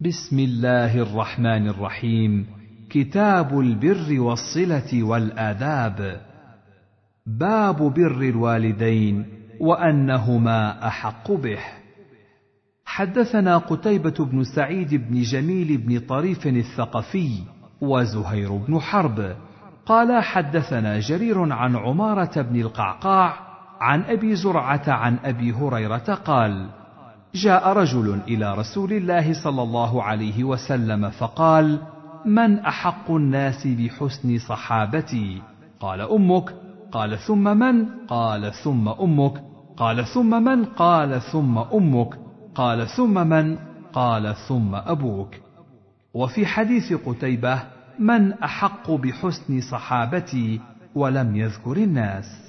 بسم الله الرحمن الرحيم. كتاب البر والصلة والآداب. باب بر الوالدين وأنهما أحق به. حدثنا قتيبة بن سعيد بن جميل بن طريف الثقفي وزهير بن حرب قال حدثنا جرير عن عمارة بن القعقاع عن أبي زرعة عن أبي هريرة قال: جاء رجل إلى رسول الله صلى الله عليه وسلم فقال: من أحق الناس بحسن صحابتي؟ قال: أمك. قال: ثم من؟ قال: ثم أمك. قال: ثم من؟ قال: ثم أمك. قال: ثم من؟ قال: ثم أبوك. وفي حديث قتيبة: من أحق بحسن صحابتي، ولم يذكر الناس.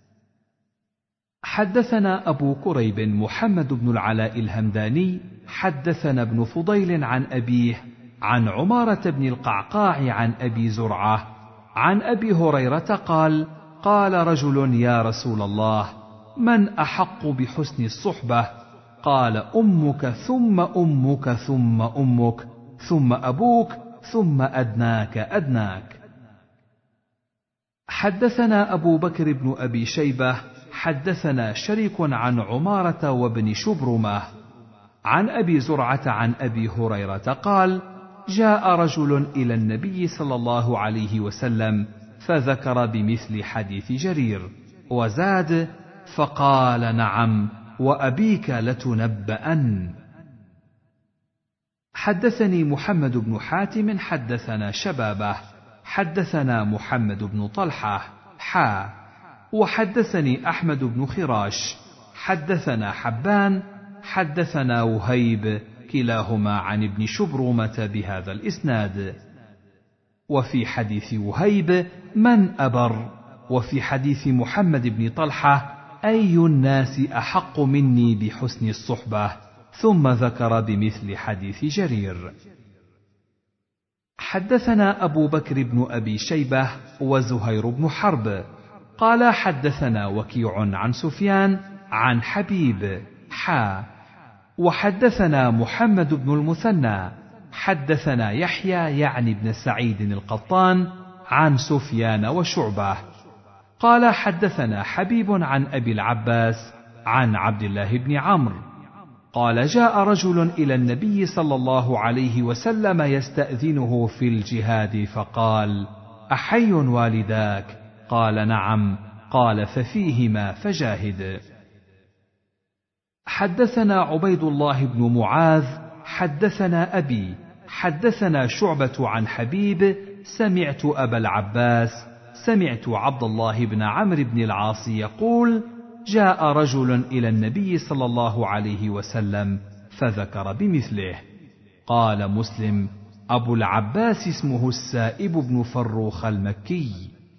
حدثنا أبو كريب محمد بن العلاء الهمداني حدثنا ابن فضيل عن أبيه عن عمارة بن القعقاع عن أبي زرعة عن أبي هريرة قال: قال رجل: يا رسول الله، من أحق بحسن الصحبة؟ قال: أمك ثم أمك ثم أمك ثم أبوك ثم أدناك أدناك. حدثنا أبو بكر بن أبي شيبة حدثنا شريك عن عمارة وابن شبرمة عن أبي زرعة عن أبي هريرة قال: جاء رجل إلى النبي صلى الله عليه وسلم فذكر بمثل حديث جرير وزاد فقال: نعم، وأبيك لتنبأن. حدثني محمد بن حاتم حدثنا شبابه حدثنا محمد بن طلحة وحدثني أحمد بن خراش حدثنا حبان حدثنا وهيب كلاهما عن ابن شبرمة بهذا الإسناد. وفي حديث وهيب: من أبر؟ وفي حديث محمد بن طلحة: أي الناس أحق مني بحسن الصحبة، ثم ذكر بمثل حديث جرير. حدثنا أبو بكر بن أبي شيبة وزهير بن حرب قال حدثنا وكيع عن سفيان عن حبيب وحدثنا محمد بن المثنى حدثنا يحيى يعني بن سعيد القطان عن سفيان وشعبة قال حدثنا حبيب عن أبي العباس عن عبد الله بن عمرو قال: جاء رجل إلى النبي صلى الله عليه وسلم يستأذنه في الجهاد فقال: أحي والداك؟ قال: نعم. قال: ففيهما فجاهد. حدثنا عبيد الله بن معاذ حدثنا أبي حدثنا شعبة عن حبيب سمعت أبا العباس سمعت عبد الله بن عمرو بن العاص يقول: جاء رجل إلى النبي صلى الله عليه وسلم فذكر بمثله. قال مسلم: أبو العباس اسمه السائب بن فروخ المكي.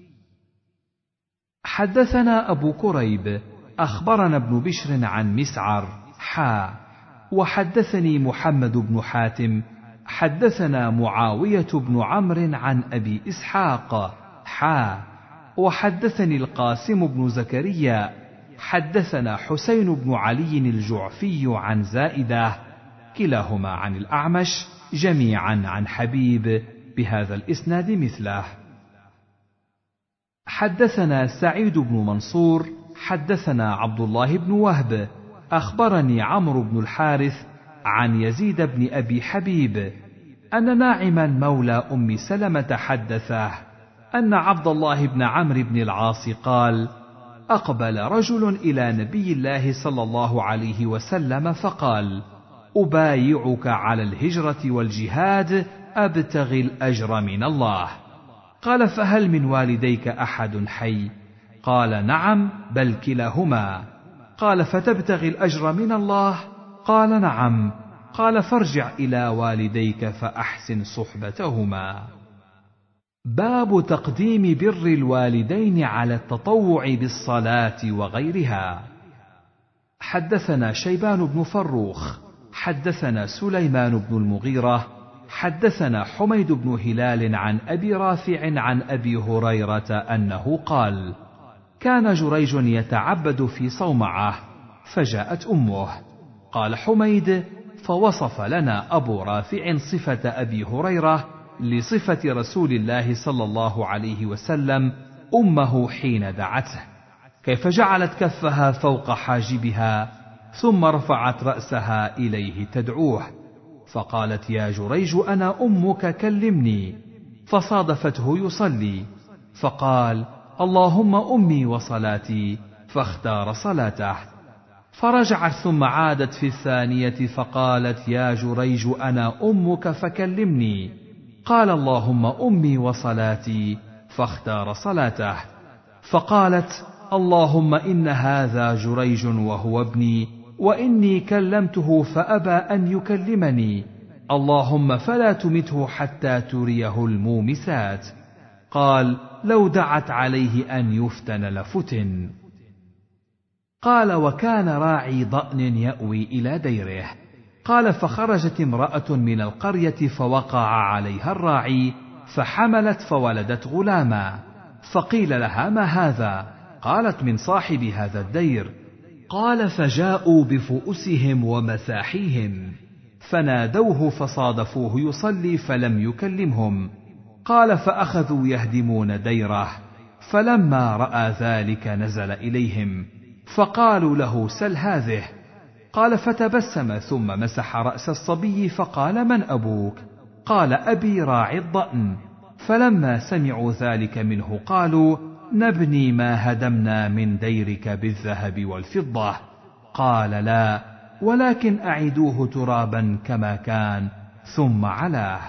حدثنا أبو كريب أخبرنا ابن بشر عن مسعر وحدثني محمد بن حاتم حدثنا معاوية بن عمرو عن أبي إسحاق وحدثني القاسم بن زكريا حدثنا حسين بن علي الجعفي عن زائدة كلاهما عن الأعمش جميعا عن حبيب بهذا الإسناد مثله. حدثنا سعيد بن منصور حدثنا عبد الله بن وهب أخبرني عمرو بن الحارث عن يزيد بن أبي حبيب أن ناعما مولى أم سلمة حدثه أن عبد الله بن عمرو بن العاص قال: أقبل رجل إلى نبي الله صلى الله عليه وسلم فقال: أبايعك على الهجرة والجهاد أبتغي الأجر من الله. قال: فهل من والديك أحد حي؟ قال: نعم، بل كلاهما. قال: فتبتغي الأجر من الله؟ قال: نعم. قال: فارجع إلى والديك فأحسن صحبتهما. باب تقديم بر الوالدين على التطوع بالصلاة وغيرها. حدثنا شيبان بن فروخ حدثنا سليمان بن المغيرة حدثنا حميد بن هلال عن أبي رافع عن أبي هريرة أنه قال: كان جريج يتعبد في صومعة فجاءت أمه. قال حميد: فوصف لنا أبو رافع صفة أبي هريرة لصفة رسول الله صلى الله عليه وسلم أمه حين دعته، كيف جعلت كفها فوق حاجبها ثم رفعت رأسها إليه تدعوه، فقالت: يا جريج أنا أمك كلمني، فصادفته يصلي فقال: اللهم أمي وصلاتي، فاختار صلاته. فرجعت ثم عادت في الثانية فقالت: يا جريج أنا أمك فكلمني، قال: اللهم أمي وصلاتي، فاختار صلاته. فقالت: اللهم إن هذا جريج وهو ابني، وإني كلمته فأبى أن يكلمني، اللهم فلا تمته حتى تريه المومسات. قال: لو دعت عليه أن يفتن لفتن. قال: وكان راعي ضأن يأوي إلى ديره. قال: فخرجت امرأة من القرية فوقع عليها الراعي فحملت فولدت غلاما، فقيل لها: ما هذا؟ قالت: من صاحب هذا الدير. قال: فجاءوا بفؤسهم ومساحيهم فنادوه فصادفوه يصلي فلم يكلمهم. قال: فأخذوا يهدمون ديره، فلما رأى ذلك نزل إليهم فقالوا له: سل هذه. قال: فتبسم ثم مسح رأس الصبي فقال: من أبوك؟ قال: أبي راعي الضأن. فلما سمعوا ذلك منه قالوا: نبني ما هدمنا من ديرك بالذهب والفضة. قال: لا، ولكن أعيدوه ترابا كما كان. ثم علاه.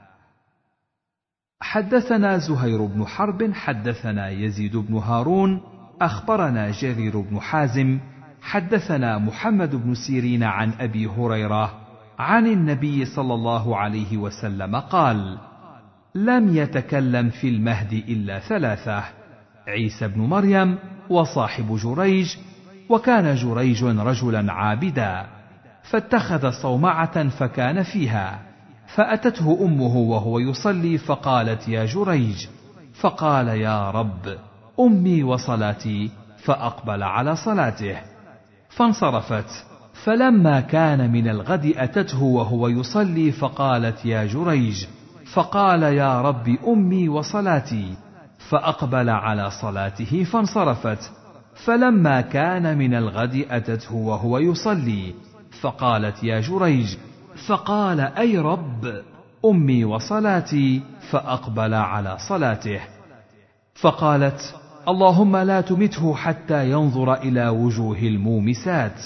حدثنا زهير بن حرب حدثنا يزيد بن هارون أخبرنا جرير بن حازم حدثنا محمد بن سيرين عن أبي هريرة عن النبي صلى الله عليه وسلم قال: لم يتكلم في المهد إلا ثلاثة: عيسى بن مريم، وصاحب جريج، وكان جريج رجلا عابدا، فاتخذ صومعة فكان فيها، فأتته أمه وهو يصلي فقالت: يا جريج، فقال: يا رب أمي وصلاتي، فأقبل على صلاته، فانصرفت. فلما كان من الغد أتته وهو يصلي فقالت: يا جريج، فقال: يا رب أمي وصلاتي، فأقبل على صلاته فانصرفت. فلما كان من الغد أتته وهو يصلي فقالت: يا جريج، فقال: أي رب أمي وصلاتي، فأقبل على صلاته. فقالت: اللهم لا تمته حتى ينظر إلى وجوه المومسات.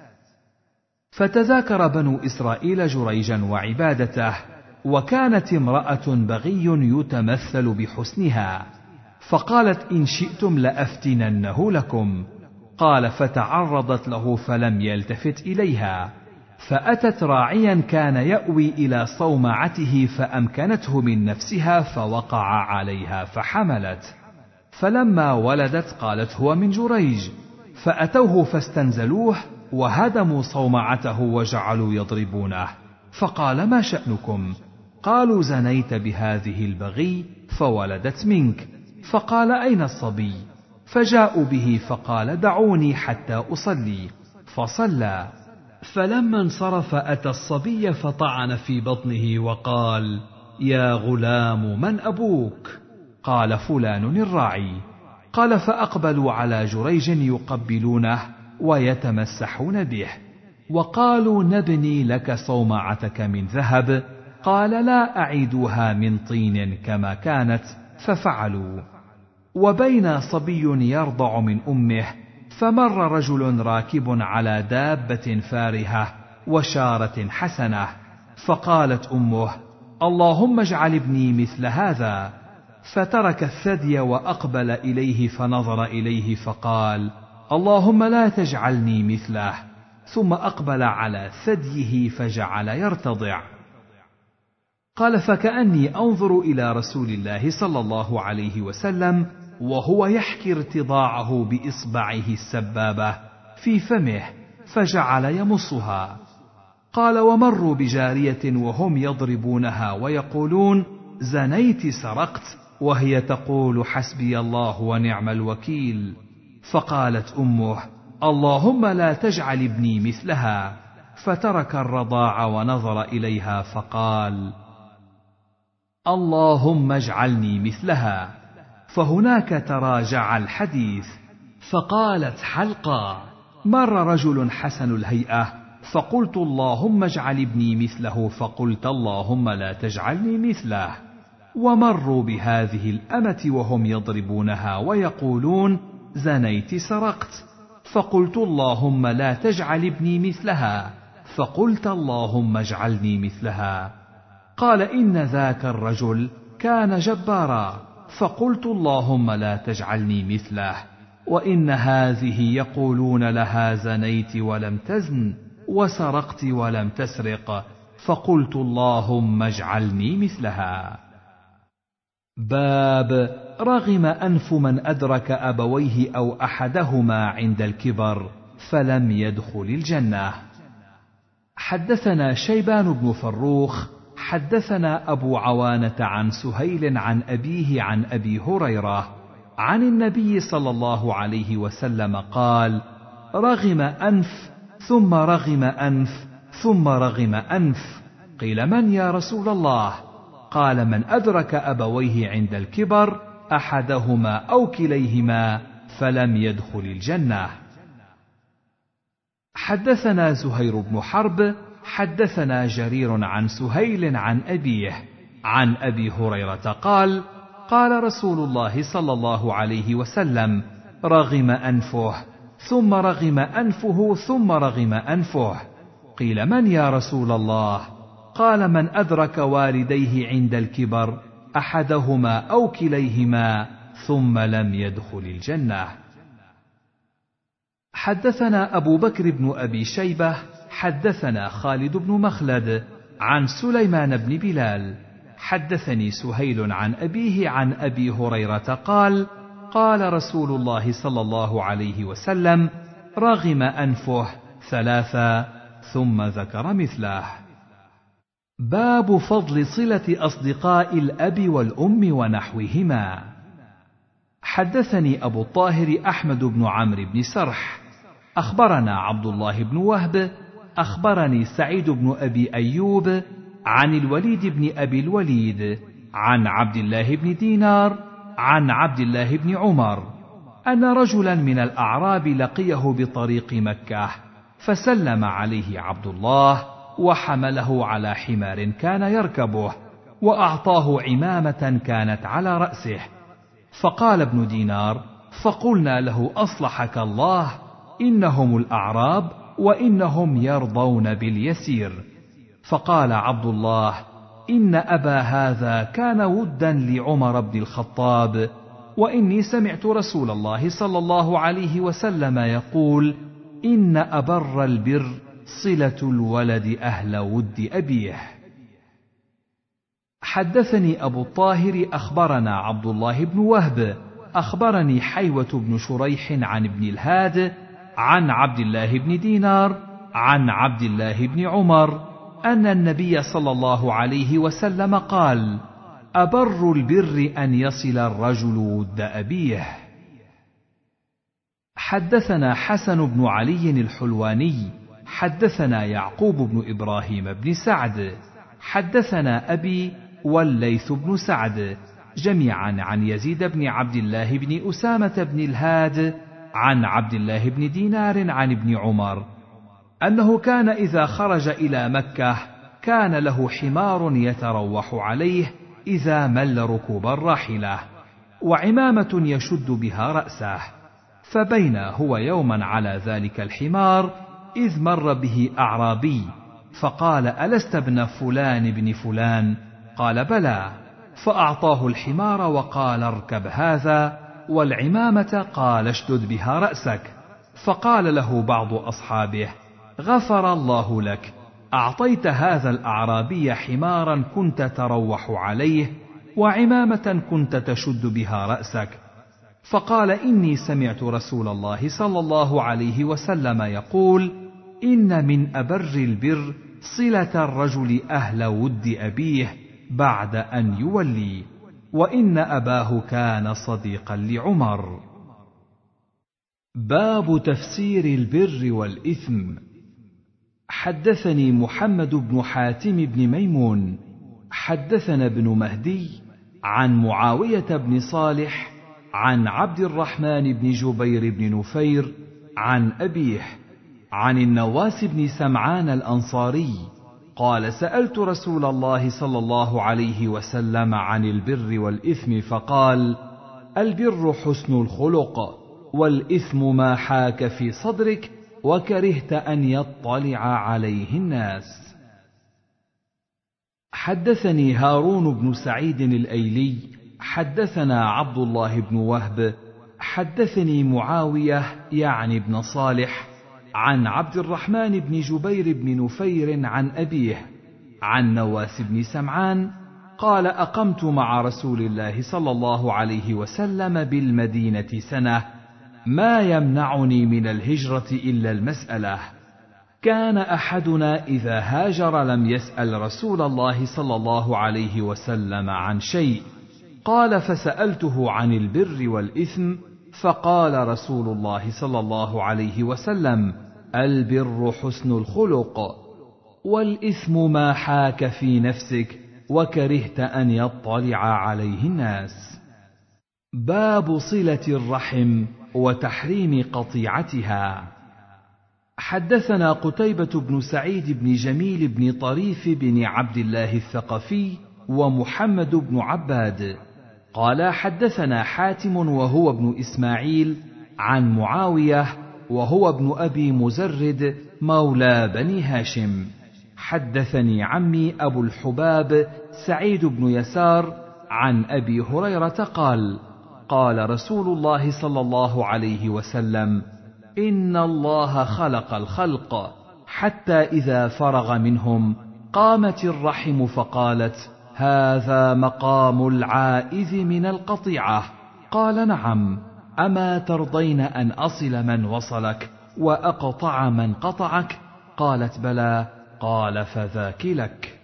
فتذاكر بنو إسرائيل جريجا وعبادته، وكانت امرأة بغي يتمثل بحسنها، فقالت: إن شئتم لأفتننه لكم. قال: فتعرضت له فلم يلتفت إليها، فأتت راعيا كان يأوي إلى صومعته فأمكنته من نفسها فوقع عليها فحملت. فلما ولدت قالت: هو من جريج. فأتوه فاستنزلوه وهدموا صومعته وجعلوا يضربونه، فقال: ما شأنكم؟ قالوا: زنيت بهذه البغي فولدت منك. فقال: أين الصبي؟ فجاءوا به فقال: دعوني حتى أصلي، فصلى. فلما انصرف أتى الصبي فطعن في بطنه وقال: يا غلام من أبوك؟ قال: فلان الراعي. قال: فأقبلوا على جريج يقبلونه ويتمسحون به، وقالوا: نبني لك صومعتك من ذهب. قال: لا، أعيدوها من طين كما كانت. ففعلوا. وبين صبي يرضع من أمه، فمر رجل راكب على دابة فارهة وشارة حسنة، فقالت أمه: اللهم اجعل ابني مثل هذا. فترك الثدي وأقبل إليه فنظر إليه فقال: اللهم لا تجعلني مثله. ثم أقبل على ثديه فجعل يرتضع. قال: فكأني أنظر إلى رسول الله صلى الله عليه وسلم وهو يحكي ارتضاعه بإصبعه السبابة في فمه فجعل يمصها. قال: ومروا بجارية وهم يضربونها ويقولون: زنيت سرقت، وهي تقول: حسبي الله ونعم الوكيل. فقالت أمه: اللهم لا تجعل ابني مثلها. فترك الرضاع ونظر إليها فقال: اللهم اجعلني مثلها. فهناك تراجع الحديث. فقالت حلقة: مر رجل حسن الهيئة فقلت اللهم اجعل ابني مثله، فقلت اللهم لا تجعلني مثله. ومروا بهذه الأمة وهم يضربونها ويقولون: زنيت سرقت، فقلت اللهم لا تجعل ابني مثلها، فقلت اللهم اجعلني مثلها. قال: إن ذاك الرجل كان جبارا، فقلت اللهم لا تجعلني مثله. وإن هذه يقولون لها زنيت ولم تزن، وسرقت ولم تسرق، فقلت اللهم اجعلني مثلها. باب رغم أنف من أدرك أبويه أو أحدهما عند الكبر فلم يدخل الجنة. حدثنا شيبان بن فروخ حدثنا أبو عوانة عن سهيل عن أبيه عن أبي هريرة عن النبي صلى الله عليه وسلم قال: رغم أنف ثم رغم أنف ثم رغم أنف. قيل: من يا رسول الله؟ قال: من أدرك أبويه عند الكبر أحدهما أو كليهما فلم يدخل الجنة. حدثنا زهير بن حرب حدثنا جرير عن سهيل عن أبيه عن أبي هريرة قال: قال رسول الله صلى الله عليه وسلم: رغم أنفه ثم رغم أنفه ثم رغم أنفه. قيل: من يا رسول الله؟ قال: من أدرك والديه عند الكبر أحدهما أو كليهما ثم لم يدخل الجنة. حدثنا أبو بكر بن أبي شيبة حدثنا خالد بن مخلد عن سليمان بن بلال حدثني سهيل عن أبيه عن أبي هريرة قال: قال رسول الله صلى الله عليه وسلم: رغم أنفه ثلاثا، ثم ذكر مثله. باب فضل صلة أصدقاء الأب والأم ونحوهما. حدثني أبو الطاهر أحمد بن عمرو بن سرح أخبرنا عبد الله بن وهب أخبرني سعيد بن أبي أيوب عن الوليد بن أبي الوليد عن عبد الله بن دينار عن عبد الله بن عمر أن رجلا من الأعراب لقيه بطريق مكة فسلم عليه عبد الله وحمله على حمار كان يركبه وأعطاه عمامة كانت على رأسه. فقال ابن دينار: فقلنا له: أصلحك الله، إنهم الأعراب وإنهم يرضون باليسير. فقال عبد الله: إن أبا هذا كان ودا لعمر بن الخطاب، وإني سمعت رسول الله صلى الله عليه وسلم يقول: إن أبر البر صلة الولد أهل ود أبيه. حدثني أبو الطاهر أخبرنا عبد الله بن وهب أخبرني حيوة بن شريح عن ابن الهاد عن عبد الله بن دينار عن عبد الله بن عمر أن النبي صلى الله عليه وسلم قال: أبر البر أن يصل الرجل ود أبيه. حدثنا حسن بن علي الحلواني حدثنا يعقوب بن إبراهيم بن سعد حدثنا أبي والليث بن سعد جميعا عن يزيد بن عبد الله بن أسامة بن الهاد عن عبد الله بن دينار عن ابن عمر أنه كان إذا خرج إلى مكة كان له حمار يتروح عليه إذا مل ركوب الراحلة، وعمامة يشد بها رأسه. فبين هو يوما على ذلك الحمار إذ مر به أعرابي فقال: ألست ابن فلان بن فلان؟ قال: بلى. فأعطاه الحمار وقال: اركب هذا، والعمامة قال: اشدد بها رأسك. فقال له بعض أصحابه: غفر الله لك، أعطيت هذا الأعرابي حمارا كنت تروح عليه وعمامة كنت تشد بها رأسك. فقال: إني سمعت رسول الله صلى الله عليه وسلم يقول: إن من أبر البر صلة الرجل أهل ود أبيه بعد أن يولي، وإن أباه كان صديقا لعمر. باب تفسير البر والإثم. حدثني محمد بن حاتم بن ميمون حدثنا ابن مهدي عن معاوية بن صالح عن عبد الرحمن بن جبير بن نفير عن أبيه عن النواس بن سمعان الأنصاري قال: سألت رسول الله صلى الله عليه وسلم عن البر والإثم فقال: البر حسن الخلق، والإثم ما حاك في صدرك وكرهت أن يطلع عليه الناس. حدثني هارون بن سعيد الأيلي حدثنا عبد الله بن وهب حدثني معاوية يعني بن صالح عن عبد الرحمن بن جبير بن نفير عن أبيه عن نواس بن سمعان قال: أقمت مع رسول الله صلى الله عليه وسلم بالمدينة سنة، ما يمنعني من الهجرة إلا المسألة. كان أحدنا إذا هاجر لم يسأل رسول الله صلى الله عليه وسلم عن شيء. قال: فسألته عن البر والإثم فقال رسول الله صلى الله عليه وسلم: البر حسن الخلق، والإثم ما حاك في نفسك وكرهت أن يطلع عليه الناس. باب صلة الرحم وتحريم قطيعتها. حدثنا قتيبة بن سعيد بن جميل بن طريف بن عبد الله الثقفي ومحمد بن عباد قال: حدثنا حاتم وهو ابن إسماعيل عن معاوية وهو ابن أبي مزرد مولى بني هاشم. حدثني عمي أبو الحباب سعيد بن يسار عن أبي هريرة قال: قال رسول الله صلى الله عليه وسلم: إن الله خلق الخلق حتى إذا فرغ منهم قامت الرحم فقالت: هذا مقام العائذ من القطيعة. قال: نعم، أما ترضين أن أصل من وصلك وأقطع من قطعك؟ قالت: بلى. قال: فذاك لك.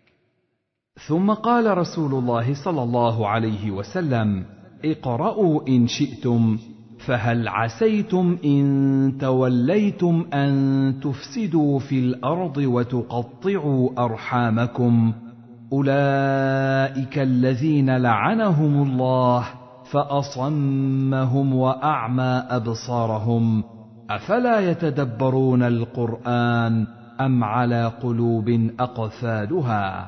ثم قال رسول الله صلى الله عليه وسلم: اقرأوا إن شئتم، فهل عسيتم إن توليتم أن تفسدوا في الأرض وتقطعوا أرحامكم؟ أولئك الذين لعنهم الله فأصمهم وأعمى أبصارهم، أفلا يتدبرون القرآن أم على قلوب أقفالها؟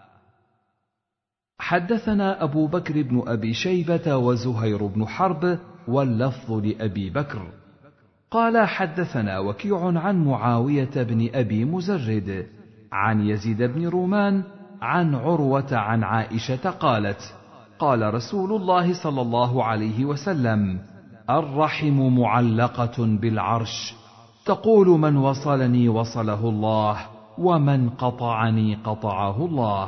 حدثنا أبو بكر بن أبي شيبة وزهير بن حرب واللفظ لأبي بكر قال: حدثنا وكيع عن معاوية بن أبي مزرد عن يزيد بن رومان عن عروة عن عائشة قالت: قال رسول الله صلى الله عليه وسلم: الرحم معلقة بالعرش، تقول من وصلني وصله الله، ومن قطعني قطعه الله.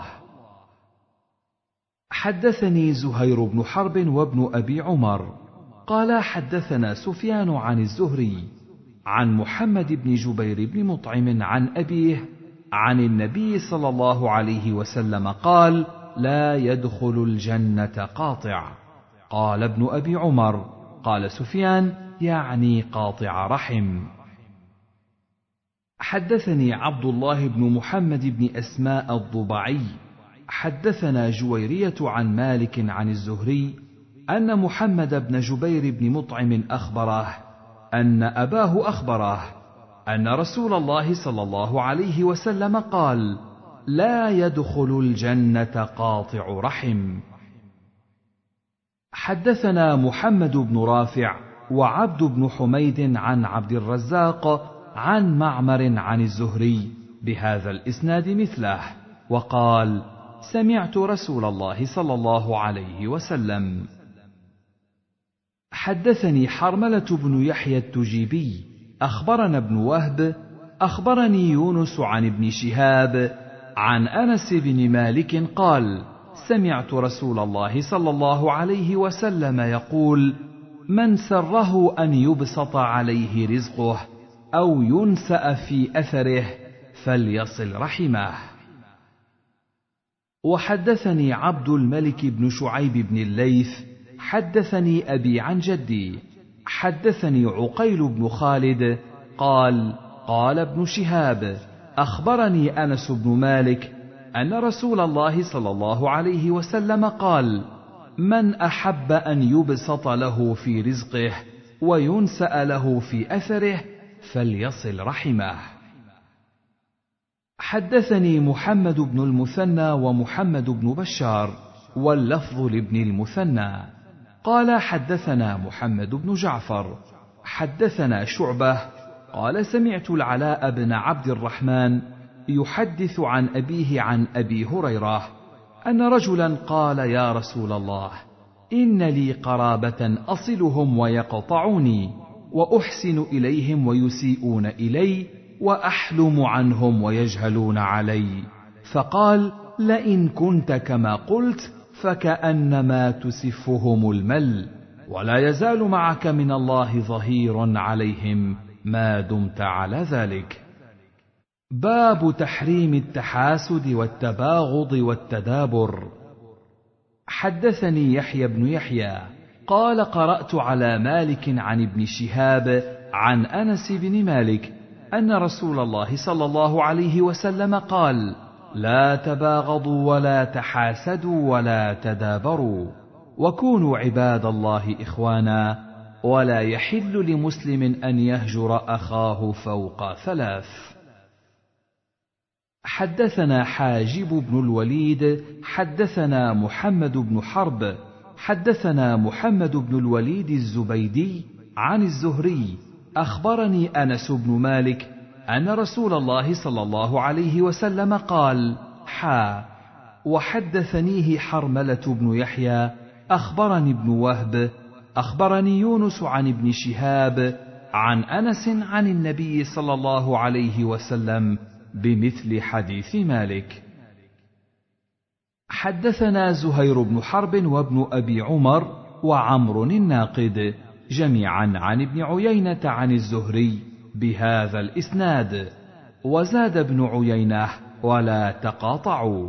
حدثني زهير بن حرب وابن أبي عمر قال: حدثنا سفيان عن الزهري عن محمد بن جبير بن مطعم عن أبيه عن النبي صلى الله عليه وسلم قال: لا يدخل الجنة قاطع. قال ابن أبي عمر: قال سفيان: يعني قاطع رحم. حدثني عبد الله بن محمد بن أسماء الضبعي حدثنا جويرية عن مالك عن الزهري أن محمد بن جبير بن مطعم أخبره أن أباه أخبره أن رسول الله صلى الله عليه وسلم قال: لا يدخل الجنة قاطع رحم. حدثنا محمد بن رافع وعبد بن حميد عن عبد الرزاق عن معمر عن الزهري بهذا الإسناد مثله، وقال: سمعت رسول الله صلى الله عليه وسلم. حدثني حرملة بن يحيى التجيبي أخبرنا ابن وهب أخبرني يونس عن ابن شهاب عن أنس بن مالك قال: سمعت رسول الله صلى الله عليه وسلم يقول: من سره أن يبسط عليه رزقه أو ينسأ في أثره فليصل رحمه. وحدثني عبد الملك بن شعيب بن الليث حدثني أبي عن جدي حدثني عقيل بن خالد قال: قال ابن شهاب: أخبرني أنس بن مالك أن رسول الله صلى الله عليه وسلم قال: من أحب أن يبسط له في رزقه وينسأ له في أثره فليصل رحمه. حدثني محمد بن المثنى ومحمد بن بشار، واللفظ لابن المثنى، قال حدثنا محمد بن جعفر حدثنا شعبة قال سمعت العلاء بن عبد الرحمن يحدث عن أبيه عن أبي هريرة أن رجلا قال: يا رسول الله، إن لي قرابة أصلهم ويقطعوني، وأحسن إليهم ويسيئون إلي، وأحلم عنهم ويجهلون علي. فقال: لئن كنت كما قلت فكأنما تسفهم المل، ولا يزال معك من الله ظهير عليهم ما دمت على ذلك. باب تحريم التحاسد والتباغض والتدابر. حدثني يحيى بن يحيى قال: قرأت على مالك عن ابن شهاب عن أنس بن مالك أن رسول الله صلى الله عليه وسلم قال: لا تباغضوا ولا تحاسدوا ولا تدابروا، وكونوا عباد الله إخوانا، ولا يحل لمسلم أن يهجر أخاه فوق 3. حدثنا حاجب بن الوليد حدثنا محمد بن حرب حدثنا محمد بن الوليد الزبيدي عن الزهري أخبرني أنس بن مالك أن رسول الله صلى الله عليه وسلم قال: وحدثنيه حرملة بن يحيى أخبرني ابن وهب أخبرني يونس عن ابن شهاب عن أنس عن النبي صلى الله عليه وسلم بمثل حديث مالك. حدثنا زهير بن حرب وابن أبي عمر وعمر الناقد جميعا عن ابن عيينة عن الزهري بهذا الإسناد، وزاد ابن عيينة: ولا تقاطعوا.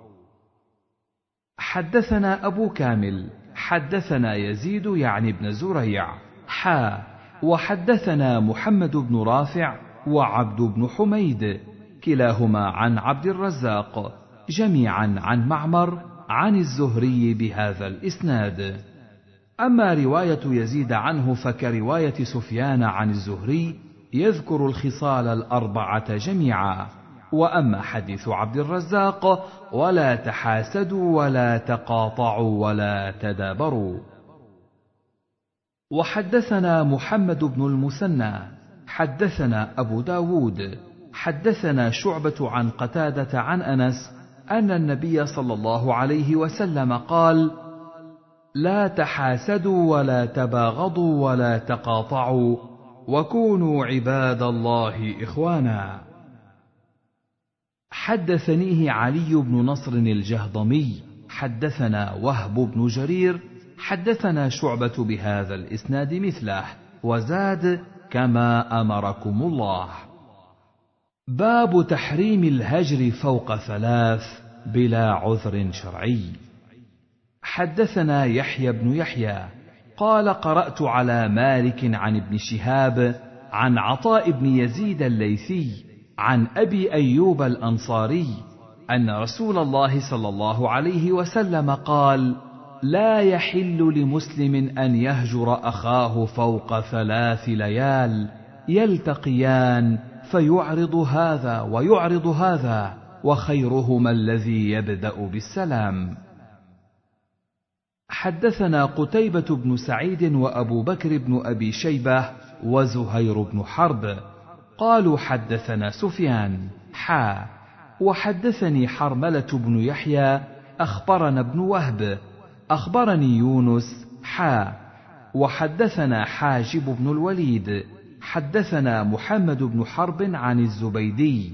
حدثنا أبو كامل حدثنا يزيد يعني ابن زريع وحدثنا محمد بن رافع وعبد بن حميد كلاهما عن عبد الرزاق جميعا عن معمر عن الزهري بهذا الإسناد. أما رواية يزيد عنه فكرواية سفيان عن الزهري يذكر الخصال 4 جميعا، وأما حديث عبد الرزاق: ولا تحاسدوا ولا تقاطعوا ولا تدابروا. وحدثنا محمد بن المثنى حدثنا أبو داود حدثنا شعبة عن قتادة عن أنس أن النبي صلى الله عليه وسلم قال: لا تحاسدوا ولا تباغضوا ولا تقاطعوا، وكونوا عباد الله إخوانا. حدثنيه علي بن نصر الجهضمي حدثنا وهب بن جرير حدثنا شعبة بهذا الإسناد مثله، وزاد: كما أمركم الله. باب تحريم الهجر فوق 3 بلا عذر شرعي. حدثنا يحيى بن يحيى قال: قرأت على مالك عن ابن شهاب عن عطاء بن يزيد الليثي عن أبي أيوب الأنصاري أن رسول الله صلى الله عليه وسلم قال: لا يحل لمسلم أن يهجر أخاه فوق 3 ليال يلتقيان فيعرض هذا ويعرض هذا، وخيرهما الذي يبدأ بالسلام. حدثنا قتيبة بن سعيد وأبو بكر بن أبي شيبة وزهير بن حرب قالوا: حدثنا سفيان وحدثني حرملة بن يحيى أخبرنا ابن وهب أخبرني يونس وحدثنا حاجب بن الوليد حدثنا محمد بن حرب عن الزبيدي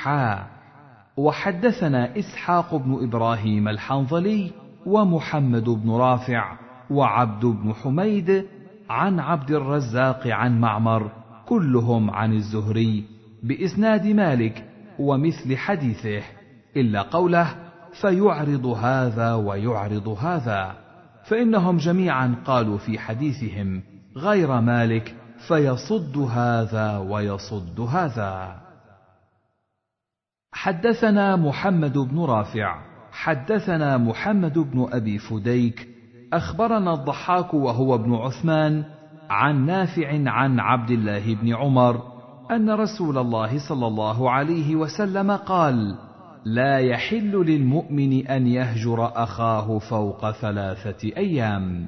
وحدثنا إسحاق بن إبراهيم الحنظلي ومحمد بن رافع وعبد بن حميد عن عبد الرزاق عن معمر كلهم عن الزهري بإسناد مالك ومثل حديثه، إلا قوله: فيعرض هذا ويعرض هذا، فإنهم جميعا قالوا في حديثهم غير مالك: فيصد هذا ويصد هذا. حدثنا محمد بن رافع حدثنا محمد بن أبي فديك أخبرنا الضحاك وهو ابن عثمان عن نافع عن عبد الله بن عمر أن رسول الله صلى الله عليه وسلم قال: لا يحل للمؤمن أن يهجر أخاه فوق 3 أيام.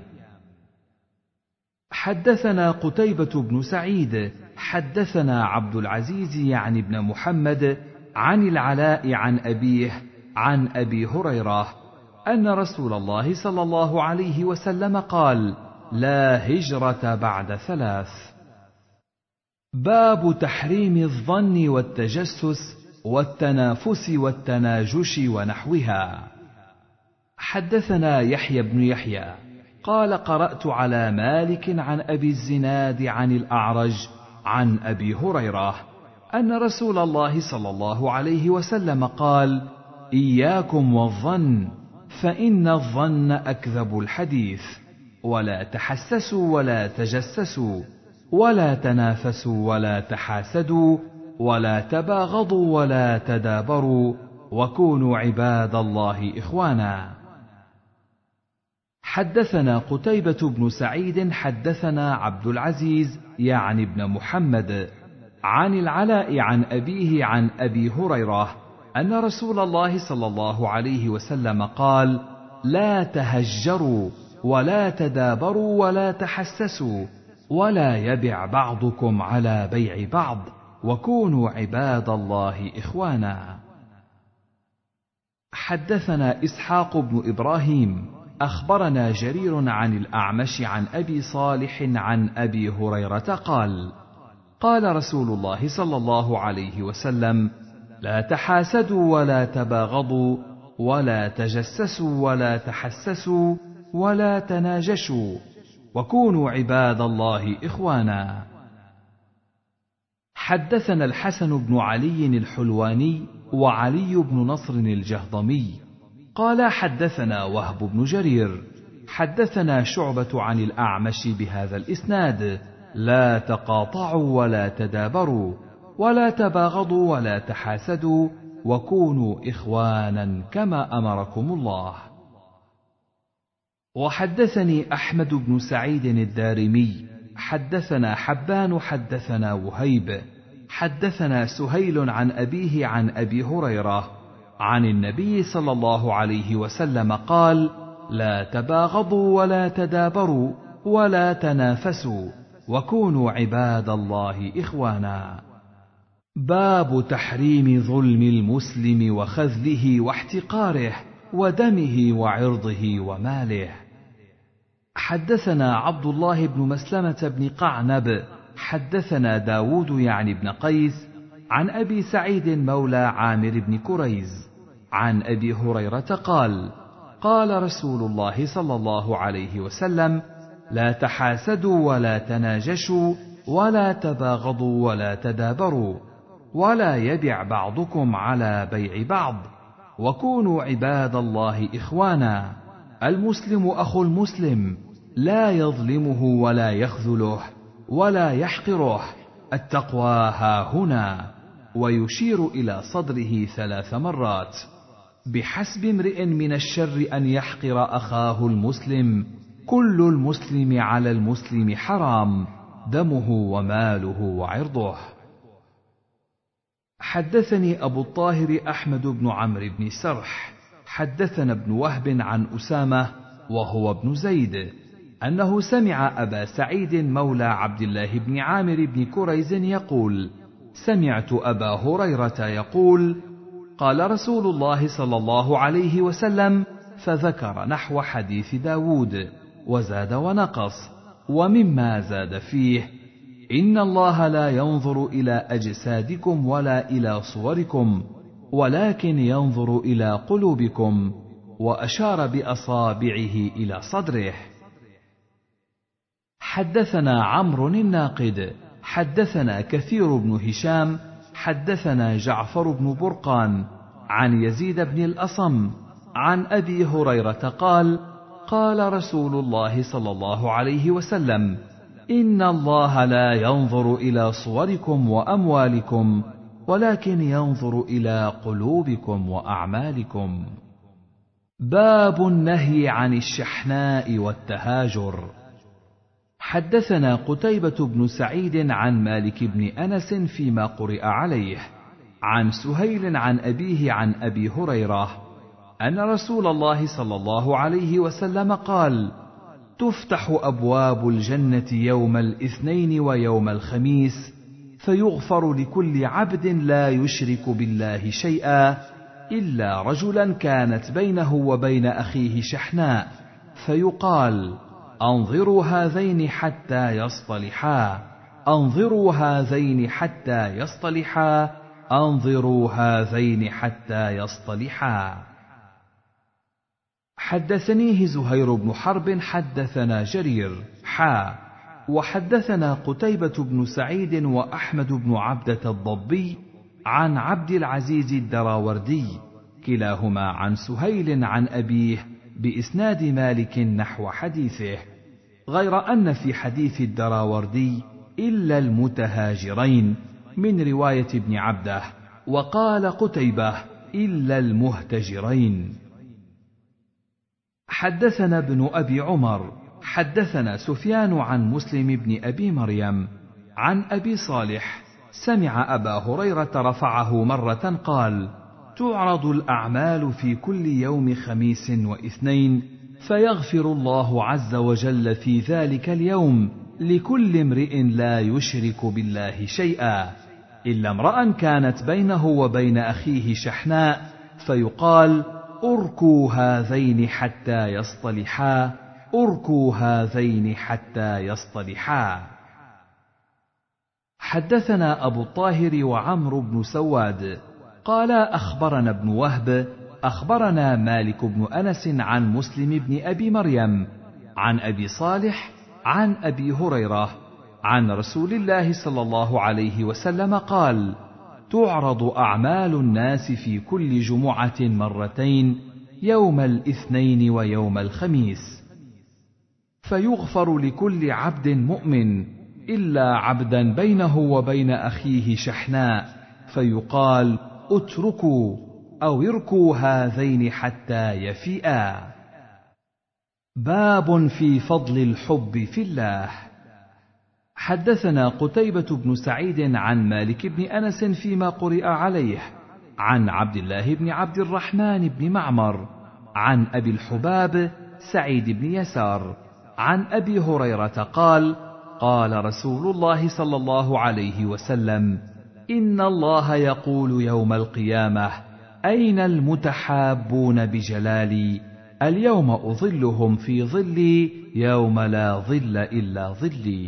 حدثنا قتيبة بن سعيد حدثنا عبد العزيز يعني بن محمد عن العلاء عن أبيه عن أبي هريرة أن رسول الله صلى الله عليه وسلم قال: لا هجرة بعد 3. باب تحريم الظن والتجسس والتنافس والتناجش ونحوها. حدثنا يحيى بن يحيى قال: قرأت على مالك عن أبي الزناد عن الأعرج عن أبي هريرة أن رسول الله صلى الله عليه وسلم قال: إياكم والظن فإن الظن أكذب الحديث، ولا تحسسوا ولا تجسسوا ولا تنافسوا ولا تحاسدوا ولا تباغضوا ولا تدابروا وكونوا عباد الله إخوانا. حدثنا قتيبة بن سعيد حدثنا عبد العزيز يعني ابن محمد عن العلاء عن أبيه عن أبي هريرة أن رسول الله صلى الله عليه وسلم قال: لا تهجروا ولا تدابروا ولا تحسسوا ولا يبع بعضكم على بيع بعض وكونوا عباد الله إخوانا. حدثنا إسحاق بن إبراهيم أخبرنا جرير عن الأعمش عن أبي صالح عن أبي هريرة قال: قال رسول الله صلى الله عليه وسلم: لا تحاسدوا ولا تباغضوا ولا تجسسوا ولا تحسسوا ولا تناجشوا وكونوا عباد الله إخوانا. حدثنا الحسن بن علي الحلواني وعلي بن نصر الجهضمي قال: حدثنا وهب بن جرير حدثنا شعبة عن الأعمش بهذا الإسناد: لا تقاطعوا ولا تدابروا ولا تباغضوا ولا تحاسدوا وكونوا إخوانا كما أمركم الله. وحدثني أحمد بن سعيد الدارمي حدثنا حبان حدثنا وهيب حدثنا سهيل عن أبيه عن أبي هريرة عن النبي صلى الله عليه وسلم قال: لا تباغضوا ولا تدابروا ولا تنافسوا وكونوا عباد الله إخوانا. باب تحريم ظلم المسلم وخذله واحتقاره ودمه وعرضه وماله. حدثنا عبد الله بن مسلمة بن قعنب حدثنا داود يعني بن قيس عن أبي سعيد مولى عامر بن كريز عن أبي هريرة قال: قال رسول الله صلى الله عليه وسلم: لا تحاسدوا ولا تناجشوا ولا تباغضوا ولا تدابروا ولا يبع بعضكم على بيع بعض وكونوا عباد الله إخوانا. المسلم أخو المسلم لا يظلمه ولا يخذله ولا يحقره، التقوى هاهنا، ويشير إلى صدره 3 مرات. بحسب امرئ من الشر أن يحقر أخاه المسلم، كل المسلم على المسلم حرام، دمه وماله وعرضه. حدثني أبو الطاهر أحمد بن عمرو بن سرح حدثنا ابن وهب عن أسامة وهو ابن زيد أنه سمع أبا سعيد مولى عبد الله بن عامر بن كريز يقول: سمعت أبا هريرة يقول: قال رسول الله صلى الله عليه وسلم، فذكر نحو حديث داود وزاد ونقص، ومما زاد فيه: إن الله لا ينظر إلى أجسادكم ولا إلى صوركم ولكن ينظر إلى قلوبكم، وأشار بأصابعه إلى صدره. حدثنا عمرو الناقد حدثنا كثير بن هشام حدثنا جعفر بن برقان عن يزيد بن الأصم عن أبي هريرة قال: قال رسول الله صلى الله عليه وسلم: إن الله لا ينظر إلى صوركم وأموالكم ولكن ينظر إلى قلوبكم وأعمالكم. باب النهي عن الشحناء والتهاجر. حدثنا قتيبة بن سعيد عن مالك بن أنس فيما قرئ عليه، عن سهيل عن أبيه عن أبي هريرة أن رسول الله صلى الله عليه وسلم قال: تفتح أبواب الجنة يوم الاثنين ويوم الخميس، فيغفر لكل عبد لا يشرك بالله شيئا إلا رجلا كانت بينه وبين أخيه شحناء، فيقال: أنظروا هذين حتى يصطلحا، أنظروا هذين حتى يصطلحا، أنظروا هذين حتى يصطلحا. حدثنيه زهير بن حرب حدثنا جرير وحدثنا قتيبة بن سعيد وأحمد بن عبدة الضبي عن عبد العزيز الدراوردي كلاهما عن سهيل عن أبيه بإسناد مالك نحو حديثه، غير أن في حديث الدراوردي إلا المتهاجرين من رواية ابن عبده، وقال قتيبة إلا المهتجرين. حدثنا ابن أبي عمر حدثنا سفيان عن مسلم بن أبي مريم عن أبي صالح سمع أبا هريرة رفعه مرة قال: تعرض الأعمال في كل يوم خميس واثنين، فيغفر الله عز وجل في ذلك اليوم لكل امرئ لا يشرك بالله شيئا إلا امرأ كانت بينه وبين أخيه شحناء، فيقال: أركوا هذين حتى يصطلحا، أركوا هذين حتى يصطلحا. حدثنا أبو الطاهر وعمرو بن سواد قال أخبرنا ابن وهب أخبرنا مالك بن أنس عن مسلم بن أبي مريم عن أبي صالح عن أبي هريرة عن رسول الله صلى الله عليه وسلم قال: تعرض أعمال الناس في كل جمعة مرتين، يوم الاثنين ويوم الخميس، فيغفر لكل عبد مؤمن إلا عبدا بينه وبين أخيه شحناء، فيقال: اتركوا أو اركوا هذين حتى يفيئا. باب في فضل الحب في الله. حدثنا قتيبة بن سعيد عن مالك بن أنس فيما قرئ عليه عن عبد الله بن عبد الرحمن بن معمر عن أبي الحباب سعيد بن يسار عن أبي هريرة قال: قال رسول الله صلى الله عليه وسلم: إن الله يقول يوم القيامة: أين المتحابون بجلالي؟ اليوم أظلهم في ظلي يوم لا ظل إلا ظلي.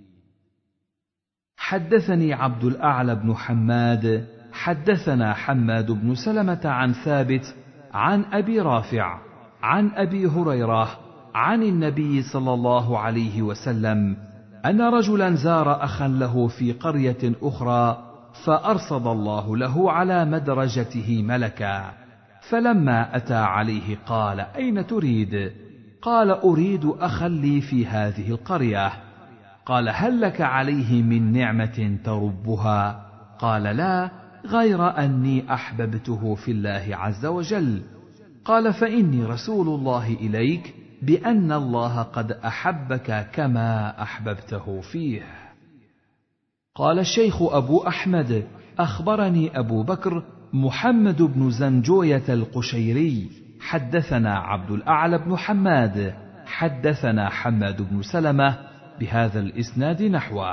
حدثني عبد الأعلى بن حماد حدثنا حماد بن سلمة عن ثابت عن أبي رافع عن أبي هريرة عن النبي صلى الله عليه وسلم أن رجلا زار أخا له في قرية أخرى، فأرصد الله له على مدرجته ملكا، فلما أتى عليه قال: أين تريد؟ قال: أريد أخا لي في هذه القرية. قال: هل لك عليه من نعمة تربها؟ قال: لا، غير أني أحببته في الله عز وجل. قال: فإني رسول الله إليك بأن الله قد أحبك كما أحببته فيه. قال الشيخ أبو أحمد: أخبرني أبو بكر محمد بن زنجوية القشيري حدثنا عبد الأعلى بن حماد حدثنا حماد بن سلمة بهذا الإسناد نحوه.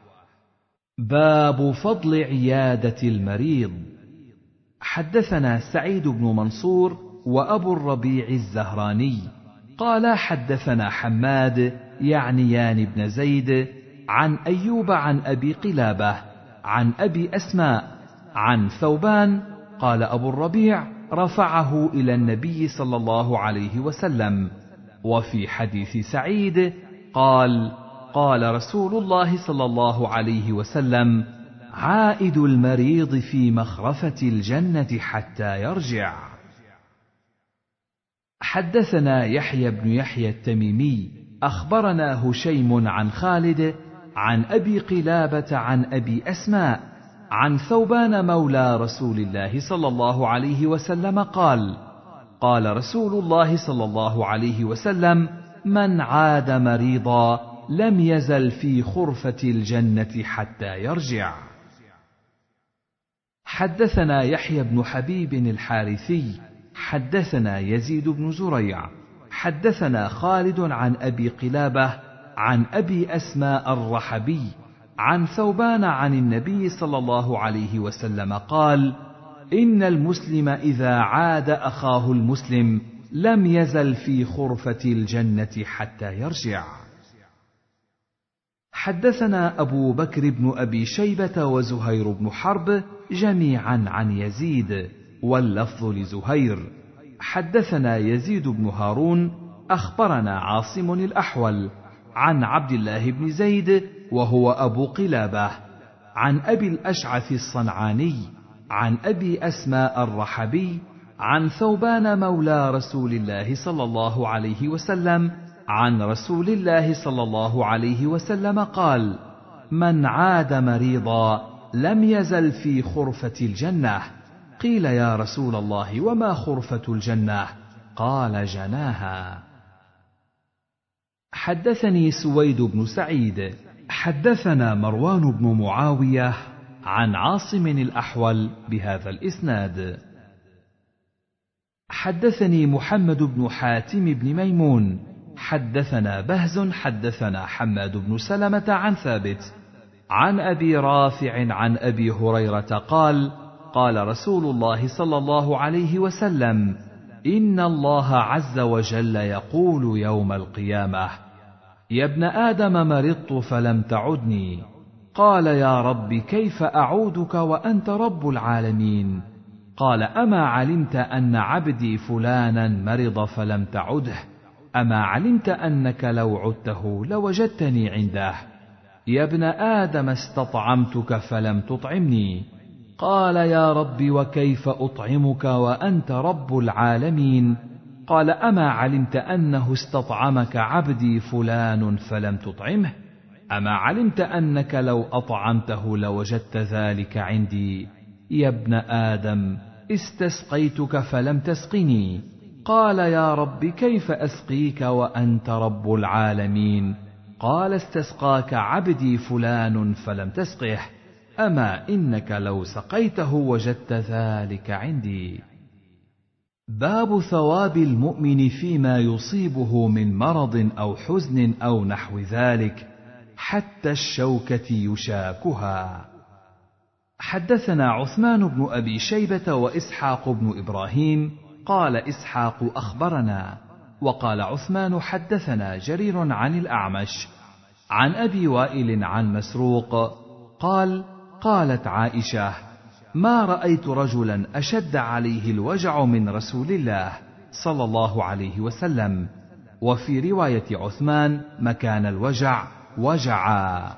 باب فضل عيادة المريض. حدثنا سعيد بن منصور وأبو الربيع الزهراني قال حدثنا حماد يعنيان بن زيد عن أيوب عن أبي قلابة عن أبي أسماء عن ثوبان قال أبو الربيع رفعه إلى النبي صلى الله عليه وسلم. وفي حديث سعيد قال: قال رسول الله صلى الله عليه وسلم: عائد المريض في مخرفة الجنة حتى يرجع. حدثنا يحيى بن يحيى التميمي أخبرنا هشيم عن خالد عن أبي قلابة عن أبي أسماء عن ثوبان مولى رسول الله صلى الله عليه وسلم قال: قال رسول الله صلى الله عليه وسلم: من عاد مريضا لم يزل في خرفة الجنة حتى يرجع. حدثنا يحيى بن حبيب الحارثي حدثنا يزيد بن زريع حدثنا خالد عن أبي قلابة عن أبي أسماء الرحبي عن ثوبان عن النبي صلى الله عليه وسلم قال: إن المسلم إذا عاد أخاه المسلم لم يزل في خرفة الجنة حتى يرجع. حدثنا أبو بكر بن أبي شيبة وزهير بن حرب جميعا عن يزيد، واللفظ لزهير. حدثنا يزيد بن هارون أخبرنا عاصم الأحول عن عبد الله بن زيد وهو أبو قلابة عن أبي الأشعث الصنعاني عن أبي أسماء الرحبي عن ثوبان مولى رسول الله صلى الله عليه وسلم عن رسول الله صلى الله عليه وسلم قال: من عاد مريضا لم يزل في خرفة الجنة. قيل: يا رسول الله وما خرفة الجنة؟ قال: جناها. حدثني سويد بن سعيد حدثنا مروان بن معاوية عن عاصم الأحول بهذا الإسناد. حدثني محمد بن حاتم بن ميمون حدثنا بهز حدثنا حماد بن سلمة عن ثابت عن أبي رافع عن أبي هريرة قال: قال رسول الله صلى الله عليه وسلم: إن الله عز وجل يقول يوم القيامة: يا ابن آدم مرضت فلم تعدني. قال: يا رب كيف أعودك وأنت رب العالمين؟ قال: أما علمت أن عبدي فلانا مرض فلم تعده؟ أما علمت أنك لو عدته لوجدتني عنده؟ يا ابن آدم استطعمتك فلم تطعمني. قال: يا رب وكيف أطعمك وأنت رب العالمين؟ قال: أما علمت أنه استطعمك عبدي فلان فلم تطعمه؟ أما علمت أنك لو أطعمته لوجدت ذلك عندي؟ يا ابن آدم استسقيتك فلم تسقني. قال: يا رب كيف أسقيك وأنت رب العالمين؟ قال: استسقاك عبدي فلان فلم تسقه. أما إنك لو سقيته وجدت ذلك عندي. باب ثواب المؤمن فيما يصيبه من مرض أو حزن أو نحو ذلك حتى الشوكة يشاكها. حدثنا عثمان بن أبي شيبة وإسحاق بن إبراهيم قال إسحاق أخبرنا، وقال عثمان حدثنا جرير عن الأعمش عن أبي وائل عن مسروق قال: قالت عائشة: ما رأيت رجلا أشد عليه الوجع من رسول الله صلى الله عليه وسلم. وفي رواية عثمان مكان الوجع وجعا.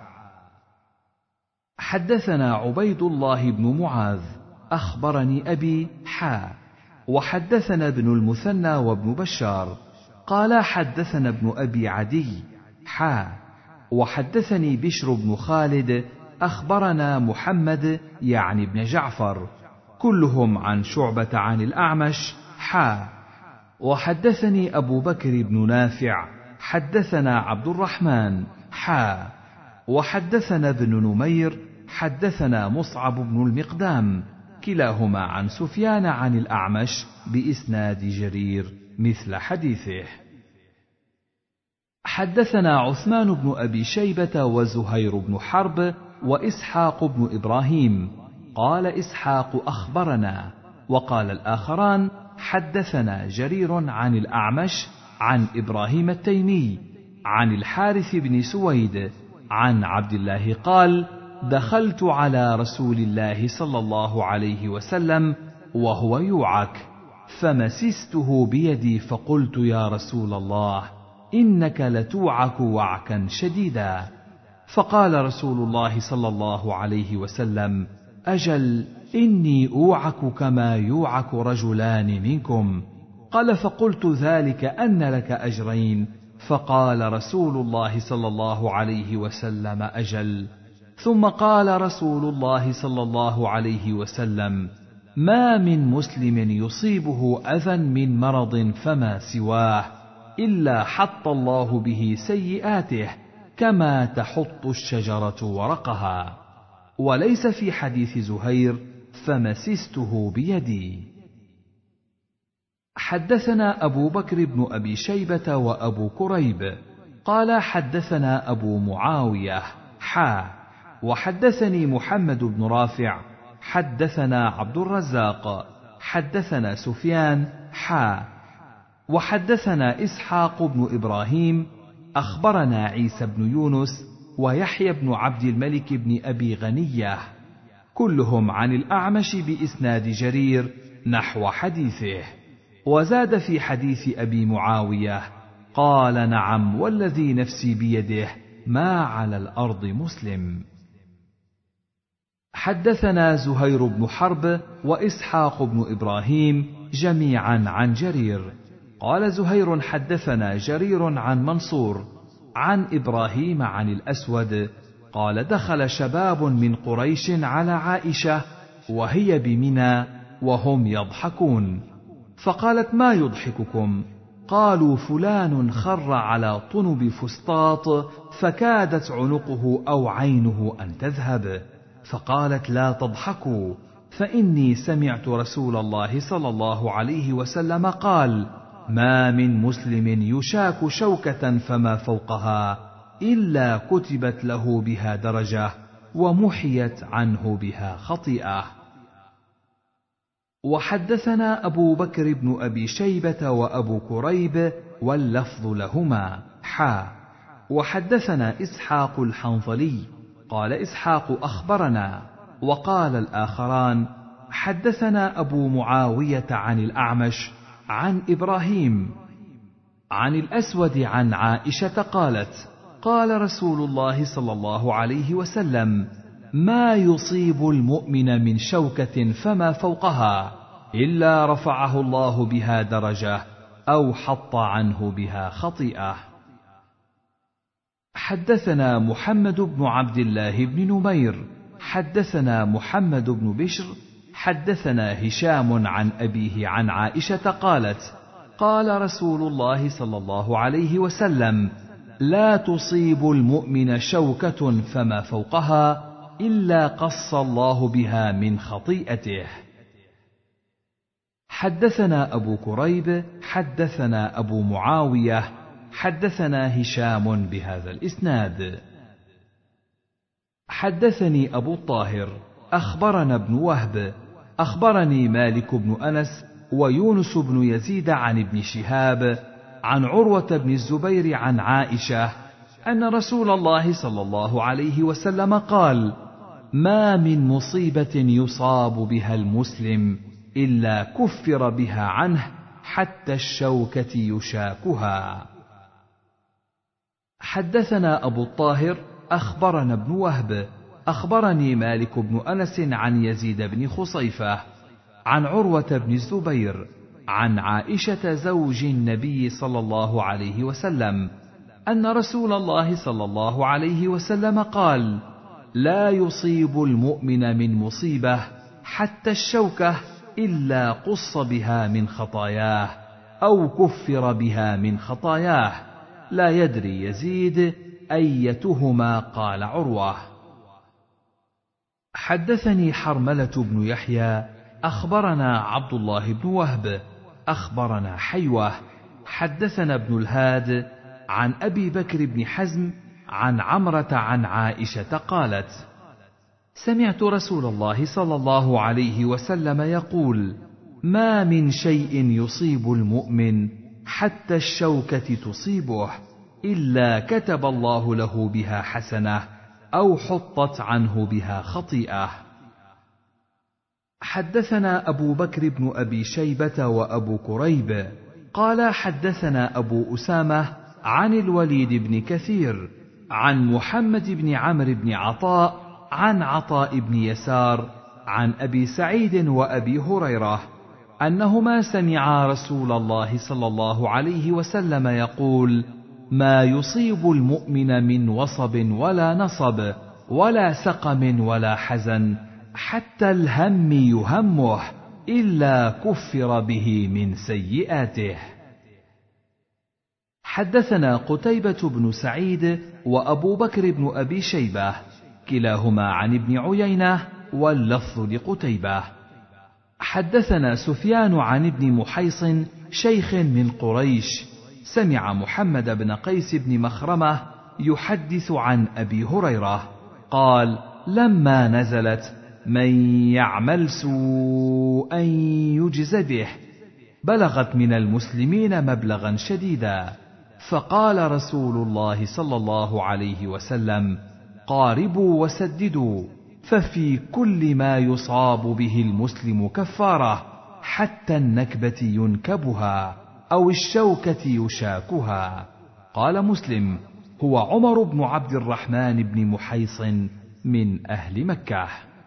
حدثنا عبيد الله بن معاذ أخبرني أبي وحدثنا ابن المثنى وابن بشار قال حدثنا ابن أبي عدي وحدثني بشر بن خالد أخبرنا محمد يعني ابن جعفر كلهم عن شعبة عن الأعمش وحدثني أبو بكر بن نافع حدثنا عبد الرحمن وحدثنا ابن نمير حدثنا مصعب بن المقدام كلاهما عن سفيان عن الأعمش بإسناد جرير مثل حديثه. حدثنا عثمان بن أبي شيبة وزهير بن حرب وإسحاق بن إبراهيم قال إسحاق أخبرنا، وقال الآخران حدثنا جرير عن الأعمش عن إبراهيم التيمي عن الحارث بن سويد عن عبد الله قال: دخلت على رسول الله صلى الله عليه وسلم وهو يوعك فمسسته بيدي فقلت: يا رسول الله إنك لتوعك وعكا شديدا. فقال رسول الله صلى الله عليه وسلم: أجل إني أوعك كما يوعك رجلان منكم. قال: فقلت: ذلك أن لك أجرين. فقال رسول الله صلى الله عليه وسلم: أجل. ثم قال رسول الله صلى الله عليه وسلم: ما من مسلم يصيبه أذى من مرض فما سواه إلا حط الله به سيئاته كما تحط الشجرة ورقها. وليس في حديث زهير: فمسسته بيدي. حدثنا أبو بكر بن أبي شيبة وأبو كريب قال حدثنا أبو معاوية وحدثني محمد بن رافع حدثنا عبد الرزاق حدثنا سفيان وحدثنا إسحاق بن إبراهيم أخبرنا عيسى بن يونس ويحيى بن عبد الملك بن أبي غنية كلهم عن الأعمش بإسناد جرير نحو حديثه. وزاد في حديث أبي معاوية: قال: نعم والذي نفسي بيده ما على الأرض مسلم. حدثنا زهير بن حرب وإسحاق بن إبراهيم جميعا عن جرير. قال زهير: حدثنا جرير عن منصور عن إبراهيم عن الأسود قال: دخل شباب من قريش على عائشة وهي بمنى وهم يضحكون، فقالت: ما يضحككم؟ قالوا: فلان خر على طنب فسطاط فكادت عنقه أو عينه أن تذهب. فقالت: لا تضحكوا، فإني سمعت رسول الله صلى الله عليه وسلم قال: ما من مسلم يشاك شوكة فما فوقها إلا كتبت له بها درجة ومحيت عنه بها خطيئة. وحدثنا أبو بكر بن أبي شيبة وأبو كريب واللفظ لهما وحدثنا إسحاق الحنظلي قال إسحاق أخبرنا، وقال الآخران: حدثنا أبو معاوية عن الأعمش عن إبراهيم عن الأسود عن عائشة قالت: قال رسول الله صلى الله عليه وسلم: ما يصيب المؤمن من شوكة فما فوقها إلا رفعه الله بها درجة أو حط عنه بها خطيئة. حدثنا محمد بن عبد الله بن نمير حدثنا محمد بن بشر حدثنا هشام عن أبيه عن عائشة قالت: قال رسول الله صلى الله عليه وسلم: لا تصيب المؤمن شوكة فما فوقها إلا قص الله بها من خطيئته. حدثنا أبو كريب حدثنا أبو معاوية حدثنا هشام بهذا الإسناد. حدثني أبو الطاهر أخبرنا ابن وهب أخبرني مالك بن أنس ويونس بن يزيد عن ابن شهاب عن عروة بن الزبير عن عائشة أن رسول الله صلى الله عليه وسلم قال: ما من مصيبة يصاب بها المسلم إلا كفر بها عنه حتى الشوكة يشاكها. حدثنا أبو الطاهر أخبرنا ابن وهب أخبرني مالك بن أنس عن يزيد بن خصيفة عن عروة بن الزبير عن عائشة زوج النبي صلى الله عليه وسلم أن رسول الله صلى الله عليه وسلم قال: لا يصيب المؤمن من مصيبة حتى الشوكة إلا قص بها من خطاياه أو كفر بها من خطاياه. لا يدري يزيد أيتهما قال عروة. حدثني حرملة بن يحيى أخبرنا عبد الله بن وهب أخبرنا حيوة حدثنا ابن الهاد عن أبي بكر بن حزم عن عمرة عن عائشة قالت: سمعت رسول الله صلى الله عليه وسلم يقول: ما من شيء يصيب المؤمن حتى الشوكة تصيبه إلا كتب الله له بها حسنة أو حطت عنه بها خطيئة. حدثنا أبو بكر بن أبي شيبة وأبو كريب قال حدثنا أبو أسامة عن الوليد بن كثير عن محمد بن عمرو بن عطاء عن عطاء بن يسار عن أبي سعيد وأبي هريرة أنهما سمعا رسول الله صلى الله عليه وسلم يقول: ما يصيب المؤمن من وصب ولا نصب ولا سقم ولا حزن، حتى الهم يهمه إلا كفر به من سيئاته. حدثنا قتيبة بن سعيد وأبو بكر بن أبي شيبة كلاهما عن ابن عيينة واللفظ لقتيبة. حدثنا سفيان عن ابن محيص شيخ من قريش سمع محمد بن قيس بن مخرمة يحدث عن أبي هريرة قال: لما نزلت من يعمل سوءا يجز به بلغت من المسلمين مبلغا شديدا، فقال رسول الله صلى الله عليه وسلم: قاربوا وسددوا، ففي كل ما يصاب به المسلم كفارة، حتى النكبة ينكبها أو الشوكة يشاكها. قال مسلم: هو عمر بن عبد الرحمن بن محيص من أهل مكة.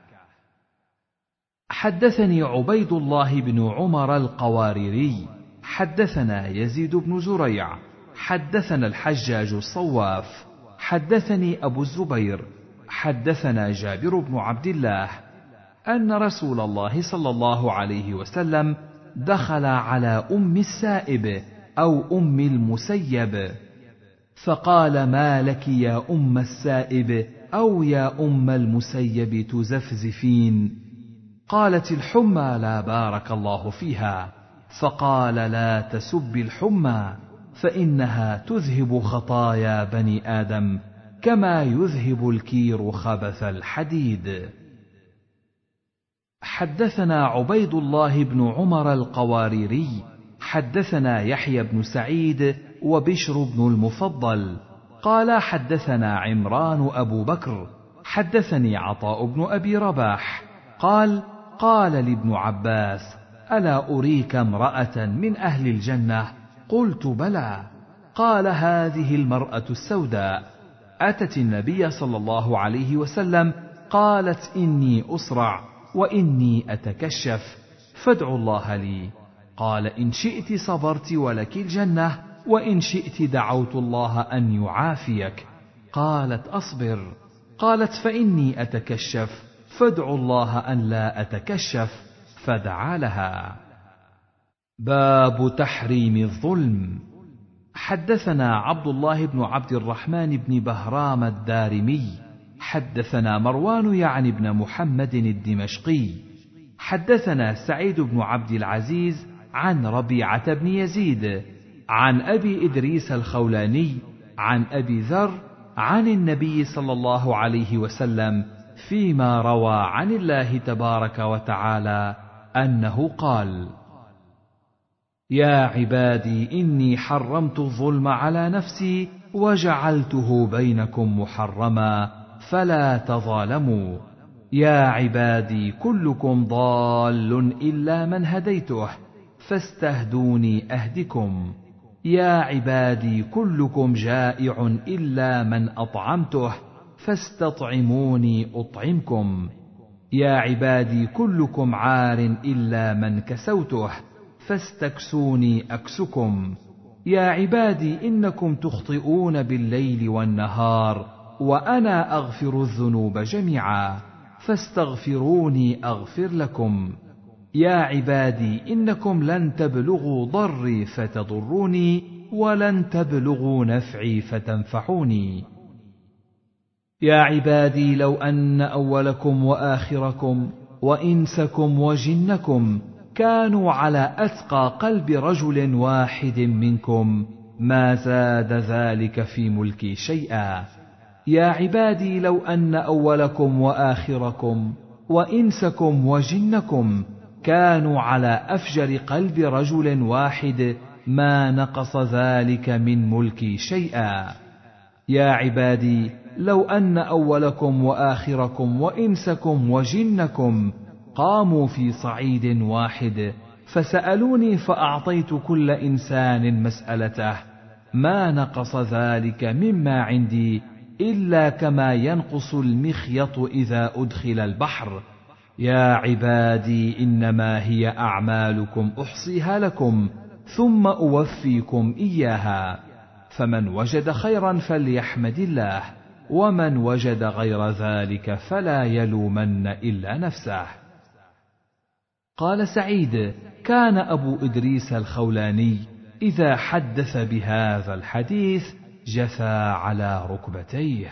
حدثني عبيد الله بن عمر القواريري حدثنا يزيد بن زريع حدثنا الحجاج الصواف حدثني أبو الزبير حدثنا جابر بن عبد الله أن رسول الله صلى الله عليه وسلم دخل على أم السائب أو أم المسيب فقال: ما لك يا أم السائب أو يا أم المسيب تزفزفين؟ قالت: الحمى لا بارك الله فيها. فقال: لا تسب الحمى، فإنها تذهب خطايا بني آدم كما يذهب الكير خبث الحديد. حدثنا عبيد الله بن عمر القواريري حدثنا يحيى بن سعيد وبشر بن المفضل قال: حدثنا عمران أبو بكر حدثني عطاء بن أبي رباح قال: قال لابن عباس: ألا أريك امرأة من أهل الجنة؟ قلت: بلى. قال: هذه المرأة السوداء أتت النبي صلى الله عليه وسلم قالت: إني أصرع وإني أتكشف فادعوا الله لي. قال: إن شئت صبرت ولك الجنة، وإن شئت دعوت الله أن يعافيك. قالت: أصبر. قالت: فإني أتكشف فادعوا الله أن لا أتكشف، فدعا لها. باب تحريم الظلم. حدثنا عبد الله بن عبد الرحمن بن بهرام الدارمي حدثنا مروان يعني بن محمد الدمشقي حدثنا سعيد بن عبد العزيز عن ربيعة بن يزيد عن أبي إدريس الخولاني عن أبي ذر عن النبي صلى الله عليه وسلم فيما روى عن الله تبارك وتعالى أنه قال: يا عبادي إني حرمت الظلم على نفسي وجعلته بينكم محرما فلا تظالموا. يا عبادي كلكم ضال إلا من هديته فاستهدوني أهدكم. يا عبادي كلكم جائع إلا من أطعمته فاستطعموني أطعمكم. يا عبادي كلكم عار إلا من كسوته فاستكسوني أكسكم. يا عبادي إنكم تخطئون بالليل والنهار وأنا أغفر الذنوب جميعا فاستغفروني أغفر لكم. يا عبادي إنكم لن تبلغوا ضري فتضروني ولن تبلغوا نفعي فتنفعوني. يا عبادي لو أن أولكم وآخركم وإنسكم وجنكم كانوا على أتقى قلب رجل واحد منكم ما زاد ذلك في ملكي شيئا. يا عبادي لو أن أولكم وآخركم وإنسكم وجنكم كانوا على أفجر قلب رجل واحد ما نقص ذلك من ملكي شيئا. يا عبادي لو أن أولكم وآخركم وإنسكم وجنكم قاموا في صعيد واحد فسألوني فأعطيت كل إنسان مسألته ما نقص ذلك مما عندي إلا كما ينقص المخيط إذا أدخل البحر. يا عبادي إنما هي أعمالكم أحصيها لكم ثم أوفيكم إياها، فمن وجد خيرا فليحمد الله ومن وجد غير ذلك فلا يلومن إلا نفسه. قال سعيد: كان أبو إدريس الخولاني إذا حدث بهذا الحديث جثى على ركبتيه.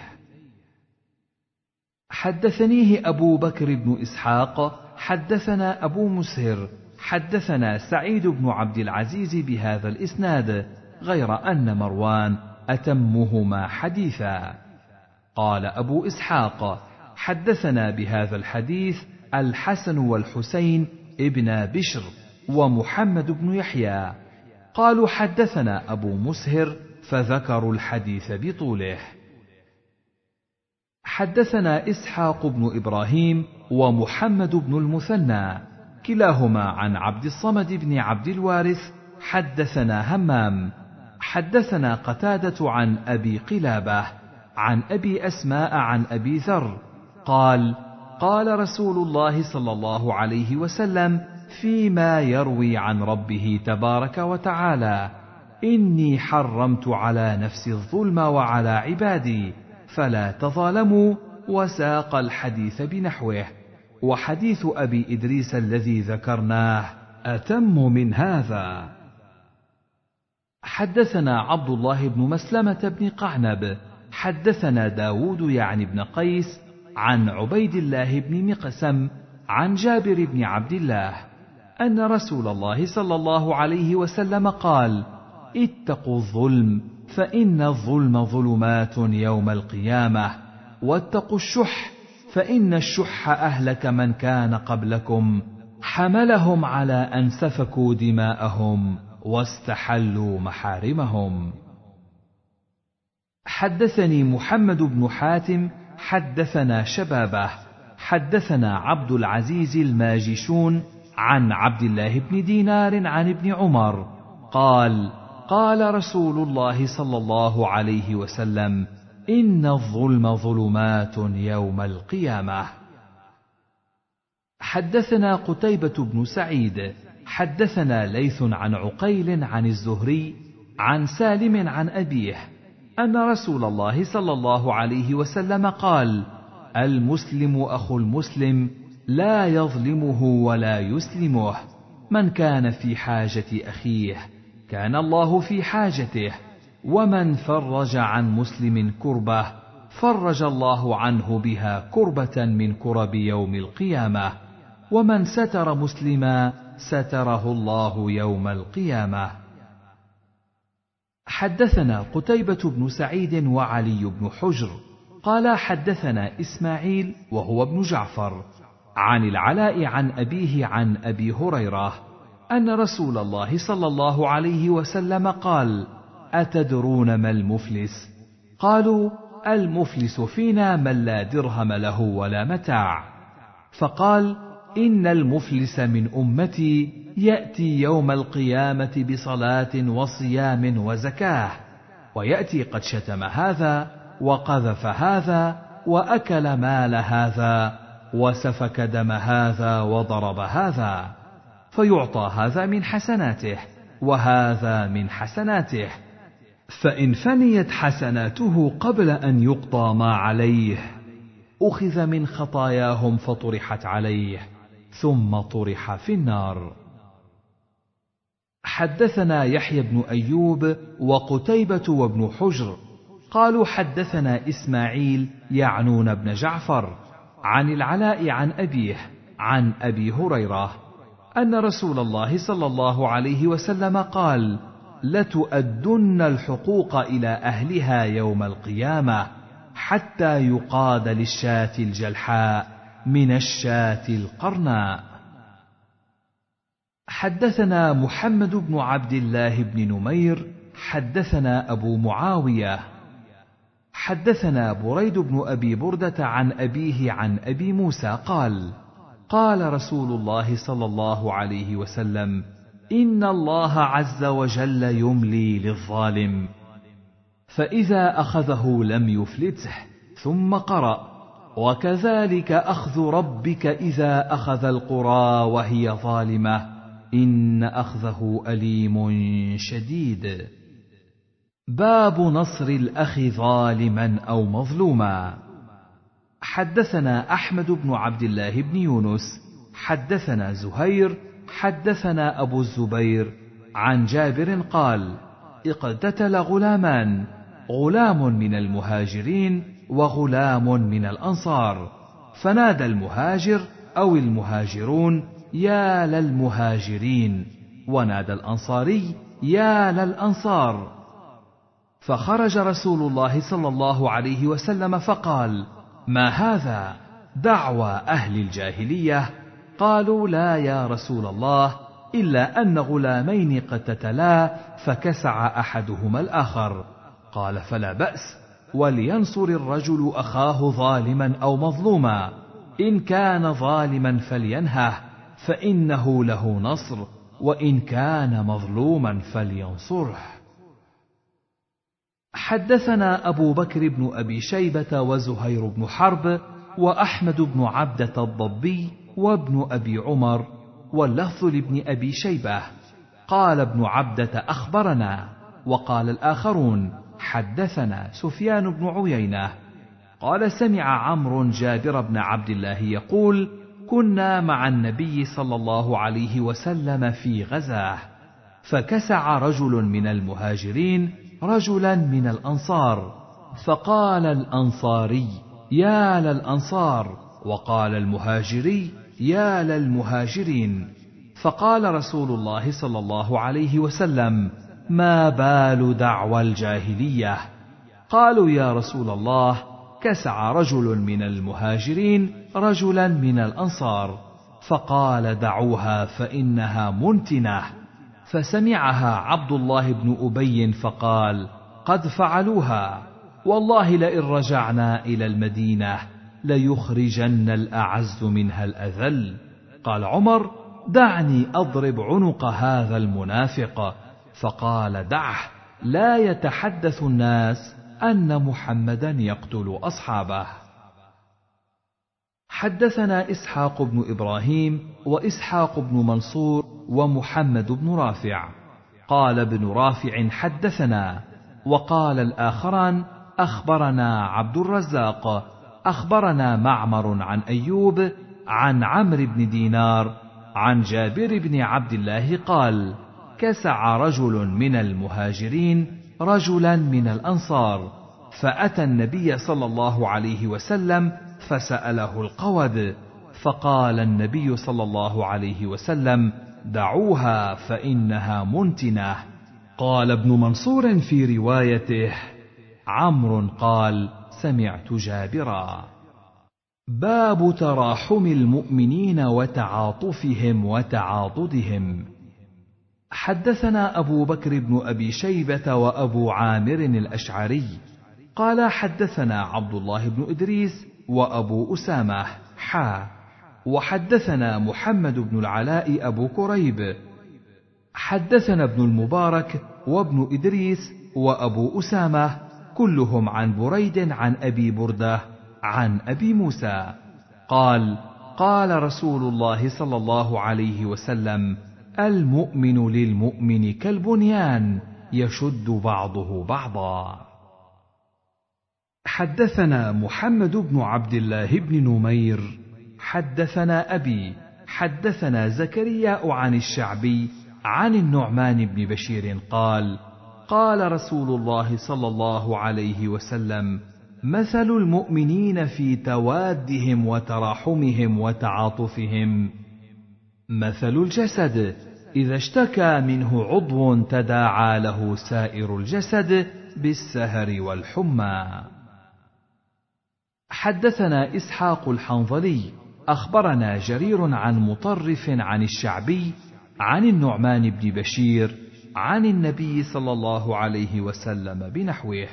حدثنيه أبو بكر بن إسحاق حدثنا أبو مسهر حدثنا سعيد بن عبد العزيز بهذا الإسناد، غير أن مروان أتمهما حديثا. قال أبو إسحاق: حدثنا بهذا الحديث الحسن والحسين ابن بشر ومحمد بن يحيى. قالوا: حدثنا أبو مسهر، فذكروا الحديث بطوله. حدثنا إسحاق بن إبراهيم ومحمد بن المثنى كلاهما عن عبد الصمد بن عبد الوارث حدثنا همام حدثنا قتادة عن أبي قلابة عن أبي أسماء عن أبي ذر قال: قال رسول الله صلى الله عليه وسلم فيما يروي عن ربه تبارك وتعالى: إني حرمت على نفسي الظلم وعلى عبادي فلا تظالموا، وساق الحديث بنحوه. وحديث أبي إدريس الذي ذكرناه أتم من هذا. حدثنا عبد الله بن مسلمة بن قعنب حدثنا داود يعني بن قيس عن عبيد الله بن مقسم عن جابر بن عبد الله أن رسول الله صلى الله عليه وسلم قال: اتقوا الظلم فإن الظلم ظلمات يوم القيامة، واتقوا الشح فإن الشح أهلك من كان قبلكم، حملهم على أن سفكوا دماءهم واستحلوا محارمهم. حدثني محمد بن حاتم حدثنا شبابه حدثنا عبد العزيز الماجشون عن عبد الله بن دينار عن ابن عمر قال: قال رسول الله صلى الله عليه وسلم: إن الظلم ظلمات يوم القيامة. حدثنا قتيبة بن سعيد حدثنا ليث عن عقيل عن الزهري عن سالم عن أبيه أن رسول الله صلى الله عليه وسلم قال: المسلم أخو المسلم لا يظلمه ولا يسلمه، من كان في حاجة أخيه كان الله في حاجته، ومن فرج عن مسلم كربة فرج الله عنه بها كربة من كرب يوم القيامة، ومن ستر مسلما ستره الله يوم القيامة. حدثنا قتيبة بن سعيد وعلي بن حجر قال: حدثنا إسماعيل وهو ابن جعفر عن العلاء عن أبيه عن أبي هريرة أن رسول الله صلى الله عليه وسلم قال: أتدرون ما المفلس؟ قالوا: المفلس فينا من لا درهم له ولا متاع. فقال: إن المفلس من أمتي يأتي يوم القيامة بصلاة وصيام وزكاة، ويأتي قد شتم هذا وقذف هذا وأكل مال هذا وسفك دم هذا وضرب هذا، فيعطى هذا من حسناته وهذا من حسناته، فإن فنيت حسناته قبل أن يقضى ما عليه أخذ من خطاياهم فطرحت عليه ثم طرح في النار. حدثنا يحيى بن أيوب وقتيبة وابن حجر قالوا: حدثنا إسماعيل يعنون ابن جعفر عن العلاء عن أبيه عن أبي هريرة أن رسول الله صلى الله عليه وسلم قال: لتؤدن الحقوق إلى أهلها يوم القيامة حتى يقاد للشاة الجلحاء من الشاة القرناء. حدثنا محمد بن عبد الله بن نمير حدثنا أبو معاوية حدثنا بريد بن أبي بردة عن أبيه عن أبي موسى قال: قال رسول الله صلى الله عليه وسلم: إن الله عز وجل يملي للظالم، فإذا أخذه لم يفلته، ثم قرأ: وكذلك أخذ ربك إذا أخذ القرى وهي ظالمة إن أخذه أليم شديد. باب نصر الأخ ظالما أو مظلوما. حدثنا أحمد بن عبد الله بن يونس حدثنا زهير حدثنا أبو الزبير عن جابر قال: اقتتل غلامان، غلام من المهاجرين وغلام من الأنصار، فنادى المهاجر أو المهاجرون: يا للمهاجرين، ونادى الأنصاري: يا للأنصار. فخرج رسول الله صلى الله عليه وسلم فقال: ما هذا؟ دعوى أهل الجاهلية. قالوا: لا يا رسول الله، إلا أن غلامين قتتلا فكسع أحدهما الآخر. قال: فلا بأس، ولينصر الرجل أخاه ظالما أو مظلوما، إن كان ظالما فلينهه، فإنه له نصر، وإن كان مظلوما فلينصره. حدثنا أبو بكر بن أبي شيبة وزهير بن حرب وأحمد بن عبدة الضبي وابن أبي عمر، واللفظ لابن أبي شيبة. قال ابن عبدة: أخبرنا. وقال الآخرون: حدثنا سفيان بن عيينة قال: سمع عمرو جابر بن عبد الله يقول: كنا مع النبي صلى الله عليه وسلم في غزاه، فكسع رجل من المهاجرين رجلا من الأنصار، فقال الأنصاري: يا للأنصار، وقال المهاجري: يا للمهاجرين. فقال رسول الله صلى الله عليه وسلم: ما بال دعوى الجاهلية؟ قالوا: يا رسول الله، كسع رجل من المهاجرين رجلا من الأنصار. فقال: دعوها فإنها منتنة. فسمعها عبد الله بن أبي فقال: قد فعلوها، والله لئن رجعنا إلى المدينة ليخرجن الأعز منها الأذل. قال عمر: دعني أضرب عنق هذا المنافق. فقال: دعه، لا يتحدث الناس أن محمدا يقتل أصحابه. حدثنا إسحاق بن إبراهيم وإسحاق بن منصور ومحمد بن رافع. قال ابن رافع: حدثنا. وقال الآخران: أخبرنا عبد الرزاق أخبرنا معمر عن أيوب عن عمرو بن دينار عن جابر بن عبد الله قال: كسع رجل من المهاجرين رجلا من الأنصار، فأتى النبي صلى الله عليه وسلم فسأله القود، فقال النبي صلى الله عليه وسلم: دعوها فإنها منتنة. قال ابن منصور في روايته: عمرو قال: سمعت جابرا. باب تراحم المؤمنين وتعاطفهم وتعاضدهم. حدثنا أبو بكر بن أبي شيبة وأبو عامر الأشعري قال: حدثنا عبد الله بن إدريس وأبو أسامة وحدثنا محمد بن العلاء أبو كريب حدثنا ابن المبارك وابن إدريس وأبو أسامة كلهم عن بريد عن أبي بردة عن أبي موسى قال: قال رسول الله صلى الله عليه وسلم: المؤمن للمؤمن كالبنيان يشد بعضه بعضا. حدثنا محمد بن عبد الله بن نمير حدثنا أبي حدثنا زكريا عن الشعبي عن النعمان بن بشير قال: قال رسول الله صلى الله عليه وسلم: مثل المؤمنين في توادهم وتراحمهم وتعاطفهم مثل الجسد إذا اشتكى منه عضو تداعى له سائر الجسد بالسهر والحمى. حدثنا إسحاق الحنظلي أخبرنا جرير عن مطرف عن الشعبي عن النعمان بن بشير عن النبي صلى الله عليه وسلم بنحوه.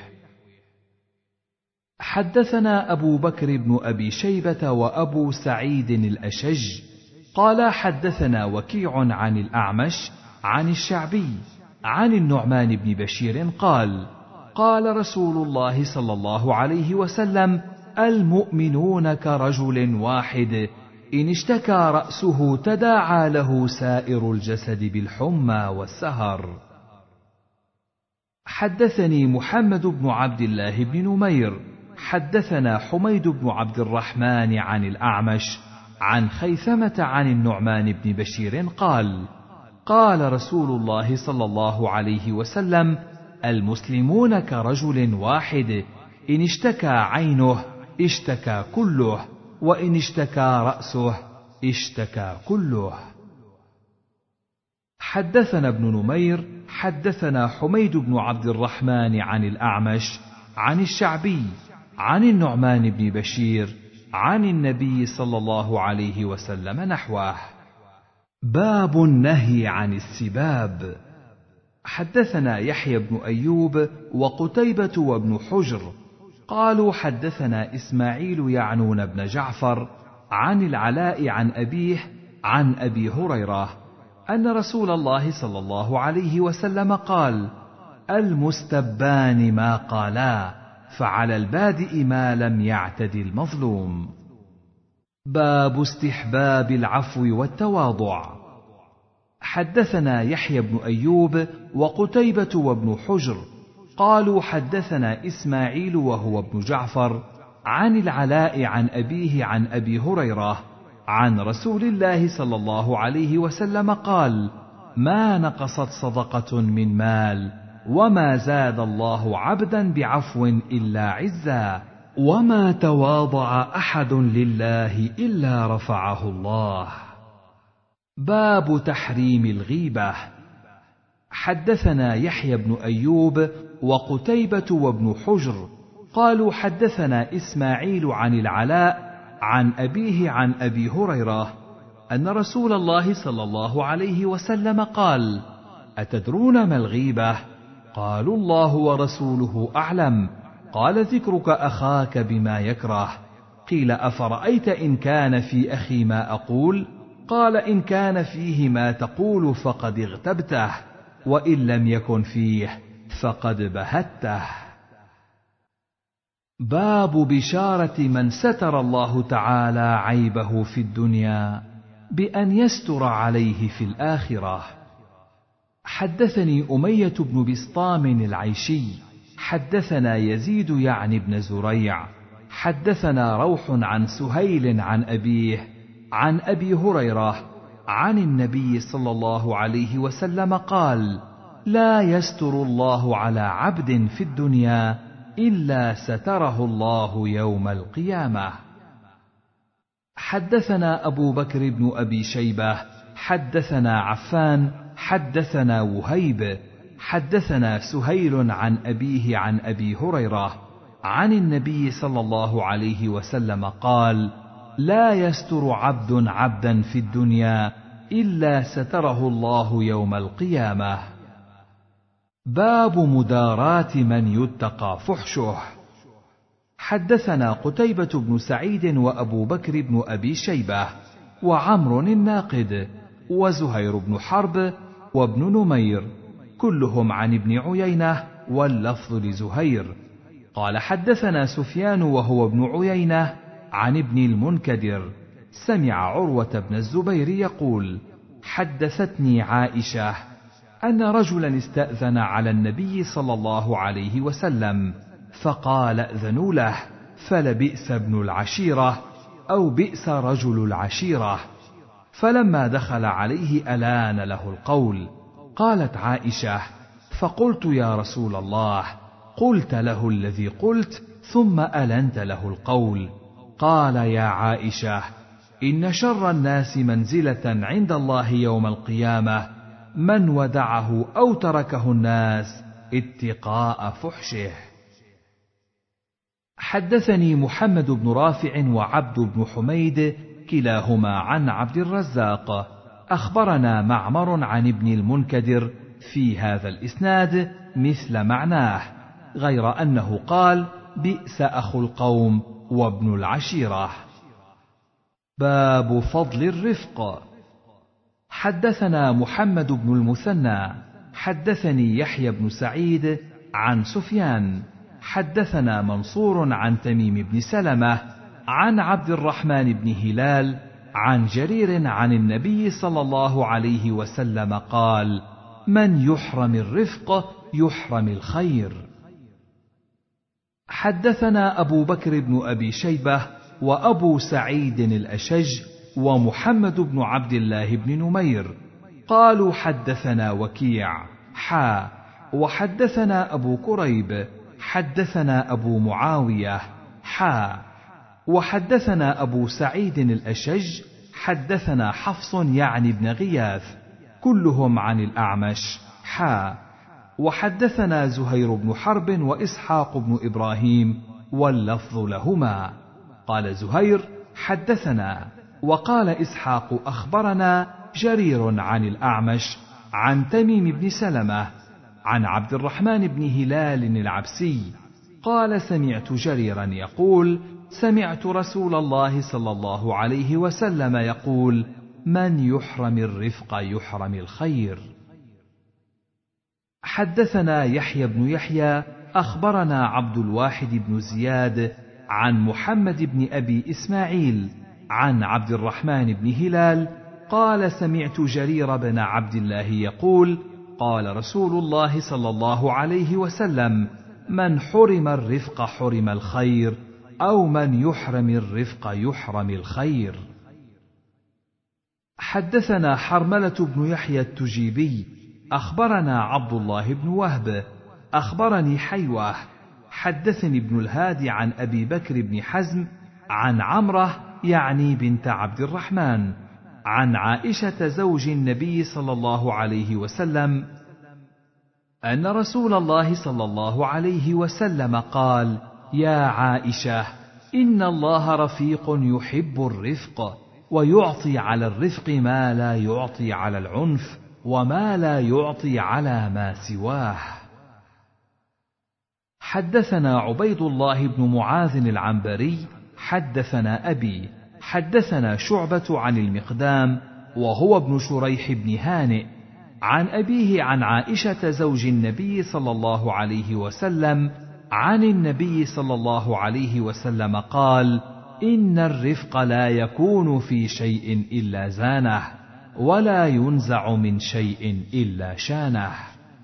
حدثنا أبو بكر بن أبي شيبة وأبو سعيد الأشج قال: حدثنا وكيع عن الأعمش عن الشعبي عن النعمان بن بشير قال: قال رسول الله صلى الله عليه وسلم: المؤمنون كرجل واحد إن اشتكى رأسه تداعى له سائر الجسد بالحمى والسهر. حدثني محمد بن عبد الله بن نمير حدثنا حميد بن عبد الرحمن عن الأعمش عن خيثمة عن النعمان بن بشير قال قال رسول الله صلى الله عليه وسلم المسلمون كرجل واحد إن اشتكى عينه اشتكى كله وإن اشتكى رأسه اشتكى كله. حدثنا ابن نمير حدثنا حميد بن عبد الرحمن عن الأعمش عن الشعبي عن النعمان بن بشير عن النبي صلى الله عليه وسلم نحوه. باب النهي عن السباب. حدثنا يحيى بن أيوب وقتيبة وابن حجر قالوا حدثنا إسماعيل يعنون بن جعفر عن العلاء عن أبيه عن أبي هريرة أن رسول الله صلى الله عليه وسلم قال المستبان ما قالا فعلى البادئ ما لم يعتد المظلوم. باب استحباب العفو والتواضع. حدثنا يحيى بن أيوب وقتيبة وابن حجر قالوا حدثنا إسماعيل وهو ابن جعفر عن العلاء عن أبيه عن أبي هريرة عن رسول الله صلى الله عليه وسلم قال ما نقصت صدقة من مال وما زاد الله عبدا بعفو إلا عزا وما تواضع أحد لله إلا رفعه الله. باب تحريم الغيبة. حدثنا يحيى بن أيوب وقتيبة وابن حجر قالوا حدثنا إسماعيل عن العلاء عن أبيه عن أبي هريرة أن رسول الله صلى الله عليه وسلم قال أتدرون ما الغيبة؟ قالوا الله ورسوله أعلم. قال ذكرك أخاك بما يكره. قيل أفرأيت إن كان في أخي ما أقول؟ قال إن كان فيه ما تقول فقد اغتبته وإن لم يكن فيه فقد بهته. باب بشارة من ستر الله تعالى عيبه في الدنيا بأن يستر عليه في الآخرة. حدثني أمية بن بسطام العيشي حدثنا يزيد يعني بن زريع حدثنا روح عن سهيل عن أبيه عن أبي هريرة عن النبي صلى الله عليه وسلم قال لا يستر الله على عبد في الدنيا إلا ستره الله يوم القيامة. حدثنا أبو بكر بن أبي شيبة حدثنا عفان حدثنا وهيب حدثنا سهيل عن أبيه عن أبي هريرة عن النبي صلى الله عليه وسلم قال لا يستر عبد عبدا في الدنيا إلا ستره الله يوم القيامة. باب مداراة من يتقى فحشه. حدثنا قتيبة بن سعيد وأبو بكر بن أبي شيبة وعمر الناقد وزهير بن حرب وابن نمير كلهم عن ابن عيينة واللفظ لزهير قال حدثنا سفيان وهو ابن عيينة عن ابن المنكدر سمع عروة بن الزبير يقول حدثتني عائشة أن رجلا استأذن على النبي صلى الله عليه وسلم فقال ائذنوا له فلبئس ابن العشيرة أو بئس رجل العشيرة. فلما دخل عليه ألان له القول. قالت عائشة فقلت يا رسول الله قلت له الذي قلت ثم ألنت له القول. قال يا عائشة إن شر الناس منزلة عند الله يوم القيامة من ودعه أو تركه الناس اتقاء فحشه. حدثني محمد بن رافع وعبد بن حميد كلاهما عن عبد الرزاق أخبرنا معمر عن ابن المنكدر في هذا الإسناد مثل معناه غير أنه قال بئس أخو القوم وابن العشيرة. باب فضل الرفق. حدثنا محمد بن المثنى حدثني يحيى بن سعيد عن سفيان حدثنا منصور عن تميم بن سلمة عن عبد الرحمن بن هلال عن جرير عن النبي صلى الله عليه وسلم قال من يحرم الرفق يحرم الخير. حدثنا أبو بكر بن أبي شيبة وأبو سعيد الأشج ومحمد بن عبد الله بن نمير قالوا حدثنا وكيع وحدثنا أبو كريب حدثنا أبو معاوية وحدثنا أبو سعيد الأشج حدثنا حفص يعني بن غياث كلهم عن الأعمش وحدثنا زهير بن حرب وإسحاق بن إبراهيم واللفظ لهما. قال زهير حدثنا، وقال إسحاق أخبرنا جرير عن الأعمش عن تميم بن سلمة عن عبد الرحمن بن هلال العبسي قال سمعت جريرا يقول سمعت رسول الله صلى الله عليه وسلم يقول من يحرم الرفق يحرم الخير. حدثنا يحيى بن يحيى أخبرنا عبد الواحد بن زياد عن محمد بن أبي إسماعيل عن عبد الرحمن بن هلال قال سمعت جرير بن عبد الله يقول قال رسول الله صلى الله عليه وسلم من حرم الرفق حرم الخير أو من يحرم الرفق يحرم الخير. حدثنا حرملة بن يحيى التجيبي أخبرنا عبد الله بن وهب أخبرني حيوة حدثني ابن الهادي عن أبي بكر بن حزم عن عمرة يعني بنت عبد الرحمن عن عائشة زوج النبي صلى الله عليه وسلم أن رسول الله صلى الله عليه وسلم قال يا عائشة إن الله رفيق يحب الرفق ويعطي على الرفق ما لا يعطي على العنف وما لا يعطي على ما سواه. حدثنا عبيد الله بن معاذ العنبري حدثنا أبي حدثنا شعبة عن المقدام وهو ابن شريح بن هانئ عن أبيه عن عائشة زوج النبي صلى الله عليه وسلم عن النبي صلى الله عليه وسلم قال إن الرفق لا يكون في شيء إلا زانه ولا ينزع من شيء إلا شانه.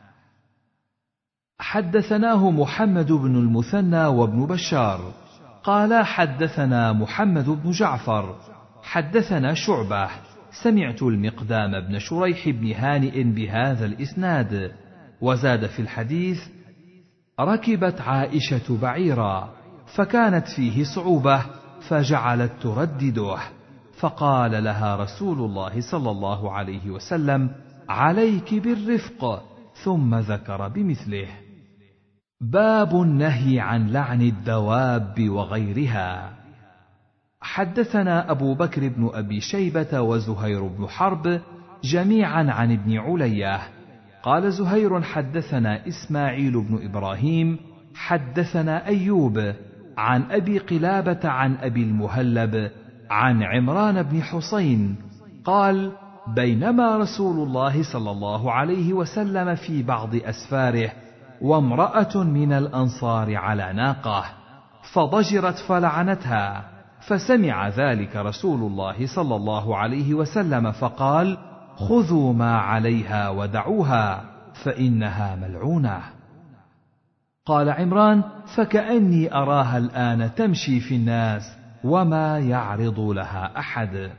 حدثناه محمد بن المثنى وابن بشار قال حدثنا محمد بن جعفر حدثنا شعبة سمعت المقدام بن شريح بن هانئ بهذا الإسناد وزاد في الحديث ركبت عائشة بعيرا فكانت فيه صعوبة فجعلت تردده فقال لها رسول الله صلى الله عليه وسلم عليك بالرفق ثم ذكر بمثله. باب النهي عن لعن الدواب وغيرها. حدثنا أبو بكر بن أبي شيبة وزهير بن حرب جميعا عن ابن علية قال زهير حدثنا إسماعيل بن إبراهيم حدثنا أيوب عن أبي قلابة عن أبي المهلب عن عمران بن حسين قال بينما رسول الله صلى الله عليه وسلم في بعض أسفاره وامرأة من الأنصار على ناقة فضجرت فلعنتها فسمع ذلك رسول الله صلى الله عليه وسلم فقال خذوا ما عليها ودعوها فإنها ملعونة. قال عمران فكأني أراها الآن تمشي في الناس وما يعرض لها أحد.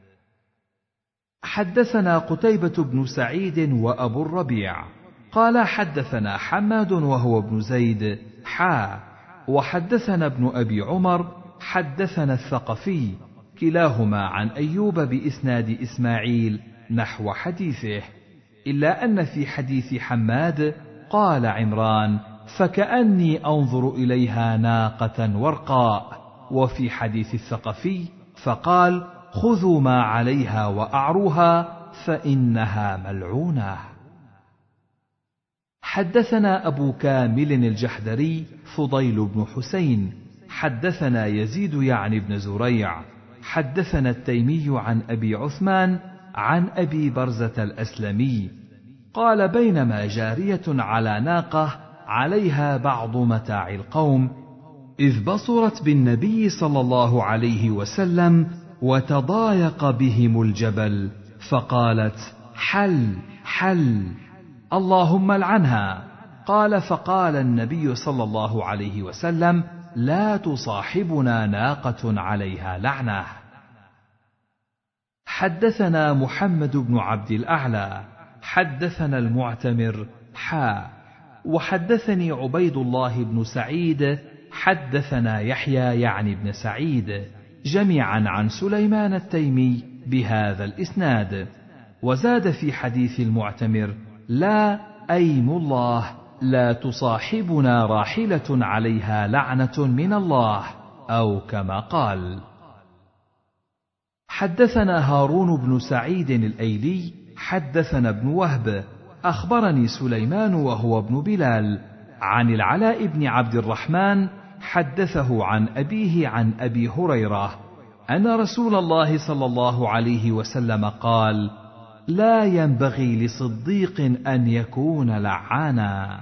حدثنا قتيبة بن سعيد وأبو الربيع قال حدثنا حماد وهو ابن زيد وحدثنا ابن أبي عمر حدثنا الثقفي كلاهما عن أيوب بإسناد إسماعيل نحو حديثه إلا أن في حديث حماد قال عمران فكأني أنظر إليها ناقة ورقاء وفي حديث الثقفي فقال خذوا ما عليها وأعروها فإنها ملعونة. حدثنا أبو كامل الجحدري فضيل بن حسين حدثنا يزيد يعني بن زريع حدثنا التيمي عن أبي عثمان عن أبي برزة الأسلمي قال بينما جارية على ناقة عليها بعض متاع القوم إذ بصرت بالنبي صلى الله عليه وسلم وتضايق بهم الجبل فقالت حل حل اللهم العنها. قال: فقال النبي صلى الله عليه وسلم: لا تصاحبنا ناقة عليها لعنة. حدثنا محمد بن عبد الأعلى حدثنا المعتمر وحدثني عبيد الله بن سعيد حدثنا يحيى يعني بن سعيد جميعا عن سليمان التيمي بهذا الإسناد، وزاد في حديث المعتمر: لا أيم الله، لا تصاحبنا راحلة عليها لعنة من الله، أو كما قال. حدثنا هارون بن سعيد الأيلي حدثنا ابن وهب أخبرني سليمان وهو ابن بلال عن العلاء بن عبد الرحمن حدثه عن أبيه عن أبي هريرة أن رسول الله صلى الله عليه وسلم قال: لا ينبغي لصديق أن يكون لعانا.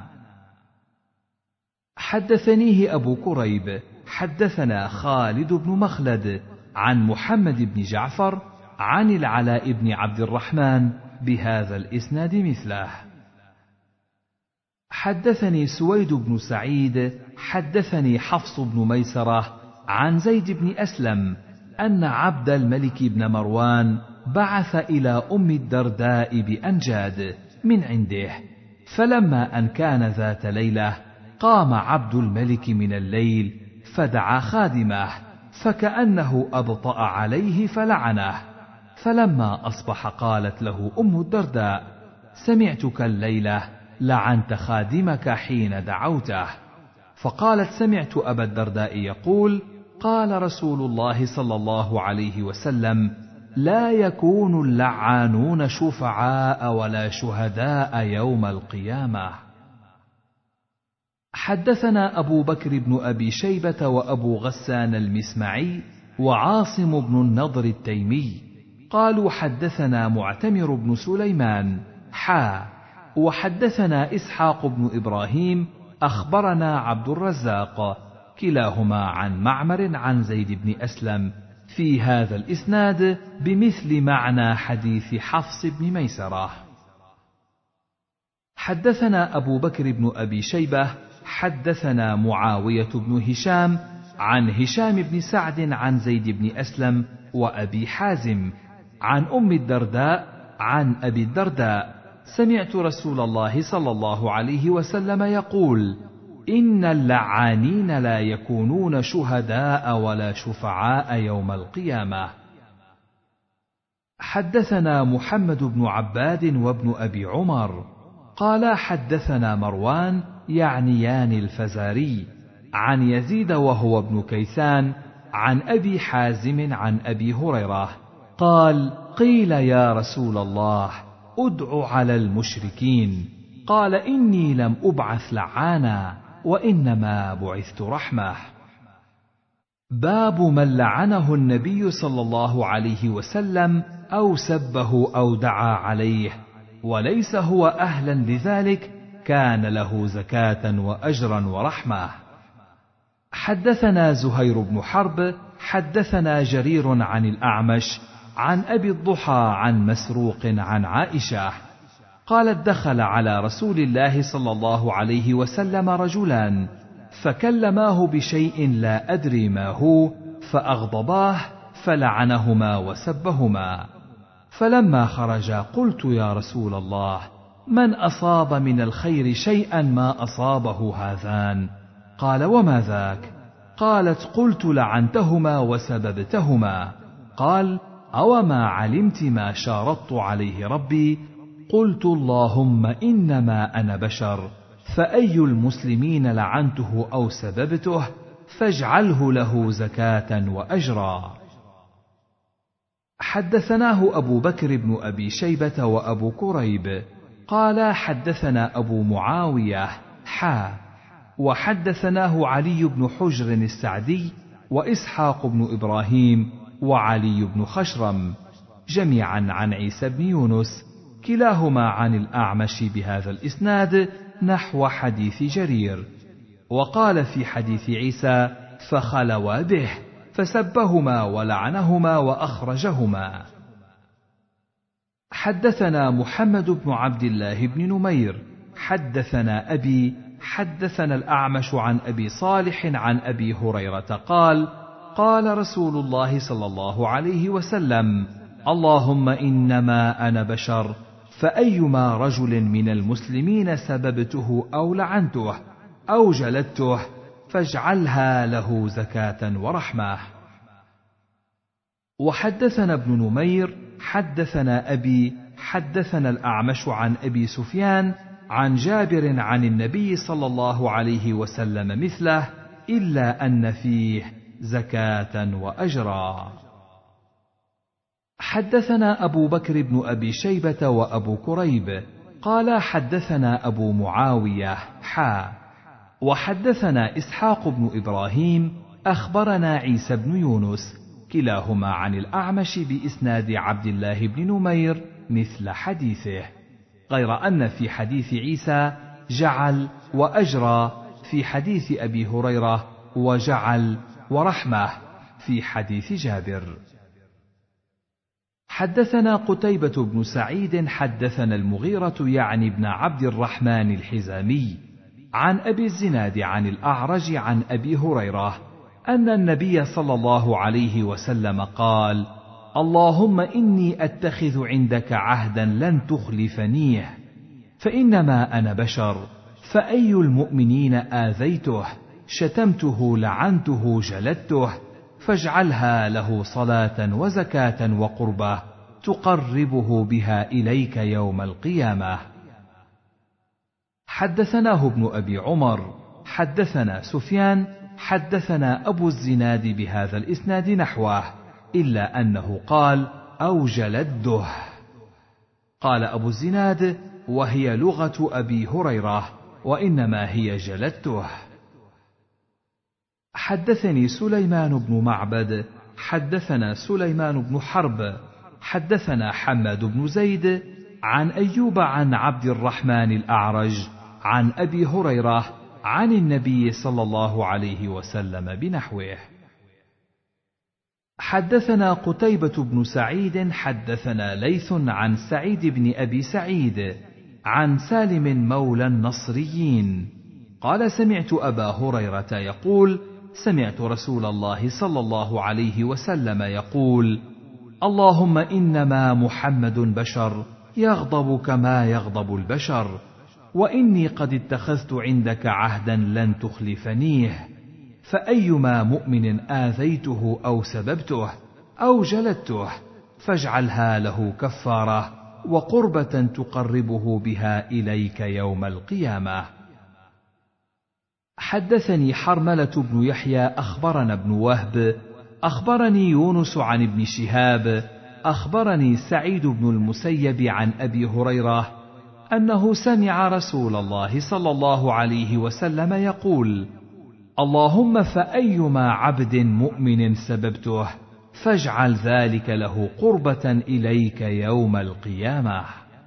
حدثنيه أبو كريب حدثنا خالد بن مخلد عن محمد بن جعفر عن العلاء بن عبد الرحمن بهذا الإسناد مثله. حدثني سويد بن سعيد حدثني حفص بن ميسرة عن زيد بن أسلم أن عبد الملك بن مروان بعث إلى أم الدرداء بأنجاد من عنده، فلما أن كان ذات ليلة قام عبد الملك من الليل فدعا خادمه فكأنه أبطأ عليه فلعنه، فلما أصبح قالت له أم الدرداء: سمعتك الليلة لعنت خادمك حين دعوته. فقالت: سمعت أبا الدرداء يقول: قال رسول الله صلى الله عليه وسلم: لا يكون اللعانون شفعاء ولا شهداء يوم القيامة. حدثنا أبو بكر بن أبي شيبة وأبو غسان المسمعي وعاصم بن النضر التيمي قالوا: حدثنا معتمر بن سليمان وحدثنا إسحاق بن إبراهيم أخبرنا عبد الرزاق كلاهما عن معمر عن زيد بن أسلم في هذا الإسناد بمثل معنى حديث حفص بن ميسرة. حدثنا أبو بكر بن أبي شيبة حدثنا معاوية بن هشام عن هشام بن سعد عن زيد بن أسلم وأبي حازم عن أم الدرداء عن أبي الدرداء: سمعت رسول الله صلى الله عليه وسلم يقول: إن اللعانين لا يكونون شهداء ولا شفعاء يوم القيامة. حدثنا محمد بن عباد وابن أبي عمر قال: حدثنا مروان يعنيان الفزاري عن يزيد وهو ابن كيسان عن أبي حازم عن أبي هريرة قال: قيل يا رسول الله ادع على المشركين، قال: إني لم أبعث لعانا وإنما بعثت رحمة. باب من لعنه النبي صلى الله عليه وسلم أو سبه أو دعا عليه وليس هو أهلا لذلك كان له زكاة وأجرا ورحمة. حدثنا زهير بن حرب حدثنا جرير عن الأعمش عن أبي الضحى عن مسروق عن عائشة قالت: دخل على رسول الله صلى الله عليه وسلم رجلان فكلماه بشيء لا أدري ما هو فأغضباه فلعنهما وسبهما، فلما خرجا قلت: يا رسول الله، من أصاب من الخير شيئا ما أصابه هذان؟ قال: وما ذاك؟ قالت: قلت: لعنتهما وسببتهما. قال: أوما علمت ما شارطت عليه ربي؟ قلت: اللهم إنما أنا بشر، فأي المسلمين لعنته أو سببته فاجعله له زكاة وأجرا. حدثناه أبو بكر بن أبي شيبة وأبو كريب قال: حدثنا أبو معاوية وحدثناه علي بن حجر السعدي وإسحاق بن إبراهيم وعلي بن خشرم جميعا عن عيسى بن يونس كلاهما عن الأعمش بهذا الإسناد نحو حديث جرير، وقال في حديث عيسى: فخلوا به فسبهما ولعنهما وأخرجهما. حدثنا محمد بن عبد الله بن نمير حدثنا أبي حدثنا الأعمش عن أبي صالح عن أبي هريرة قال قال رسول الله صلى الله عليه وسلم: اللهم إنما أنا بشر، فأيما رجل من المسلمين سببته أو لعنته أو جلدته فاجعلها له زكاة ورحمة. وحدثنا ابن نمير حدثنا أبي حدثنا الأعمش عن أبي سفيان عن جابر عن النبي صلى الله عليه وسلم مثله، إلا أن فيه زكاة وأجرا. حدثنا أبو بكر بن أبي شيبة وأبو كريب قال حدثنا أبو معاوية وحدثنا إسحاق بن إبراهيم أخبرنا عيسى بن يونس كلاهما عن الأعمش بإسناد عبد الله بن نمير مثل حديثه، غير أن في حديث عيسى جعل وأجرى، في حديث أبي هريرة وجعل ورحمة في حديث جابر. حدثنا قتيبة بن سعيد حدثنا المغيرة يعني بن عبد الرحمن الحزامي عن أبي الزناد عن الأعرج عن أبي هريرة أن النبي صلى الله عليه وسلم قال: اللهم إني أتخذ عندك عهدا لن تخلفنيه، فإنما أنا بشر، فأي المؤمنين آذيته شتمته لعنته جلدته، فاجعلها له صلاة وزكاة وقربة تقربه بها إليك يوم القيامة. حدثناه ابن أبي عمر حدثنا سفيان حدثنا أبو الزناد بهذا الإسناد نحوه، إلا أنه قال: أو جلده. قال أبو الزناد: وهي لغة أبي هريرة، وإنما هي جلدته. حدثني سليمان بن معبد حدثنا سليمان بن حرب حدثنا حماد بن زيد عن أيوب عن عبد الرحمن الأعرج عن أبي هريرة عن النبي صلى الله عليه وسلم بنحوه. حدثنا قتيبة بن سعيد حدثنا ليث عن سعيد بن أبي سعيد عن سالم مولى النصريين قال: سمعت أبا هريرة يقول: سمعت رسول الله صلى الله عليه وسلم يقول: اللهم إنما محمد بشر يغضب كما يغضب البشر، وإني قد اتخذت عندك عهدا لن تخلفنيه، فأيما مؤمن آذيته أو سببته أو جلدته فاجعلها له كفارة وقربة تقربه بها إليك يوم القيامة. حدثني حرملة بن يحيى أخبرنا ابن وهب أخبرني يونس عن ابن شهاب أخبرني سعيد بن المسيب عن أبي هريرة أنه سمع رسول الله صلى الله عليه وسلم يقول: اللهم فأيما عبد مؤمن سببته فاجعل ذلك له قربة إليك يوم القيامة.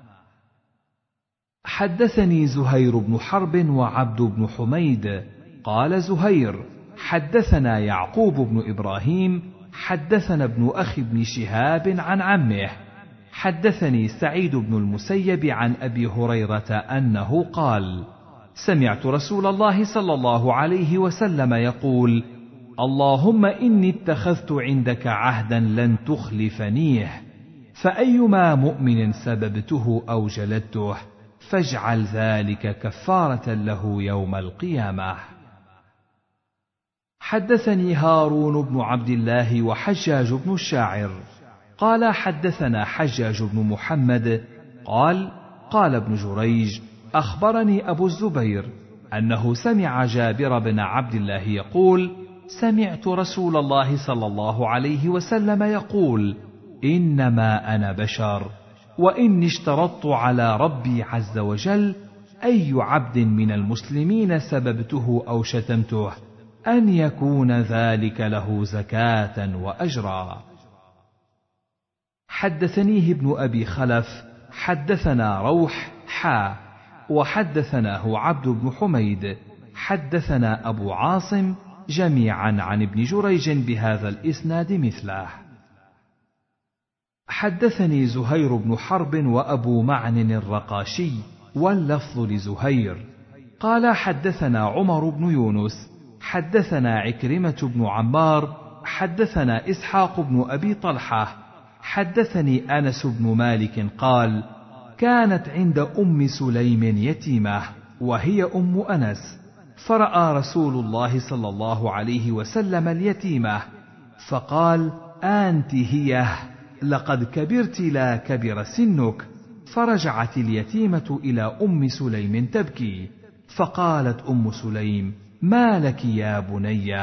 حدثني زهير بن حرب وعبد بن حميد قال زهير: حدثنا يعقوب بن إبراهيم حدثنا ابن أخي بن شهاب عن عمه حدثني سعيد بن المسيب عن أبي هريرة أنه قال: سمعت رسول الله صلى الله عليه وسلم يقول: اللهم إني اتخذت عندك عهدا لن تخلفنيه، فأيما مؤمن سببته أو جلدته فاجعل ذلك كفارة له يوم القيامة. حدثني هارون بن عبد الله وحجاج بن الشاعر قال: حدثنا حجاج بن محمد قال: قال ابن جريج: أخبرني أبو الزبير أنه سمع جابر بن عبد الله يقول: سمعت رسول الله صلى الله عليه وسلم يقول: إنما أنا بشر، وإني اشترطت على ربي عز وجل أي عبد من المسلمين سببته أو شتمته أن يكون ذلك له زكاة وأجرا. حدثنيه ابن أبي خلف حدثنا روح وحدثناه عبد بن حميد حدثنا أبو عاصم جميعا عن ابن جريج بهذا الإسناد مثله. حدثني زهير بن حرب وأبو معن الرقاشي، واللفظ لزهير، قال حدثنا عمر بن يونس حدثنا عكرمة بن عمار حدثنا إسحاق بن أبي طلحة حدثني أنس بن مالك قال: كانت عند أم سليم يتيمة وهي أم أنس، فرأى رسول الله صلى الله عليه وسلم اليتيمة فقال: أنت هي، لقد كبرت لا كبر سنك. فرجعت اليتيمة إلى أم سليم تبكي، فقالت أم سليم: ما لك يا بنيه؟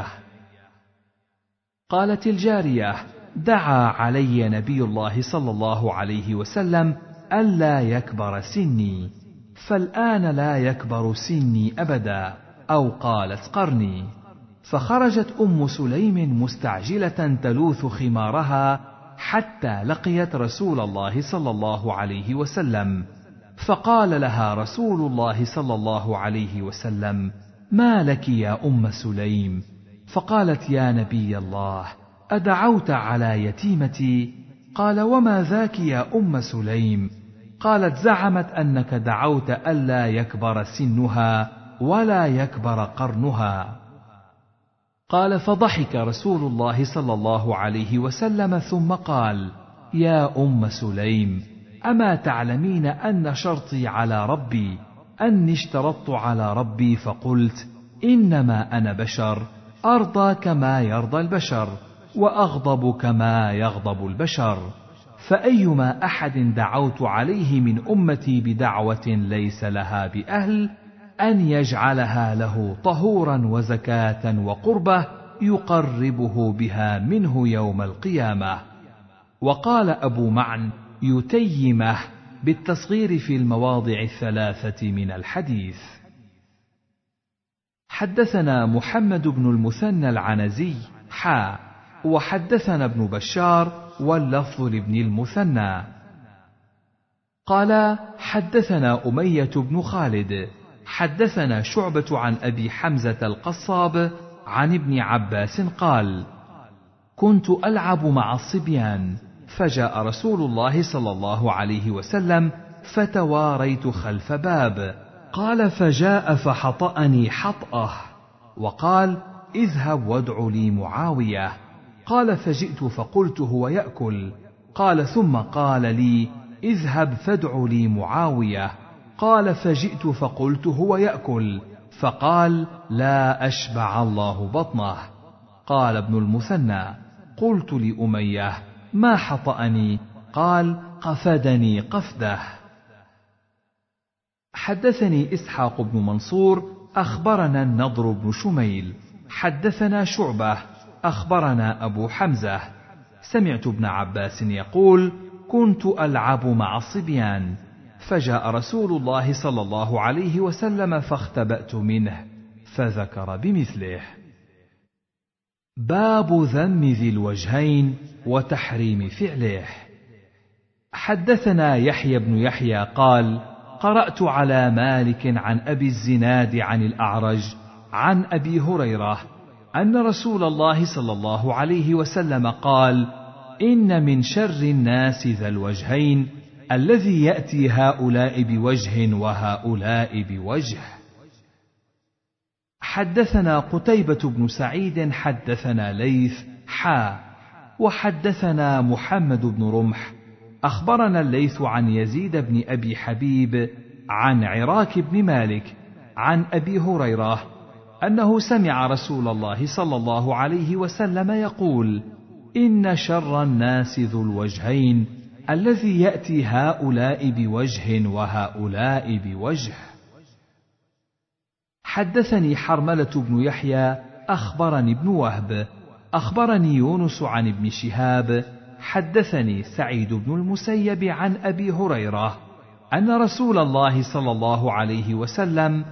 قالت الجارية: دعا علي نبي الله صلى الله عليه وسلم ألا يكبر سني، فالآن لا يكبر سني أبدا، أو قالت قرني. فخرجت أم سليم مستعجلة تلوث خمارها حتى لقيت رسول الله صلى الله عليه وسلم، فقال لها رسول الله صلى الله عليه وسلم: ما لك يا أم سليم؟ فقالت: يا نبي الله، أدعوت على يتيمتي؟ قال: وما ذاك يا أم سليم؟ قالت: زعمت أنك دعوت ألا يكبر سنها ولا يكبر قرنها. قال: فضحك رسول الله صلى الله عليه وسلم ثم قال: يا أم سليم، أما تعلمين أن شرطي على ربي أني اشترطت على ربي فقلت: إنما أنا بشر، أرضى كما يرضى البشر، وأغضب كما يغضب البشر، فأيما أحد دعوت عليه من أمتي بدعوة ليس لها بأهل أن يجعلها له طهورا وزكاة وقربة يقربه بها منه يوم القيامة. وقال أبو معن: يتيمه بالتصغير في المواضع الثلاثة من الحديث. حدثنا محمد بن المثنى العنزي وحدثنا ابن بشار، واللفظ لابن المثنى قال: حدثنا أمية بن خالد حدثنا شعبة عن أبي حمزة القصاب عن ابن عباس قال: كنت ألعب مع الصبيان، فجاء رسول الله صلى الله عليه وسلم فتواريت خلف باب، قال: فجاء فحطأني حطأه، وقال: اذهب وادع لي معاوية. قال: فجئت فقلت هو يأكل. قال: ثم قال لي: اذهب فادع لي معاوية. قال: فجئت فقلت هو يأكل، فقال: لا أشبع الله بطنه. قال ابن المثنى: قلت لأمية: ما حطأني؟ قال: قفدني قفده. حدثني إسحاق بن منصور أخبرنا النضر بن شميل حدثنا شعبة أخبرنا أبو حمزة سمعت ابن عباس يقول: كنت ألعب مع الصبيان، فجاء رسول الله صلى الله عليه وسلم فاختبأت منه، فذكر بمثله. باب ذم ذي الوجهين وتحريم فعله. حدثنا يحيى بن يحيى قال: قرأت على مالك عن أبي الزناد عن الأعرج عن أبي هريرة أن رسول الله صلى الله عليه وسلم قال: إن من شر الناس ذا الوجهين الذي يأتي هؤلاء بوجه وهؤلاء بوجه. حدثنا قتيبة بن سعيد حدثنا ليث وحدثنا محمد بن رمح أخبرنا الليث عن يزيد بن أبي حبيب عن عراك بن مالك عن أبي هريرة أنه سمع رسول الله صلى الله عليه وسلم يقول: إن شر الناس ذو الوجهين الذي يأتي هؤلاء بوجه وهؤلاء بوجه. حدثني حرملة بن يحيى أخبرني ابن وهب أخبرني يونس عن ابن شهاب حدثني سعيد بن المسيب عن أبي هريرة أن رسول الله صلى الله عليه وسلم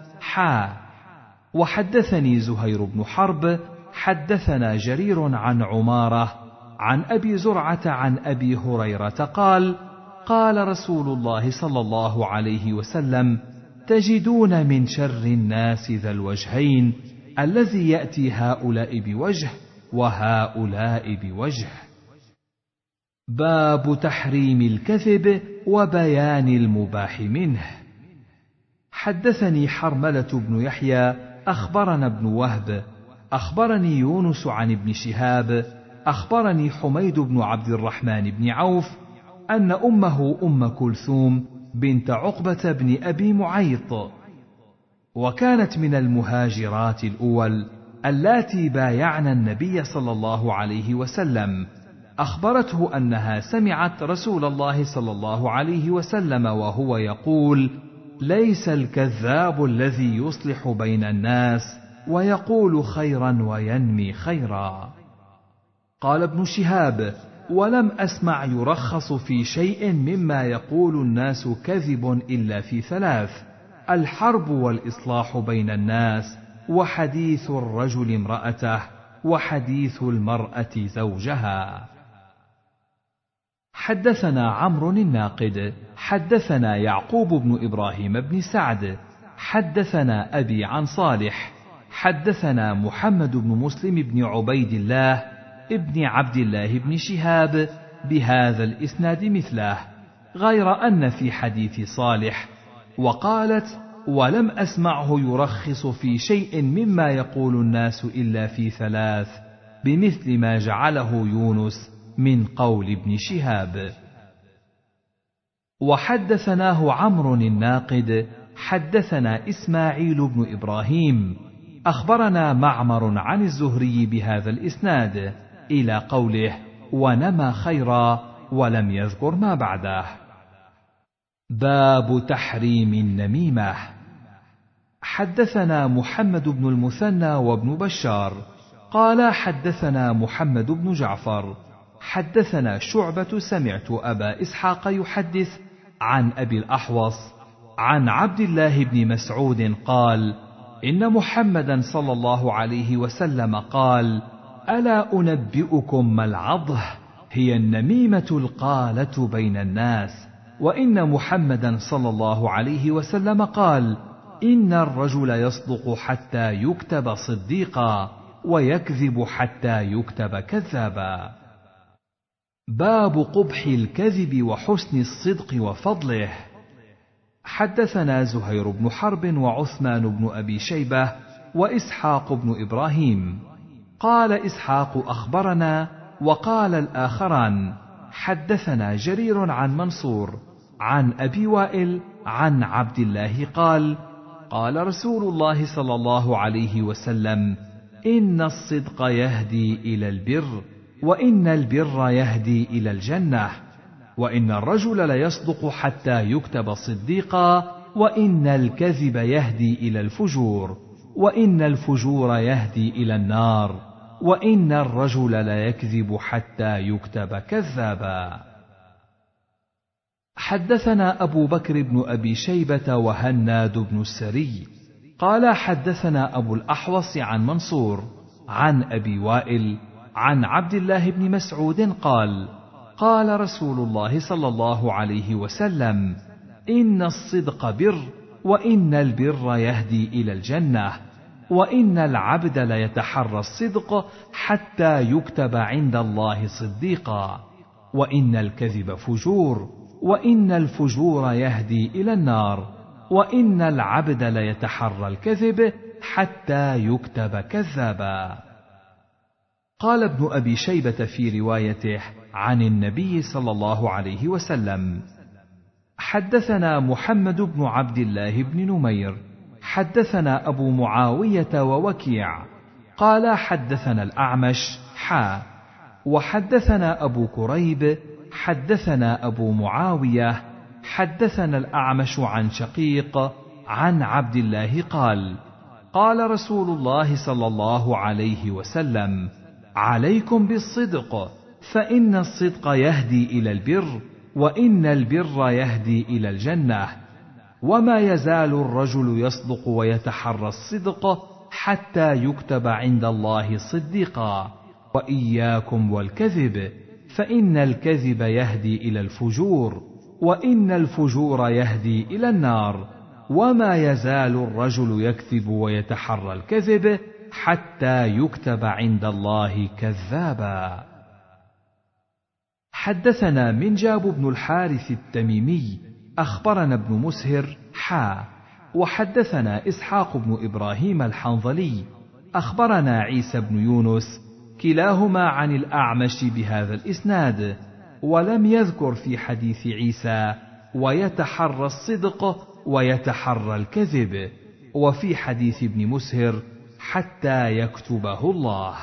وحدثني زهير بن حرب حدثنا جرير عن عمارة عن أبي زرعة عن أبي هريرة قال: قال رسول الله صلى الله عليه وسلم: تجدون من شر الناس ذا الوجهين الذي يأتي هؤلاء بوجه وهؤلاء بوجه. باب تحريم الكذب وبيان المباح منه. حدثني حرملة بن يحيى أخبرنا ابن وهب أخبرني يونس عن ابن شهاب أخبرني حميد بن عبد الرحمن بن عوف أن أمه أم كلثوم بنت عقبة بن أبي معيط، وكانت من المهاجرات الأول اللاتي بايعن النبي صلى الله عليه وسلم، أخبرته أنها سمعت رسول الله صلى الله عليه وسلم وهو يقول: ليس الكذاب الذي يصلح بين الناس ويقول خيرا وينمي خيرا. قال ابن شهاب: ولم أسمع يرخص في شيء مما يقول الناس كذب إلا في ثلاث: الحرب والإصلاح بين الناس، وحديث الرجل امرأته، وحديث المرأة زوجها. حدثنا عمرو الناقد حدثنا يعقوب بن إبراهيم بن سعد حدثنا أبي عن صالح حدثنا محمد بن مسلم بن عبيد الله ابن عبد الله بن شهاب بهذا الإسناد مثله، غير أن في حديث صالح وقالت: ولم أسمعه يرخص في شيء مما يقول الناس إلا في ثلاث، بمثل ما جعله يونس من قول ابن شهاب. وحدثناه عمرو الناقد حدثنا إسماعيل بن إبراهيم أخبرنا معمر عن الزهري بهذا الإسناد إلى قوله: ونمى خيرا، ولم يذكر ما بعده. باب تحريم النميمة. حدثنا محمد بن المثنى وابن بشار قال حدثنا محمد بن جعفر حدثنا شعبة سمعت أبا إسحاق يحدث عن أبي الأحوص عن عبد الله بن مسعود قال: إن محمدا صلى الله عليه وسلم قال: ألا أنبئكم ما العضه؟ هي النميمة القالة بين الناس. وإن محمدا صلى الله عليه وسلم قال: إن الرجل يصدق حتى يكتب صديقا، ويكذب حتى يكتب كذابا. باب قبح الكذب وحسن الصدق وفضله. حدثنا زهير بن حرب وعثمان بن أبي شيبة وإسحاق بن إبراهيم. قال إسحاق: أخبرنا، وقال الآخران: حدثنا جرير عن منصور عن أبي وائل عن عبد الله قال: قال رسول الله صلى الله عليه وسلم: إن الصدق يهدي إلى البر، وإن البر يهدي إلى الجنة، وإن الرجل ليصدق حتى يكتب صديقا، وإن الكذب يهدي إلى الفجور، وإن الفجور يهدي إلى النار، وإن الرجل ليكذب حتى يكتب كذابا. حدثنا أبو بكر بن أبي شيبة وهناد بن السري قال حدثنا أبو الأحوص عن منصور عن أبي وائل عن عبد الله بن مسعود قال: قال رسول الله صلى الله عليه وسلم: إن الصدق بر، وإن البر يهدي إلى الجنة، وإن العبد ليتحرى الصدق حتى يكتب عند الله صديقا، وإن الكذب فجور، وإن الفجور يهدي إلى النار، وإن العبد ليتحرى الكذب حتى يكتب كذابا. قال ابن أبي شيبة في روايته عن النبي صلى الله عليه وسلم: حدثنا محمد بن عبد الله بن نمير حدثنا أبو معاوية ووكيع قال حدثنا الأعمش وحدثنا أبو كريب حدثنا أبو معاوية حدثنا الأعمش عن شقيق عن عبد الله قال: قال رسول الله صلى الله عليه وسلم: عليكم بالصدق، فإن الصدق يهدي إلى البر، وإن البر يهدي إلى الجنة، وما يزال الرجل يصدق ويتحرى الصدق حتى يكتب عند الله صديقا، وإياكم والكذب، فإن الكذب يهدي إلى الفجور، وإن الفجور يهدي إلى النار، وما يزال الرجل يكذب ويتحرى الكذب حتى يكتب عند الله كذابا. حدثنا منجاب بن الحارث التميمي أخبرنا ابن مسهر وحدثنا إسحاق بن إبراهيم الحنظلي أخبرنا عيسى بن يونس كلاهما عن الأعمش بهذا الإسناد، ولم يذكر في حديث عيسى ويتحرى الصدق ويتحرى الكذب، وفي حديث ابن مسهر حتى يكتبه الله.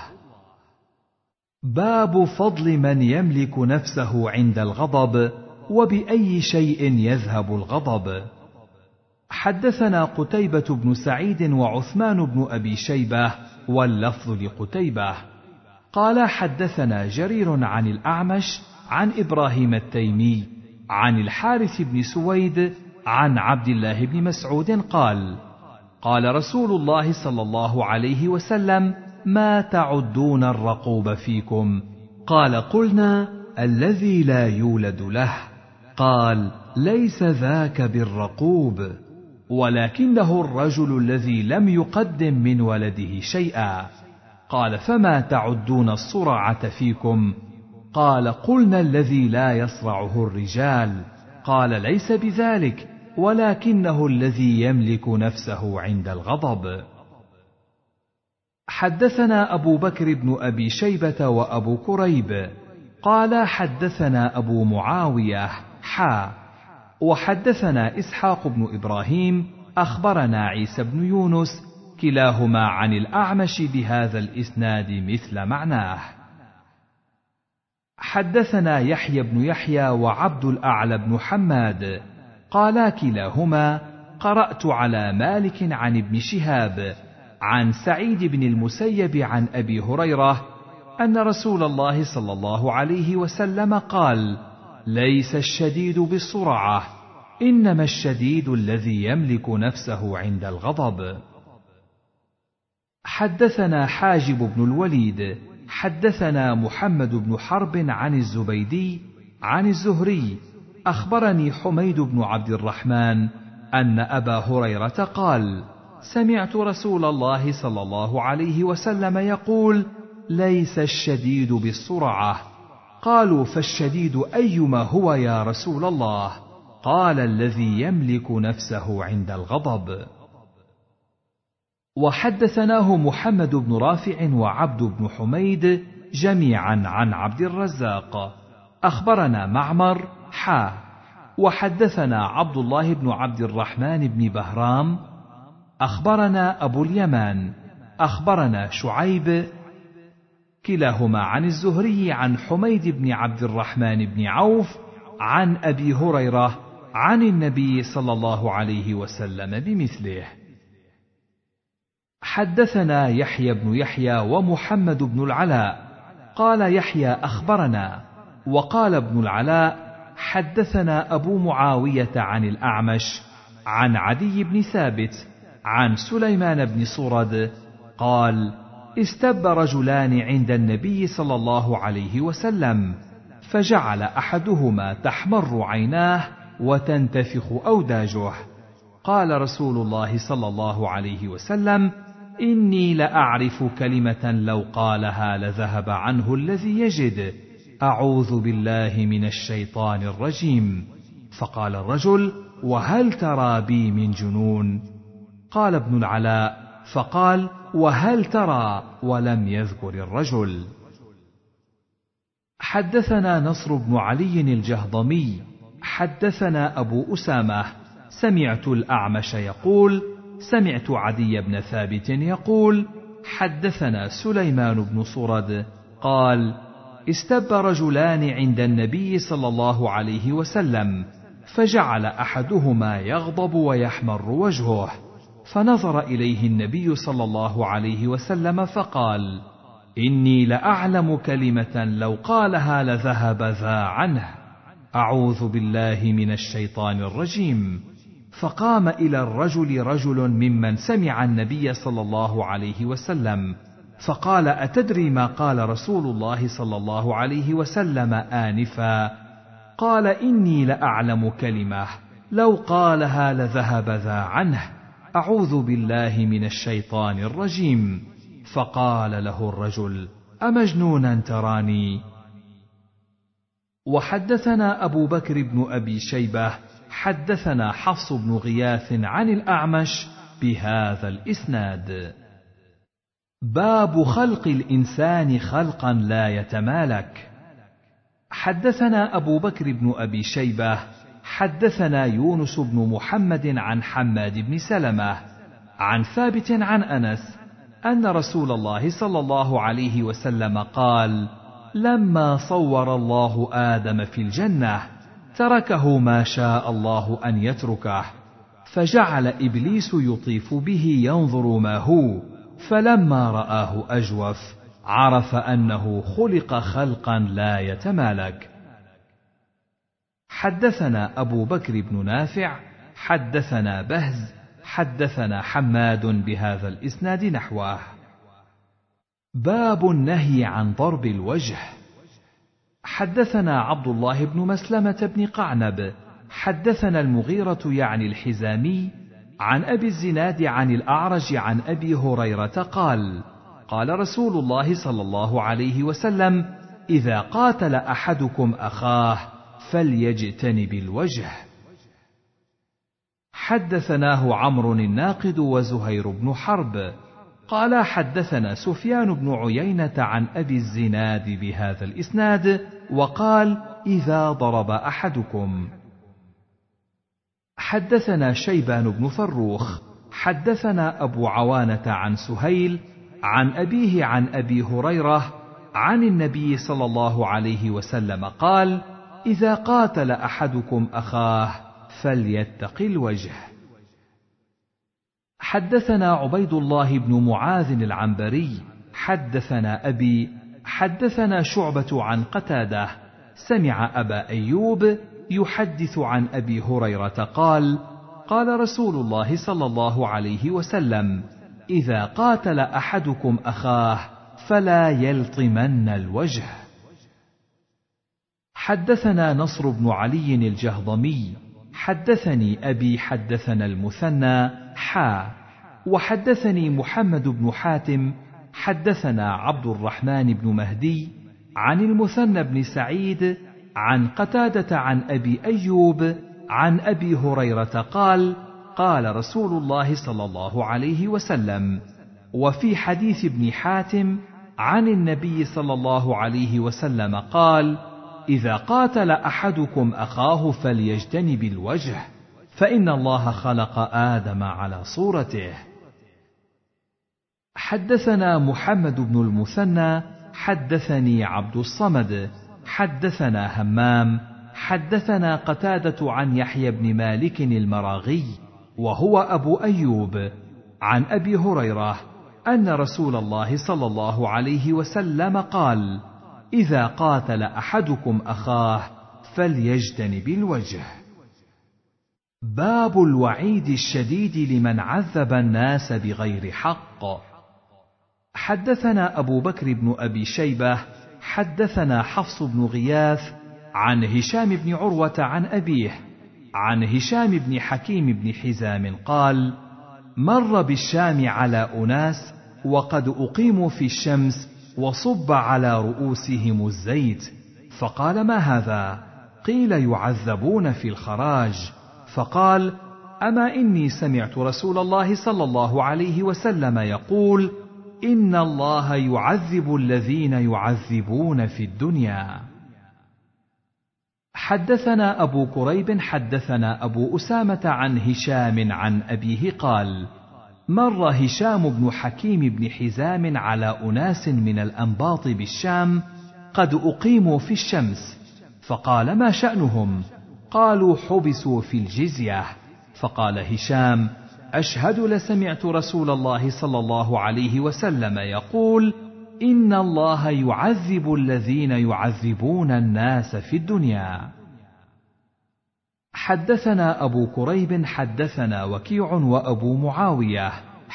باب فضل من يملك نفسه عند الغضب وبأي شيء يذهب الغضب. حدثنا قتيبة بن سعيد وعثمان بن أبي شيبة واللفظ لقتيبة قال حدثنا جرير عن الأعمش عن إبراهيم التيمي عن الحارث بن سويد عن عبد الله بن مسعود قال قال رسول الله صلى الله عليه وسلم: ما تعدون الرقوب فيكم؟ قال: قلنا: الذي لا يولد له. قال: ليس ذاك بالرقوب، ولكنه الرجل الذي لم يقدم من ولده شيئا. قال: فما تعدون الصرعة فيكم؟ قال: قلنا: الذي لا يصرعه الرجال. قال: ليس بذلك، ولكنه الذي يملك نفسه عند الغضب. حدثنا أبو بكر بن أبي شيبة وأبو كريب قال حدثنا أبو معاوية وحدثنا إسحاق بن إبراهيم أخبرنا عيسى بن يونس كلاهما عن الأعمش بهذا الإسناد مثل معناه. حدثنا يحيى بن يحيى وعبد الأعلى بن حماد قالا كلاهما: قرأت على مالك عن ابن شهاب عن سعيد بن المسيب عن أبي هريرة أن رسول الله صلى الله عليه وسلم قال: ليس الشديد بالصرعة، إنما الشديد الذي يملك نفسه عند الغضب. حدثنا حاجب بن الوليد حدثنا محمد بن حرب عن الزبيدي عن الزهري أخبرني حميد بن عبد الرحمن أن أبا هريرة قال: سمعت رسول الله صلى الله عليه وسلم يقول: ليس الشديد بالصرعة. قالوا: فالشديد أيما هو يا رسول الله؟ قال: الذي يملك نفسه عند الغضب. وحدثناه محمد بن رافع وعبد بن حميد جميعا عن عبد الرزاق أخبرنا معمر وحدثنا عبد الله بن عبد الرحمن بن بهرام أخبرنا أبو اليمان أخبرنا شعيب كلاهما عن الزهري عن حميد بن عبد الرحمن بن عوف عن أبي هريرة عن النبي صلى الله عليه وسلم بمثله. حدثنا يحيى بن يحيى ومحمد بن العلاء قال يحيى أخبرنا، وقال ابن العلاء حدثنا أبو معاوية عن الأعمش عن عدي بن ثابت عن سليمان بن صرد قال: استب رجلان عند النبي صلى الله عليه وسلم، فجعل أحدهما تحمر عيناه وتنتفخ أوداجه. قال رسول الله صلى الله عليه وسلم: إني لأعرف كلمة لو قالها لذهب عنه الذي يجد، أعوذ بالله من الشيطان الرجيم. فقال الرجل: وهل ترى بي من جنون؟ قال ابن العلاء: فقال: وهل ترى؟ ولم يذكر الرجل. حدثنا نصر بن علي الجهضمي حدثنا أبو أسامة سمعت الأعمش يقول: سمعت عدي بن ثابت يقول: حدثنا سليمان بن صرد قال: استب رجلان عند النبي صلى الله عليه وسلم، فجعل أحدهما يغضب ويحمر وجهه، فنظر إليه النبي صلى الله عليه وسلم فقال: إني لأعلم كلمة لو قالها لذهب ذا عنه، أعوذ بالله من الشيطان الرجيم. فقام إلى الرجل رجل ممن سمع النبي صلى الله عليه وسلم فقال: أتدري ما قال رسول الله صلى الله عليه وسلم آنفا؟ قال: إني لأعلم كلمة لو قالها لذهب ذا عنه، أعوذ بالله من الشيطان الرجيم. فقال له الرجل: أمجنونا تراني؟ وحدثنا أبو بكر بن أبي شيبة حدثنا حفص بن غياث عن الأعمش بهذا الإسناد. باب خلق الإنسان خلقا لا يتمالك. حدثنا أبو بكر بن أبي شيبة حدثنا يونس بن محمد عن حماد بن سلمة عن ثابت عن أنس أن رسول الله صلى الله عليه وسلم قال: لما صور الله آدم في الجنة تركه ما شاء الله أن يتركه، فجعل إبليس يطيف به ينظر ما هو، فلما رآه أجوف عرف أنه خلق خلقا لا يتمالك. حدثنا أبو بكر بن نافع حدثنا بهز حدثنا حماد بهذا الإسناد نحوه. باب النهي عن ضرب الوجه. حدثنا عبد الله بن مسلمة بن قعنب حدثنا المغيرة يعني الحزامي عن أبي الزناد عن الأعرج عن أبي هريرة قال: قال رسول الله صلى الله عليه وسلم: إذا قاتل أحدكم أخاه فليجتنب الوجه. حدثناه عمرو الناقد وزهير بن حرب قال حدثنا سفيان بن عيينة عن أبي الزناد بهذا الإسناد وقال: إذا ضرب أحدكم. حدثنا شيبان بن فروخ حدثنا أبو عوانة عن سهيل عن أبيه عن أبي هريرة عن النبي صلى الله عليه وسلم قال: إذا قاتل أحدكم أخاه فليتق الوجه. حدثنا عبيد الله بن معاذ العنبري حدثنا أبي حدثنا شعبة عن قتادة سمع أبا أيوب يحدث عن أبي هريرة قال: قال رسول الله صلى الله عليه وسلم: إذا قاتل أحدكم أخاه فلا يلطمن الوجه. حدثنا نصر بن علي الجهضمي حدثني أبي حدثنا المثنى وحدثني محمد بن حاتم حدثنا عبد الرحمن بن مهدي عن المثنى بن سعيد عن قتادة عن أبي أيوب عن أبي هريرة قال: قال رسول الله صلى الله عليه وسلم. وفي حديث ابن حاتم عن النبي صلى الله عليه وسلم قال: إذا قاتل أحدكم أخاه فليجتنب الوجه، فإن الله خلق آدم على صورته. حدثنا محمد بن المثنى حدثني عبد الصمد حدثنا همام حدثنا قتادة عن يحيى بن مالك المراغي وهو أبو أيوب عن أبي هريرة أن رسول الله صلى الله عليه وسلم قال: إذا قاتل أحدكم أخاه فليجتنب الوجه. باب الوعيد الشديد لمن عذب الناس بغير حق. حدثنا أبو بكر بن أبي شيبة حدثنا حفص بن غياث عن هشام بن عروة عن أبيه عن هشام بن حكيم بن حزام قال: مر بالشام على أناس وقد أقيموا في الشمس وصب على رؤوسهم الزيت، فقال: ما هذا؟ قيل: يعذبون في الخراج. فقال: أما إني سمعت رسول الله صلى الله عليه وسلم يقول: إن الله يعذب الذين يعذبون في الدنيا. حدثنا أبو كريب حدثنا أبو أسامة عن هشام عن أبيه قال: مر هشام بن حكيم بن حزام على أناس من الأنباط بالشام قد أقيموا في الشمس، فقال: ما شأنهم؟ قالوا: حبسوا في الجزية. فقال هشام: أشهد لسمعت رسول الله صلى الله عليه وسلم يقول: إن الله يعذب الذين يعذبون الناس في الدنيا. حدثنا أبو كريب حدثنا وكيع وأبو معاوية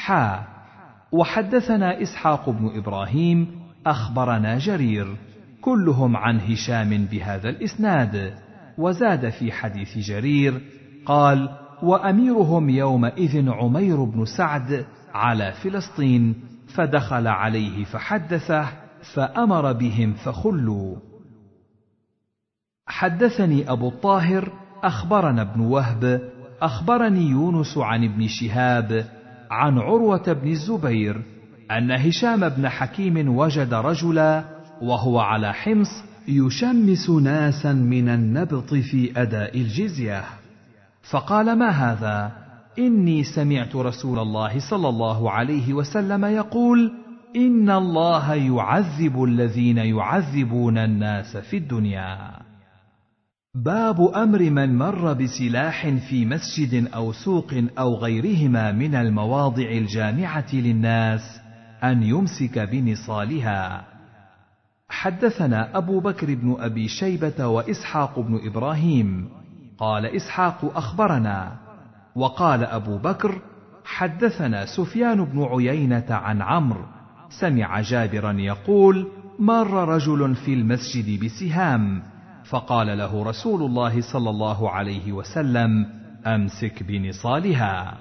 وحدثنا إسحاق بن إبراهيم أخبرنا جرير كلهم عن هشام بهذا الإسناد، وزاد في حديث جرير قال: وأميرهم يومئذ عمير بن سعد على فلسطين، فدخل عليه فحدثه فأمر بهم فخلوا. حدثني أبو الطاهر أخبرنا ابن وهب أخبرني يونس عن ابن شهاب عن عروة بن الزبير أن هشام بن حكيم وجد رجلا وهو على حمص يشمس ناسا من النبط في أداء الجزية، فقال: ما هذا؟ إني سمعت رسول الله صلى الله عليه وسلم يقول: إن الله يعذب الذين يعذبون الناس في الدنيا. باب أمر من مر بسلاح في مسجد أو سوق أو غيرهما من المواضع الجامعة للناس أن يمسك بنصالها. حدثنا أبو بكر بن أبي شيبة وإسحاق بن إبراهيم قال إسحاق أخبرنا، وقال أبو بكر حدثنا سفيان بن عيينة عن عمرو سمع جابرا يقول: مر رجل في المسجد بسهام، فقال له رسول الله صلى الله عليه وسلم: أمسك بنصالها.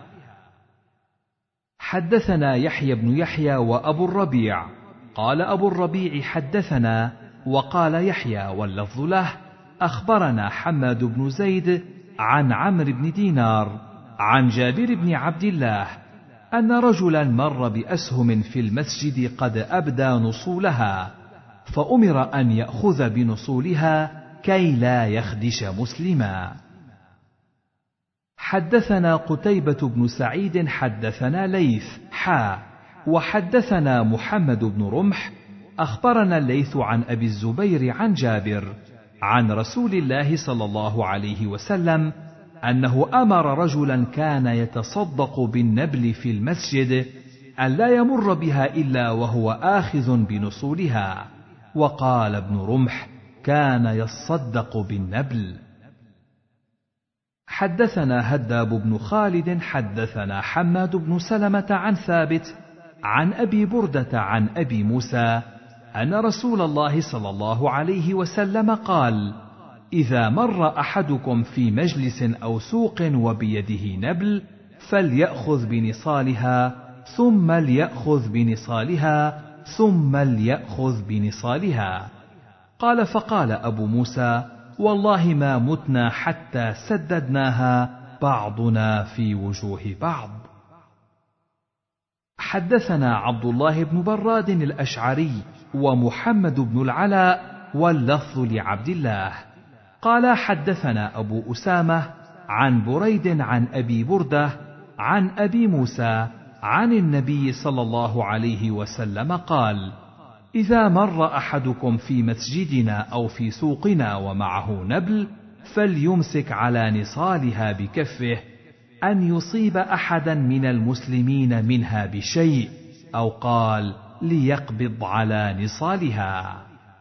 حدثنا يحيى بن يحيى وأبو الربيع قال أبو الربيع حدثنا، وقال يحيى واللفظ له: أخبرنا حماد بن زيد عن عمرو بن دينار عن جابر بن عبد الله أن رجلا مر بأسهم في المسجد قد أبدى نصولها، فأمر أن يأخذ بنصولها كي لا يخدش مسلما. حدثنا قتيبة بن سعيد حدثنا ليث وحدثنا محمد بن رمح أخبرنا الليث عن أبي الزبير عن جابر عن رسول الله صلى الله عليه وسلم أنه أمر رجلا كان يتصدق بالنبل في المسجد أن لا يمر بها إلا وهو آخذ بنصولها، وقال ابن رمح: كان يصدق بالنبل. حدثنا هداب بن خالد حدثنا حماد بن سلمة عن ثابت عن أبي بردة عن أبي موسى أن رسول الله صلى الله عليه وسلم قال: إذا مر أحدكم في مجلس أو سوق وبيده نبل فليأخذ بنصالها ثم ليأخذ بنصالها ثم ليأخذ بنصالها. قال: فقال أبو موسى: والله ما متنا حتى سددناها بعضنا في وجوه بعض. حدثنا عبد الله بن براد الأشعري ومحمد بن العلاء واللفظ لعبد الله قال: حدثنا أبو أسامة عن بريد عن أبي بردة عن أبي موسى عن النبي صلى الله عليه وسلم قال: إذا مر أحدكم في مسجدنا أو في سوقنا ومعه نبل فليمسك على نصالها بكفه، أن يصيب أحدا من المسلمين منها بشيء، أو قال: ليقبض على نصالها.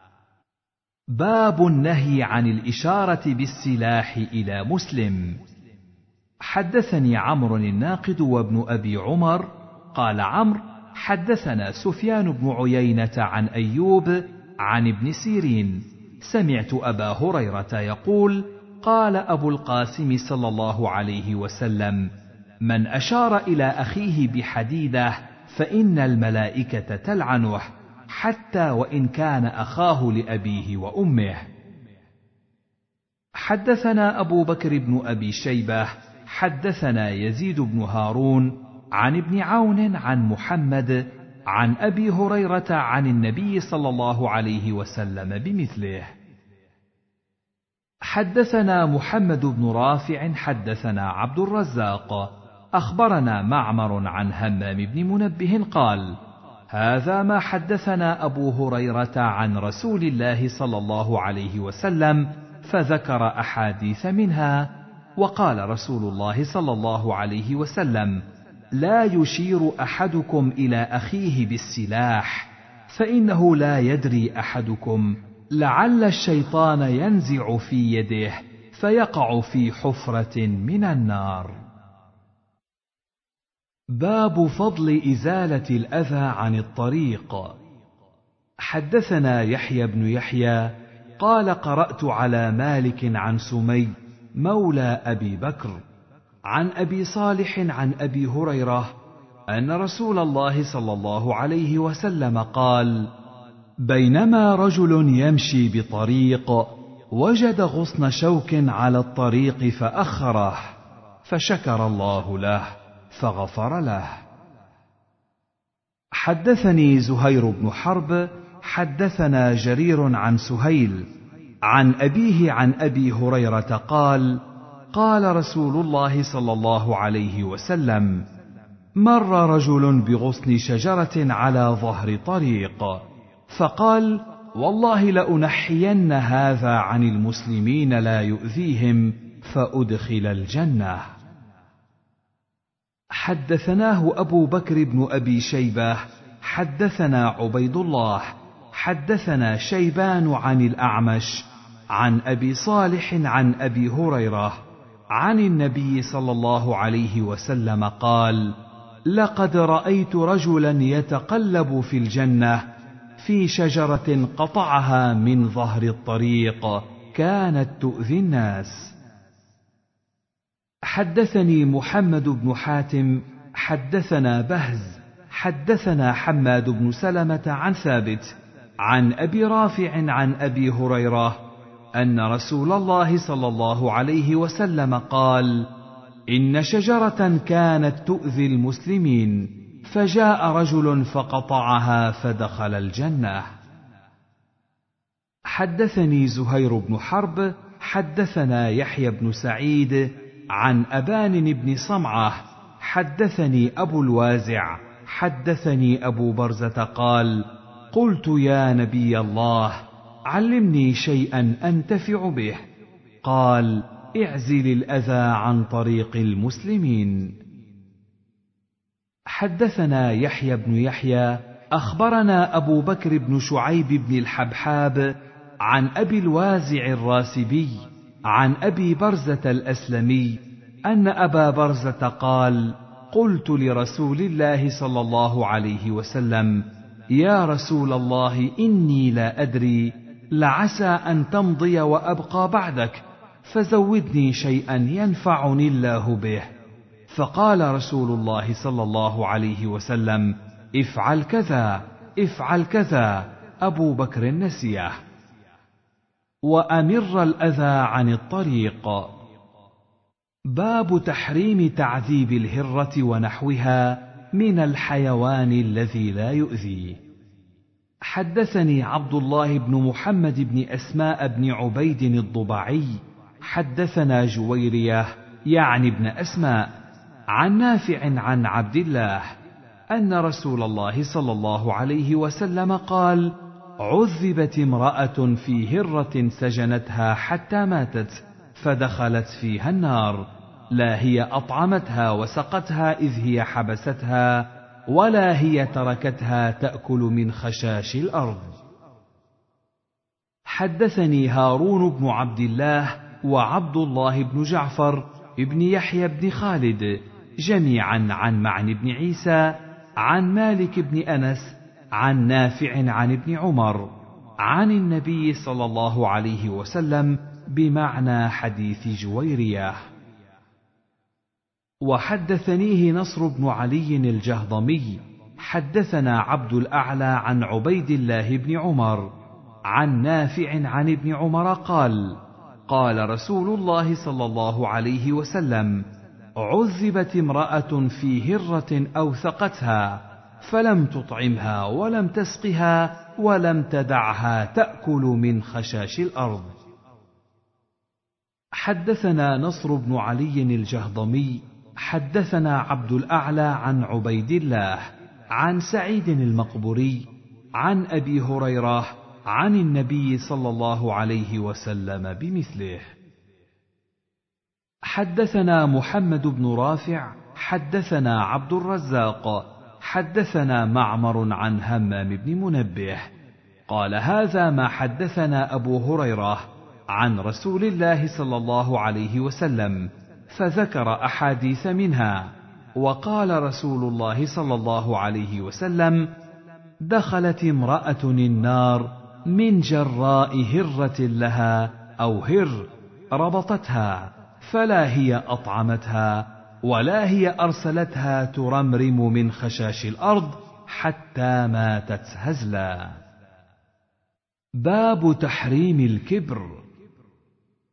باب النهي عن الإشارة بالسلاح إلى مسلم. حدثني عمرو الناقد وابن أبي عمر قال عمرو: حدثنا سفيان بن عيينة عن أيوب عن ابن سيرين سمعت أبا هريرة يقول: قال أبو القاسم صلى الله عليه وسلم: من أشار إلى أخيه بحديدة فإن الملائكة تلعنه حتى وإن كان أخاه لأبيه وأمه. حدثنا أبو بكر بن أبي شيبة حدثنا يزيد بن هارون عن ابن عون عن محمد عن أبي هريرة عن النبي صلى الله عليه وسلم بمثله. حدثنا محمد بن رافع حدثنا عبد الرزاق أخبرنا معمر عن همام بن منبه قال: هذا ما حدثنا أبو هريرة عن رسول الله صلى الله عليه وسلم، فذكر أحاديث منها. وقال رسول الله صلى الله عليه وسلم: لا يشير أحدكم إلى أخيه بالسلاح، فإنه لا يدري أحدكم لعل الشيطان ينزع في يده فيقع في حفرة من النار. باب فضل إزالة الأذى عن الطريق. حدثنا يحيى بن يحيى قال: قرأت على مالك عن سمي مولى أبي بكر عن أبي صالح عن أبي هريرة أن رسول الله صلى الله عليه وسلم قال: بينما رجل يمشي بطريق وجد غصن شوك على الطريق فأخره، فشكر الله له فغفر له. حدثني زهير بن حرب حدثنا جرير عن سهيل عن أبيه عن أبي هريرة قال: قال رسول الله صلى الله عليه وسلم: مر رجل بغصن شجرة على ظهر طريق، فقال: والله لأنحين هذا عن المسلمين لا يؤذيهم فأدخل الجنة. حدثناه أبو بكر بن أبي شيبة حدثنا عبيد الله حدثنا شيبان عن الأعمش عن أبي صالح عن أبي هريرة عن النبي صلى الله عليه وسلم قال: لقد رأيت رجلا يتقلب في الجنة في شجرة قطعها من ظهر الطريق كانت تؤذي الناس. حدثني محمد بن حاتم حدثنا بهز حدثنا حماد بن سلمة عن ثابت عن أبي رافع عن أبي هريرة أن رسول الله صلى الله عليه وسلم قال: إن شجرة كانت تؤذي المسلمين، فجاء رجل فقطعها فدخل الجنة. حدثني زهير بن حرب حدثنا يحيى بن سعيد عن أبان بن صمعة حدثني أبو الوازع حدثني أبو برزة قال: قلت يا نبي الله علمني شيئا أنتفع به. قال: اعزل الأذى عن طريق المسلمين. حدثنا يحيى بن يحيى أخبرنا أبو بكر بن شعيب بن الحبحاب عن أبي الوازع الراسبي عن أبي برزة الأسلمي أن أبا برزة قال: قلت لرسول الله صلى الله عليه وسلم: يا رسول الله إني لا أدري لعسى أن تمضي وأبقى بعدك، فزودني شيئا ينفعني الله به. فقال رسول الله صلى الله عليه وسلم: افعل كذا افعل كذا. أبو بكر نسيه. وأمر الأذى عن الطريق. باب تحريم تعذيب الهرة ونحوها من الحيوان الذي لا يؤذي. حدثني عبد الله بن محمد بن أسماء بن عبيد الضبعي حدثنا جويرية يعني ابن أسماء عن نافع عن عبد الله أن رسول الله صلى الله عليه وسلم قال: عذبت امرأة في هرة سجنتها حتى ماتت فدخلت فيها النار، لا هي أطعمتها وسقتها إذ هي حبستها، ولا هي تركتها تأكل من خشاش الأرض. حدثني هارون بن عبد الله وعبد الله بن جعفر ابن يحيى بن خالد جميعا عن معن بن عيسى عن مالك بن أنس عن نافع عن ابن عمر عن النبي صلى الله عليه وسلم بمعنى حديث جويرية. وحدثنيه نصر بن علي الجهضمي حدثنا عبد الأعلى عن عبيد الله بن عمر عن نافع عن ابن عمر قال: قال رسول الله صلى الله عليه وسلم: عذبت امرأة في هرة أوثقتها فلم تطعمها ولم تسقها ولم تدعها تأكل من خشاش الأرض. حدثنا نصر بن علي الجهضمي حدثنا عبد الأعلى عن عبيد الله عن سعيد المقبوري عن أبي هريرة عن النبي صلى الله عليه وسلم بمثله. حدثنا محمد بن رافع حدثنا عبد الرزاق حدثنا معمر عن همام بن منبه قال: هذا ما حدثنا أبو هريرة عن رسول الله صلى الله عليه وسلم، فذكر أحاديث منها. وقال رسول الله صلى الله عليه وسلم: دخلت امرأة النار من جراء هرة لها أو هر ربطتها، فلا هي أطعمتها ولا هي أرسلتها ترمرم من خشاش الأرض حتى ماتت هزلا. باب تحريم الكبر.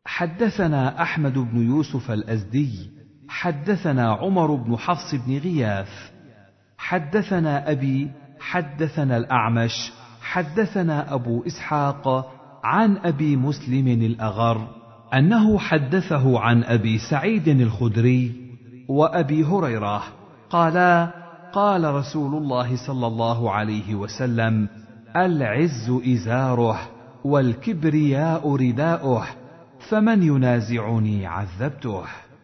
حدثنا أحمد بن يوسف الأزدي حدثنا عمر بن حفص بن غياث حدثنا أبي حدثنا الأعمش حدثنا أبو إسحاق عن أبي مسلم الأغر أنه حدثه عن أبي سعيد الخدري وأبي هريرة قالا: قال رسول الله صلى الله عليه وسلم: العز إزاره والكبرياء رداؤه، فمن ينازعني عذبته.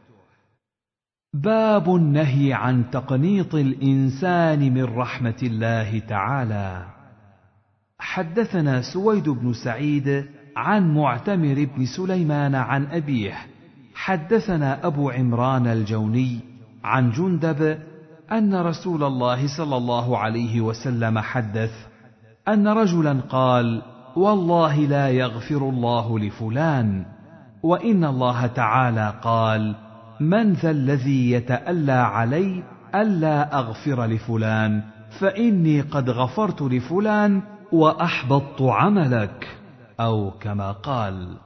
باب النهي عن تقنيط الإنسان من رحمة الله تعالى. حدثنا سويد بن سعيد عن معتمر بن سليمان عن أبيه حدثنا أبو عمران الجوني عن جندب أن رسول الله صلى الله عليه وسلم حدث أن رجلا قال: والله لا يغفر الله لفلان، وإن الله تعالى قال: من ذا الذي يتألى علي ألا أغفر لفلان، فإني قد غفرت لفلان وأحبطت عملك، أو كما قال.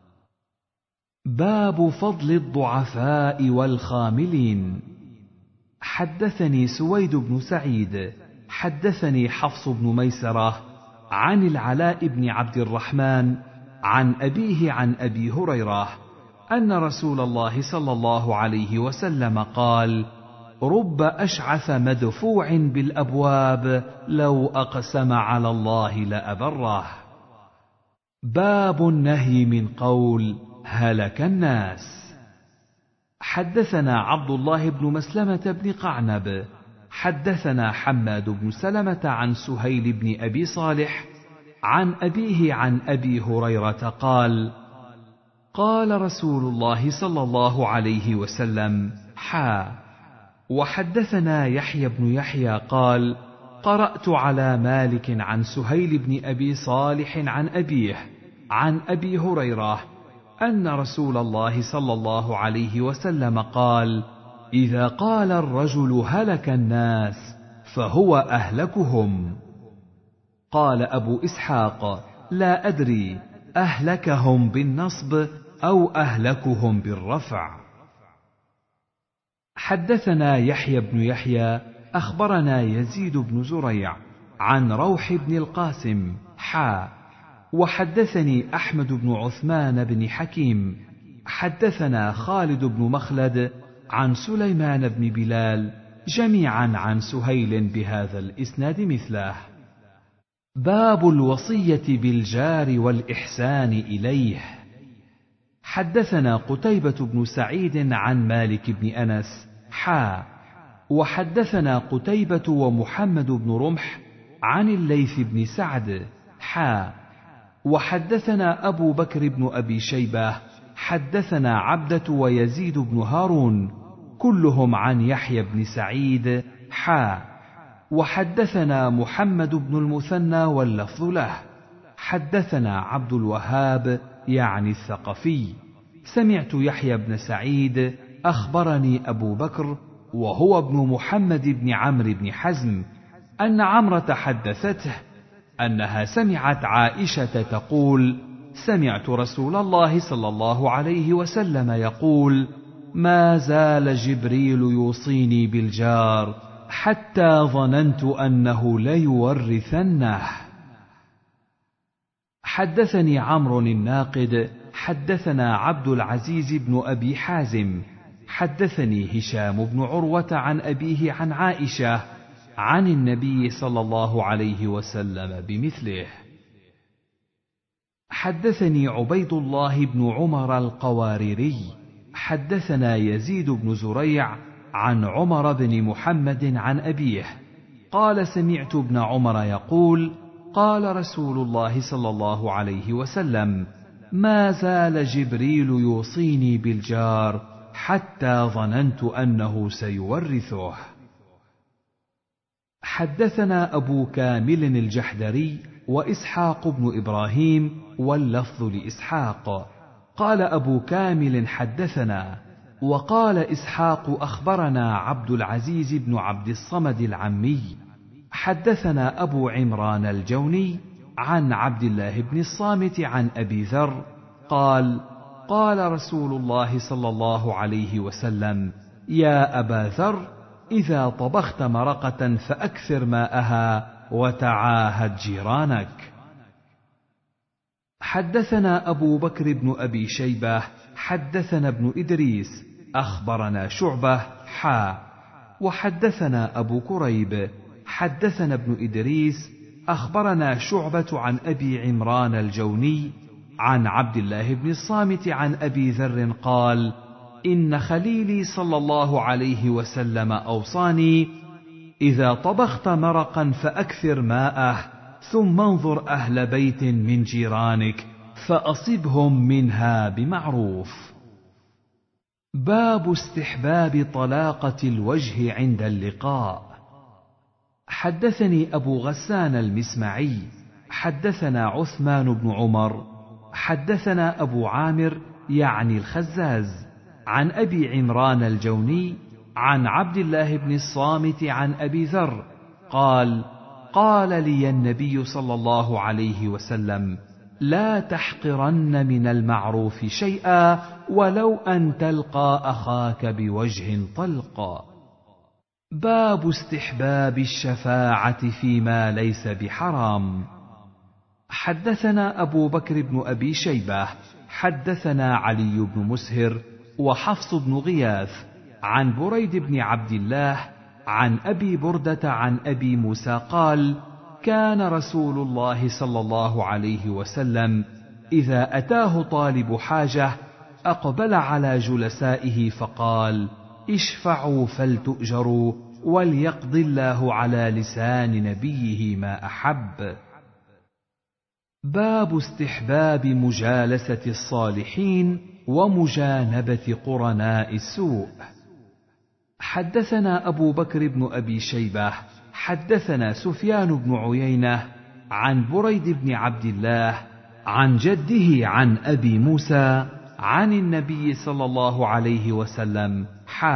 باب فضل الضعفاء والخاملين. حدثني سويد بن سعيد حدثني حفص بن ميسرة عن العلاء بن عبد الرحمن عن أبيه عن أبي هريرة أن رسول الله صلى الله عليه وسلم قال: رب أشعث مدفوع بالأبواب لو أقسم على الله لأبره. باب النهي من قول هلك الناس. حدثنا عبد الله بن مسلمة بن قعنب حدثنا حماد بن سلمة عن سهيل بن أبي صالح عن أبيه عن أبي هريرة قال: قال رسول الله صلى الله عليه وسلم: وحدثنا يحيى بن يحيى قال: قرأت على مالك عن سهيل بن أبي صالح عن أبيه عن أبي هريرة أن رسول الله صلى الله عليه وسلم قال: إذا قال الرجل هلك الناس فهو أهلكهم. قال أبو إسحاق: لا أدري أهلكهم بالنصب أو أهلكهم بالرفع. حدثنا يحيى بن يحيى أخبرنا يزيد بن زريع عن روح بن القاسم وحدثني أحمد بن عثمان بن حكيم حدثنا خالد بن مخلد عن سليمان بن بلال جميعا عن سهيل بهذا الإسناد مثله. باب الوصية بالجار والإحسان إليه. حدثنا قتيبة بن سعيد عن مالك بن أنس وحدثنا قتيبة ومحمد بن رمح عن الليث بن سعد وحدثنا أبو بكر بن أبي شيبة حدثنا عبدة ويزيد بن هارون كلهم عن يحيى بن سعيد وحدثنا محمد بن المثنى واللفظ له حدثنا عبد الوهاب يعني الثقفي سمعت يحيى بن سعيد أخبرني أبو بكر وهو ابن محمد بن عمرو بن حزم أن عمرة حدثته أنها سمعت عائشة تقول: سمعت رسول الله صلى الله عليه وسلم يقول: ما زال جبريل يوصيني بالجار حتى ظننت أنه ليورثنه. حدثني عمرو الناقد حدثنا عبد العزيز بن أبي حازم حدثني هشام بن عروة عن أبيه عن عائشة عن النبي صلى الله عليه وسلم بمثله. حدثني عبيد الله بن عمر القواريري حدثنا يزيد بن زريع عن عمر بن محمد عن أبيه قال: سمعت ابن عمر يقول: قال رسول الله صلى الله عليه وسلم: ما زال جبريل يوصيني بالجار حتى ظننت أنه سيورثه. حدثنا أبو كامل الجحدري وإسحاق بن إبراهيم واللفظ لإسحاق قال أبو كامل حدثنا وقال إسحاق أخبرنا عبد العزيز بن عبد الصمد العمي حدثنا أبو عمران الجوني عن عبد الله بن الصامت عن أبي ذر قال: قال رسول الله صلى الله عليه وسلم: يا أبا ذر، إذا طبخت مرقة فأكثر ماءها وتعاهد جيرانك. حدثنا أبو بكر بن أبي شيبة حدثنا ابن إدريس أخبرنا شعبة وحدثنا أبو كريب حدثنا ابن إدريس أخبرنا شعبة عن أبي عمران الجوني عن عبد الله بن الصامت عن أبي ذر قال: إن خليلي صلى الله عليه وسلم أوصاني: إذا طبخت مرقا فأكثر ماءه، ثم انظر أهل بيت من جيرانك فأصبهم منها بمعروف. باب استحباب طلاقة الوجه عند اللقاء. حدثني أبو غسان المسمعي حدثنا عثمان بن عمر حدثنا أبو عامر يعني الخزاز عن أبي عمران الجوني عن عبد الله بن الصامت عن أبي ذر قال: قال لي النبي صلى الله عليه وسلم: لا تحقرن من المعروف شيئا ولو أن تلقى أخاك بوجه طلق. باب استحباب الشفاعة فيما ليس بحرام. حدثنا أبو بكر بن أبي شيبة حدثنا علي بن مسهر وحفص بن غياث عن بريد بن عبد الله عن أبي بردة عن أبي موسى قال: كان رسول الله صلى الله عليه وسلم إذا أتاه طالب حاجة أقبل على جلسائه فقال: اشفعوا فلتؤجروا وليقضي الله على لسان نبيه ما أحب. باب استحباب مجالسة الصالحين ومجانبة قرناء السوء. حدثنا أبو بكر بن أبي شيبة حدثنا سفيان بن عيينة عن بريد بن عبد الله عن جده عن أبي موسى عن النبي صلى الله عليه وسلم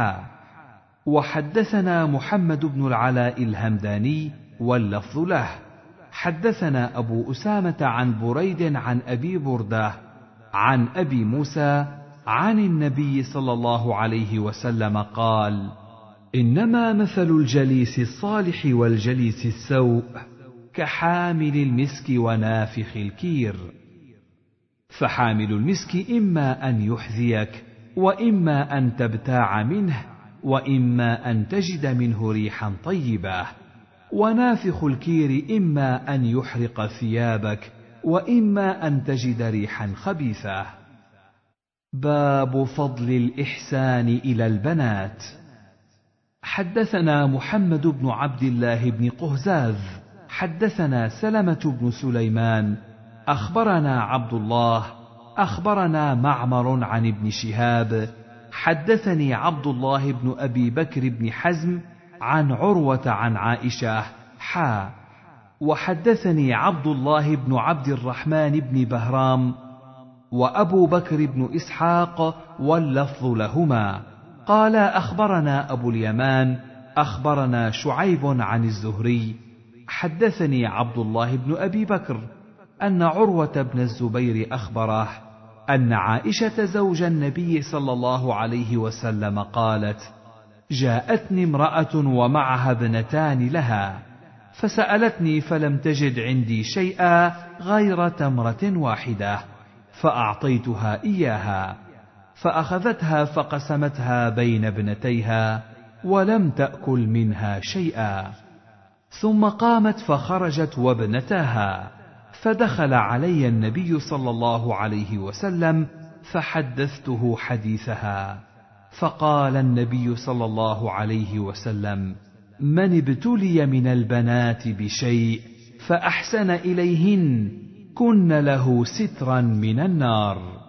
وحدثنا محمد بن العلاء الهمداني واللفظ له حدثنا أبو أسامة عن بريد عن أبي بردة عن أبي موسى عن النبي صلى الله عليه وسلم قال: إنما مثل الجليس الصالح والجليس السوء كحامل المسك ونافخ الكير، فحامل المسك إما أن يحذيك وإما أن تبتاع منه وإما أن تجد منه ريحا طيبة، ونافخ الكير إما أن يحرق ثيابك وإما أن تجد ريحا خبيثة. باب فضل الإحسان إلى البنات. حدثنا محمد بن عبد الله بن قهزاز حدثنا سلمة بن سليمان أخبرنا عبد الله أخبرنا معمر عن ابن شهاب حدثني عبد الله بن أبي بكر بن حزم عن عروة عن عائشة وحدثني عبد الله بن عبد الرحمن بن بهرام وأبو بكر بن إسحاق واللفظ لهما قال: أخبرنا أبو اليمان أخبرنا شعيب عن الزهري حدثني عبد الله بن أبي بكر أن عروة بن الزبير أخبره أن عائشة زوج النبي صلى الله عليه وسلم قالت: جاءتني امرأة ومعها ابنتان لها، فسألتني فلم تجد عندي شيئا غير تمرة واحدة، فأعطيتها إياها، فأخذتها فقسمتها بين ابنتيها ولم تأكل منها شيئا، ثم قامت فخرجت وابنتاها، فدخل علي النبي صلى الله عليه وسلم فحدثته حديثها، فقال النبي صلى الله عليه وسلم: من ابتلي من البنات بشيء فأحسن إليهن كن له سترا من النار.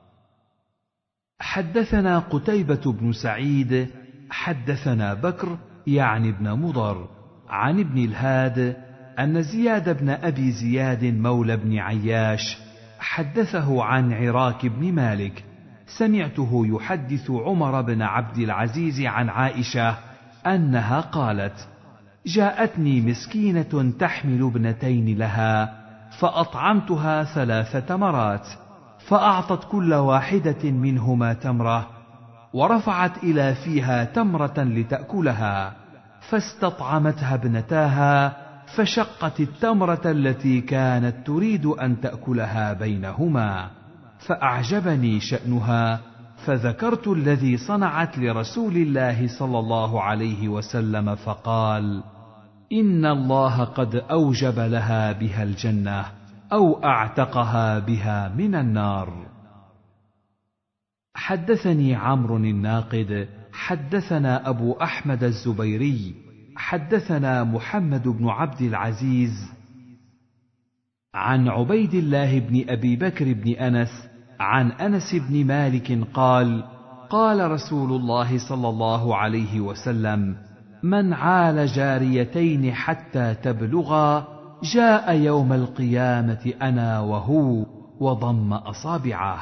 حدثنا قتيبة بن سعيد حدثنا بكر يعني ابن مضر عن ابن الهاد أن زياد بن أبي زياد مولى بن عياش حدثه عن عراك بن مالك سمعته يحدث عمر بن عبد العزيز عن عائشة أنها قالت: جاءتني مسكينة تحمل ابنتين لها، فأطعمتها 3 تمرات، فأعطت كل واحدة منهما تمرة، ورفعت إلى فيها تمرة لتأكلها، فاستطعمتها ابنتاها، فشقت التمرة التي كانت تريد أن تأكلها بينهما، فأعجبني شأنها، فذكرت الذي صنعت لرسول الله صلى الله عليه وسلم، فقال: إن الله قد أوجب لها بها الجنة، أو أعتقها بها من النار. حدثني عمرو الناقد حدثنا أبو أحمد الزبيري حدثنا محمد بن عبد العزيز عن عبيد الله بن أبي بكر بن أنس عن أنس بن مالك قال: قال رسول الله صلى الله عليه وسلم: من عال جاريتين حتى تبلغا جاء يوم القيامة أنا وهو، وضم أصابعه.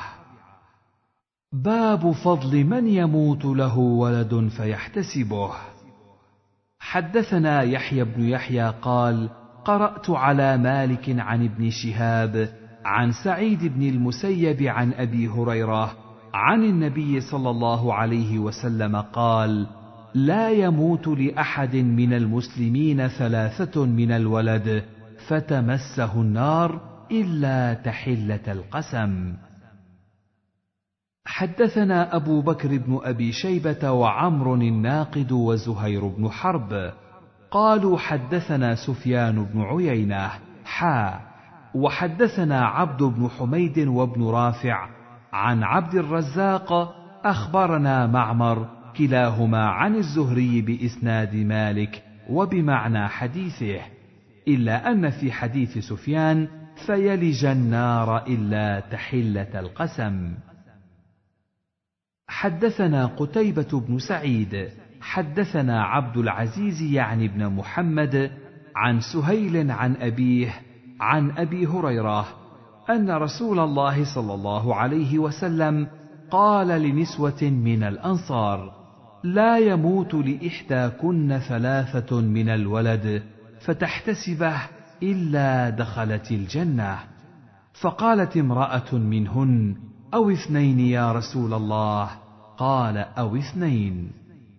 باب فضل من يموت له ولد فيحتسبه. حدثنا يحيى بن يحيى قال: قرأت على مالك عن ابن شهاب عن سعيد بن المسيب عن أبي هريرة عن النبي صلى الله عليه وسلم قال: لا يموت لأحد من المسلمين 3 من الولد فتمسه النار إلا تحلة القسم. حدثنا أبو بكر بن أبي شيبة وعمر الناقد وزهير بن حرب قالوا: حدثنا سفيان بن عيينة وحدثنا عبد بن حميد وابن رافع عن عبد الرزاق أخبرنا معمر كلاهما عن الزهري بإسناد مالك وبمعنى حديثه، إلا أن في حديث سفيان: فيلج النار إلا تحلة القسم. حدثنا قتيبة بن سعيد حدثنا عبد العزيز يعني بن محمد عن سهيل عن أبيه عن أبي هريرة أن رسول الله صلى الله عليه وسلم قال لنسوة من الأنصار: لا يموت لإحداكن 3 من الولد فتحتسبه إلا دخلت الجنة. فقالت امرأة منهن: أو 2 يا رسول الله؟ قال: أو 2.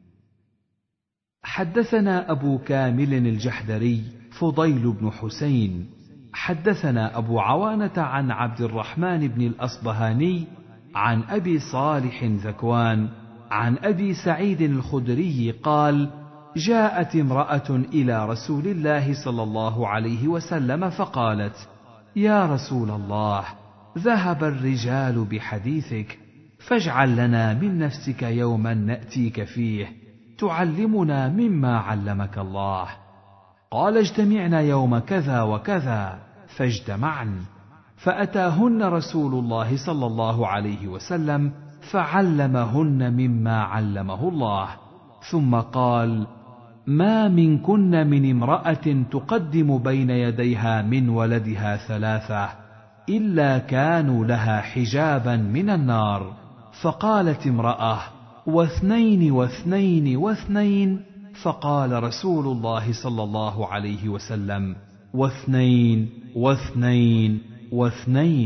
حدثنا أبو كامل الجحدري فضيل بن حسين حدثنا أبو عوانة عن عبد الرحمن بن الأصبهاني عن أبي صالح ذكوان عن أبي سعيد الخدري قال: جاءت امرأة إلى رسول الله صلى الله عليه وسلم فقالت: يا رسول الله، ذهب الرجال بحديثك، فاجعل لنا من نفسك يوما نأتيك فيه تعلمنا مما علمك الله. قال: اجتمعن يوم كذا وكذا، فاجتمعن، فأتاهن رسول الله صلى الله عليه وسلم فعلمهن مما علمه الله، ثم قال: ما منكن من امرأة تقدم بين يديها من ولدها 3 إلا كانوا لها حجابا من النار. فقالت امرأة: 2 و2 و2؟ فقال رسول الله صلى الله عليه وسلم: 2 و2 و2.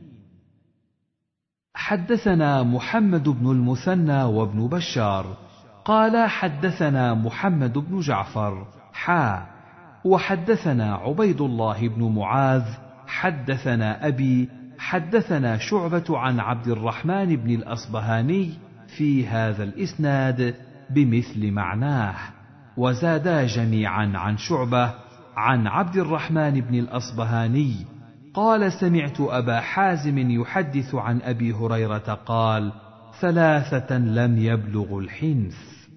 حدثنا محمد بن المثنى وابن بشار قال: حدثنا محمد بن جعفر وحدثنا عبيد الله بن معاذ حدثنا أبي حدثنا شعبة عن عبد الرحمن بن الأصبهاني في هذا الإسناد بمثل معناه، وزادا جميعا عن شعبة عن عبد الرحمن بن الأصبهاني قال: سمعت أبا حازم يحدث عن أبي هريرة قال: 3 لم يبلغوا الحنث.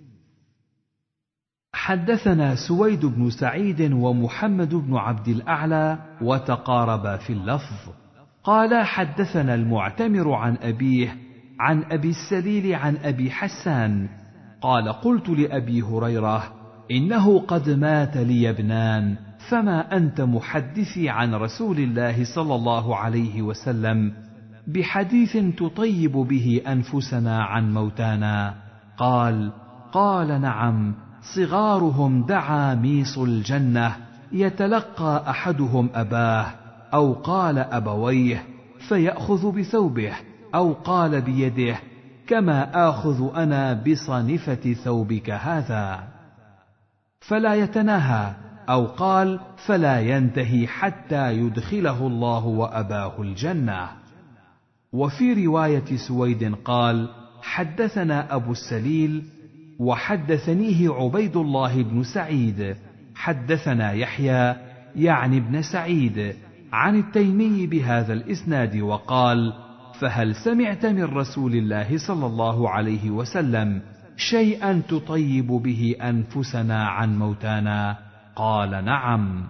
حدثنا سويد بن سعيد ومحمد بن عبد الأعلى وتقاربا في اللفظ. قال: حدثنا المعتمر عن أبيه عن أبي السليل عن أبي حسان قال: قلت لأبي هريرة: إنه قد مات لي ابنان، فما أنت محدثي عن رسول الله صلى الله عليه وسلم بحديث تطيب به أنفسنا عن موتانا؟ قال: نعم، صغارهم دعاميص الجنة، يتلقى أحدهم أباه، أو قال أبويه، فيأخذ بثوبه، أو قال بيده: كما آخذ أنا بصنفة ثوبك هذا. فلا يتناهى، أو قال: فلا ينتهي حتى يدخله الله وأباه الجنة. وفي رواية سويد قال: حدثنا أبو السليل وحدثنيه عبيد الله بن سعيد حدثنا يحيى يعني ابن سعيد عن التيمي بهذا الإسناد، وقال: فهل سمعت من رسول الله صلى الله عليه وسلم شيئا تطيب به أنفسنا عن موتانا؟ قال: نعم.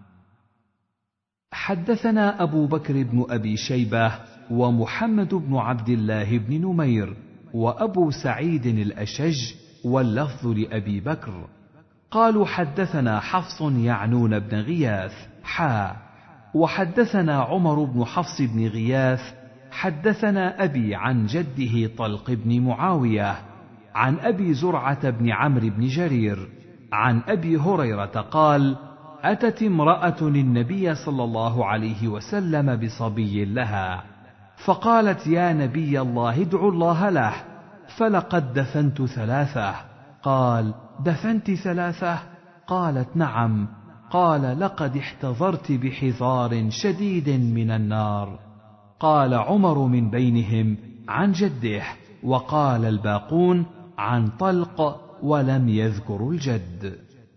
حدثنا أبو بكر بن أبي شيبة ومحمد بن عبد الله بن نمير وأبو سعيد الأشج، واللفظ لأبي بكر، قالوا: حدثنا حفص يعنون بن غياث وحدثنا عمر بن حفص بن غياث حدثنا أبي عن جده طلق بن معاوية عن أبي زرعة بن عمرو بن جرير عن أبي هريرة قال: أتت امرأة النبي صلى الله عليه وسلم بصبي لها، فقالت: يا نبي الله ادعو الله له، فلقد دفنت 3. قال: دفنت 3؟ قالت: نعم. قال: لقد احتضرت بحذار شديد من النار. قال عمر من بينهم: عن جده، وقال الباقون: عن طلق، ولم يذكروا الجد.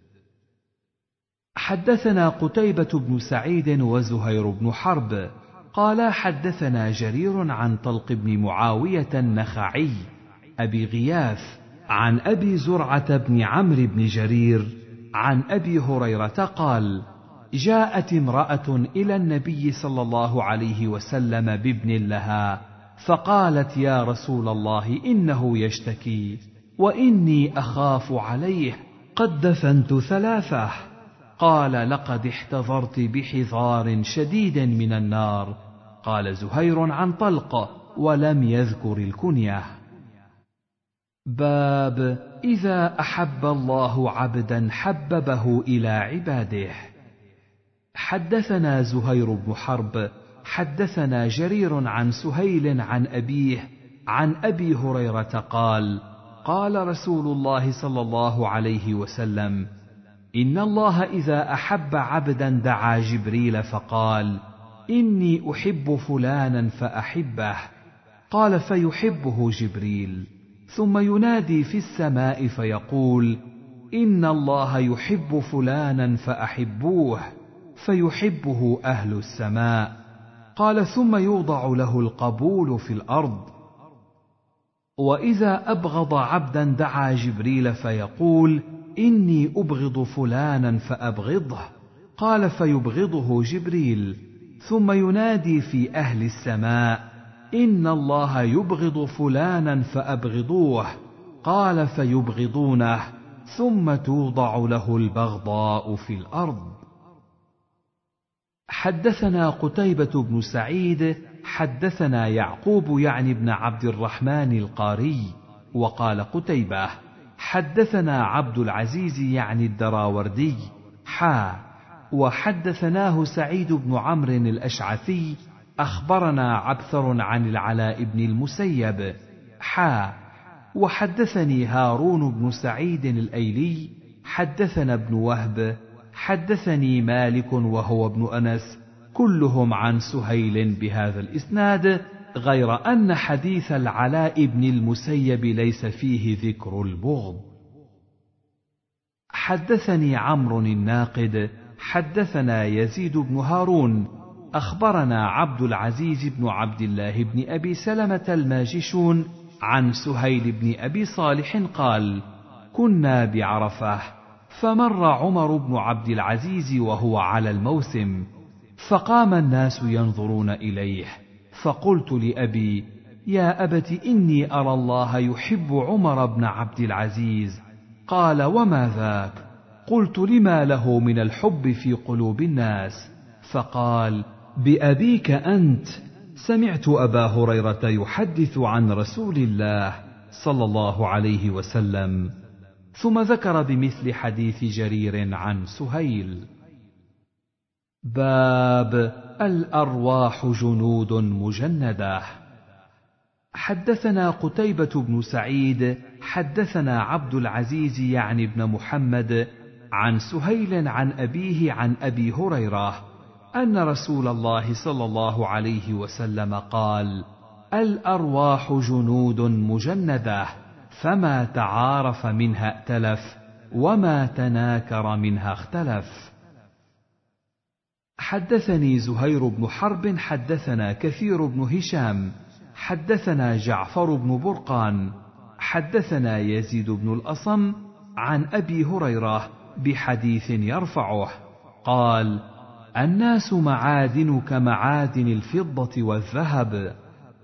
حدثنا قتيبة بن سعيد وزهير بن حرب قالا: حدثنا جرير عن طلق بن معاوية النخعي أبي غياث عن أبي زرعة بن عمرو بن جرير عن أبي هريرة قال: جاءت امرأة إلى النبي صلى الله عليه وسلم بابن لها، فقالت: يا رسول الله، إنه يشتكي وإني أخاف عليه، قد دفنت 3. قال: لقد احتضرت بحذار شديد من النار. قال زهير عن طلق، ولم يذكر الكنية. باب إذا أحب الله عبدا حببه إلى عباده. حدثنا زهير بن حرب حدثنا جرير عن سهيل عن أبيه عن أبي هريرة قال: قال رسول الله صلى الله عليه وسلم: إن الله إذا أحب عبدا دعا جبريل فقال: إني أحب فلانا فأحبه. قال: فيحبه جبريل، ثم ينادي في السماء فيقول: إن الله يحب فلانا فأحبوه، فيحبه أهل السماء. قال: ثم يوضع له القبول في الأرض. وإذا أبغض عبدا دعا جبريل فيقول: إني أبغض فلانا فأبغضه. قال: فيبغضه جبريل، ثم ينادي في أهل السماء: إن الله يبغض فلانا فأبغضوه. قال: فيبغضونه، ثم توضع له البغضاء في الأرض. حدثنا قتيبة بن سعيد حدثنا يعقوب يعني بن عبد الرحمن القاري، وقال قتيبة: حدثنا عبد العزيز يعني الدراوردي وحدثناه سعيد بن عمرو الأشعثي أخبرنا عبثر عن العلاء بن المسيب وحدثني هارون بن سعيد الأيلي حدثنا ابن وهب حدثني مالك وهو ابن أنس، كلهم عن سهيل بهذا الإسناد، غير أن حديث العلاء بن المسيب ليس فيه ذكر البغض. حدثني عمرو الناقد حدثنا يزيد بن هارون أخبرنا عبد العزيز بن عبد الله بن أبي سلمة الماجشون عن سهيل بن أبي صالح قال: كنا بعرفة، فمر عمر بن عبد العزيز وهو على الموسم، فقام الناس ينظرون إليه، فقلت لأبي: يا أبت إني أرى الله يحب عمر بن عبد العزيز. قال: وما ذاك؟ قلت: لما له من الحب في قلوب الناس؟ فقال: بأبيك أنت، سمعت أبا هريرة يحدث عن رسول الله صلى الله عليه وسلم. ثم ذكر بمثل حديث جرير عن سهيل. باب الأرواح جنود مجندة. حدثنا قتيبة بن سعيد حدثنا عبد العزيز يعني بن محمد عن سهيل عن أبيه عن أبي هريرة أن رسول الله صلى الله عليه وسلم قال: الأرواح جنود مجندة، فما تعارف منها ائتلف، وما تناكر منها اختلف. حدثني زهير بن حرب حدثنا كثير بن هشام حدثنا جعفر بن برقان حدثنا يزيد بن الأصم عن أبي هريرة بحديث يرفعه قال: الناس معادن كمعادن الفضة والذهب،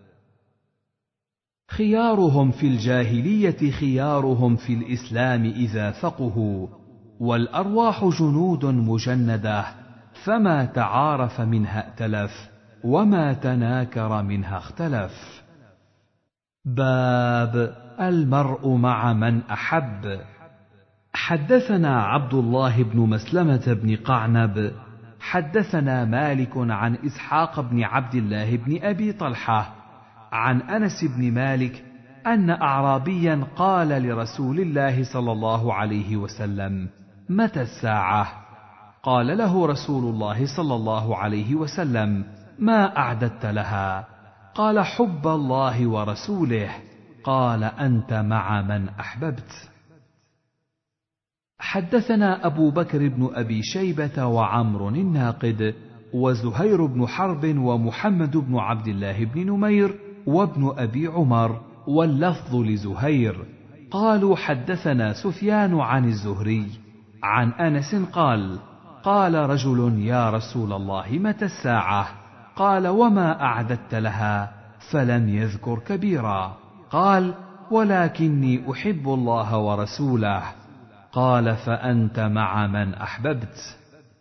خيارهم في الجاهلية خيارهم في الإسلام إذا فقهوا، والأرواح جنود مجندة، فما تعارف منها ائتلف، وما تناكر منها اختلف. باب المرء مع من أحب. حدثنا عبد الله بن مسلمة بن قعنب حدثنا مالك عن إسحاق بن عبد الله بن أبي طلحة عن أنس بن مالك أن أعرابيا قال لرسول الله صلى الله عليه وسلم: متى الساعة؟ قال له رسول الله صلى الله عليه وسلم: ما أعددت لها؟ قال: حب الله ورسوله. قال: أنت مع من أحببت. حدثنا أبو بكر بن أبي شيبة وعمر الناقد وزهير بن حرب ومحمد بن عبد الله بن نمير وابن أبي عمر، واللفظ لزهير، قالوا: حدثنا سفيان عن الزهري عن أنس قال: قال رجل: يا رسول الله، متى الساعة؟ قال: وما أعددت لها؟ فلم يذكر كبيرا. قال: ولكني أحب الله ورسوله. قال: فأنت مع من أحببت.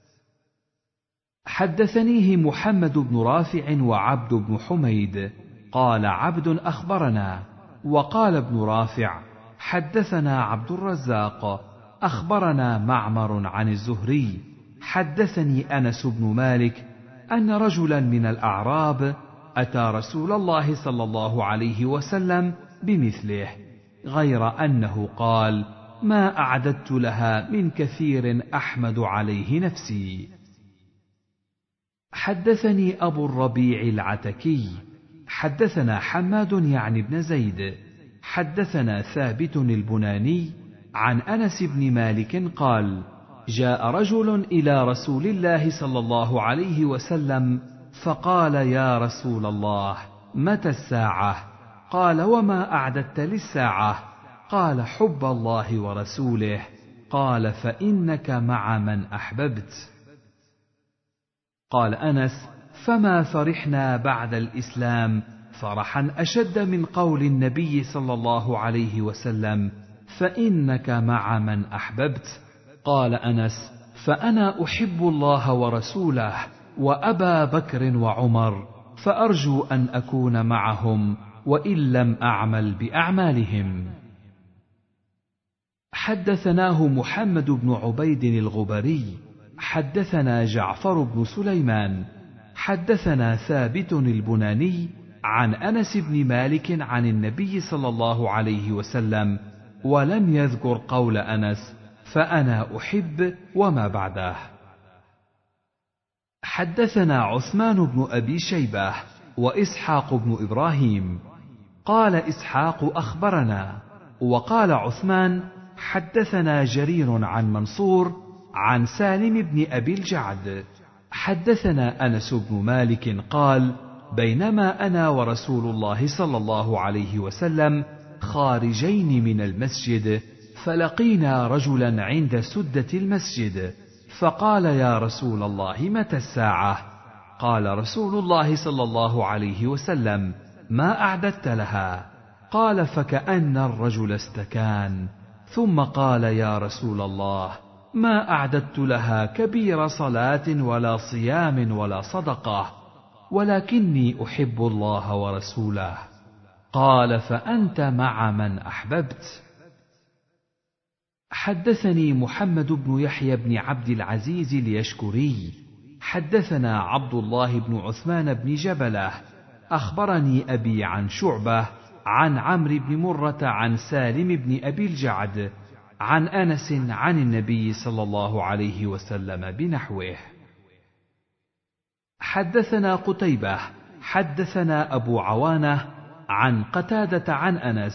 حدثنيه محمد بن رافع وعبد بن حميد قال عبد أخبرنا، وقال ابن رافع: حدثنا عبد الرزاق أخبرنا معمر عن الزهري حدثني أنس بن مالك أن رجلا من الأعراب أتى رسول الله صلى الله عليه وسلم بمثله، غير أنه قال: ما أعددت لها من كثير أحمد عليه نفسي. حدثني أبو الربيع العتكي حدثنا حماد يعني بن زيد حدثنا ثابت البناني عن أنس بن مالك قال: جاء رجل إلى رسول الله صلى الله عليه وسلم فقال: يا رسول الله، متى الساعة؟ قال: وما أعددت للساعة؟ قال: حب الله ورسوله. قال: فإنك مع من أحببت. قال أنس: فما فرحنا بعد الإسلام فرحا أشد من قول النبي صلى الله عليه وسلم: فإنك مع من أحببت. قال أنس: فأنا أحب الله ورسوله وأبا بكر وعمر، فأرجو أن أكون معهم وإن لم أعمل بأعمالهم. حدثناه محمد بن عبيد الغبري حدثنا جعفر بن سليمان حدثنا ثابت البناني عن أنس بن مالك عن النبي صلى الله عليه وسلم، ولم يذكر قول أنس: فأنا أحب وما بعده. حدثنا عثمان بن أبي شيبة وإسحاق بن إبراهيم. قال إسحاق: أخبرنا. وقال عثمان: حدثنا جرير عن منصور عن سالم بن أبي الجعد حدثنا أنس بن مالك قال: بينما أنا ورسول الله صلى الله عليه وسلم خارجين من المسجد، فلقينا رجلا عند سدة المسجد، فقال: يا رسول الله، متى الساعة؟ قال رسول الله صلى الله عليه وسلم: ما أعددت لها؟ قال: فكأن الرجل استكان، ثم قال: يا رسول الله، ما أعددت لها كبير صلاة ولا صيام ولا صدقة، ولكني أحب الله ورسوله. قال: فأنت مع من أحببت. حدثني محمد بن يحيى بن عبد العزيز اليشكري حدثنا عبد الله بن عثمان بن جبلة أخبرني أبي عن شعبة عن عمرو بن مرة عن سالم بن أبي الجعد عن أنس عن النبي صلى الله عليه وسلم بنحوه. حدثنا قتيبة حدثنا أبو عوانة عن قتادة عن أنس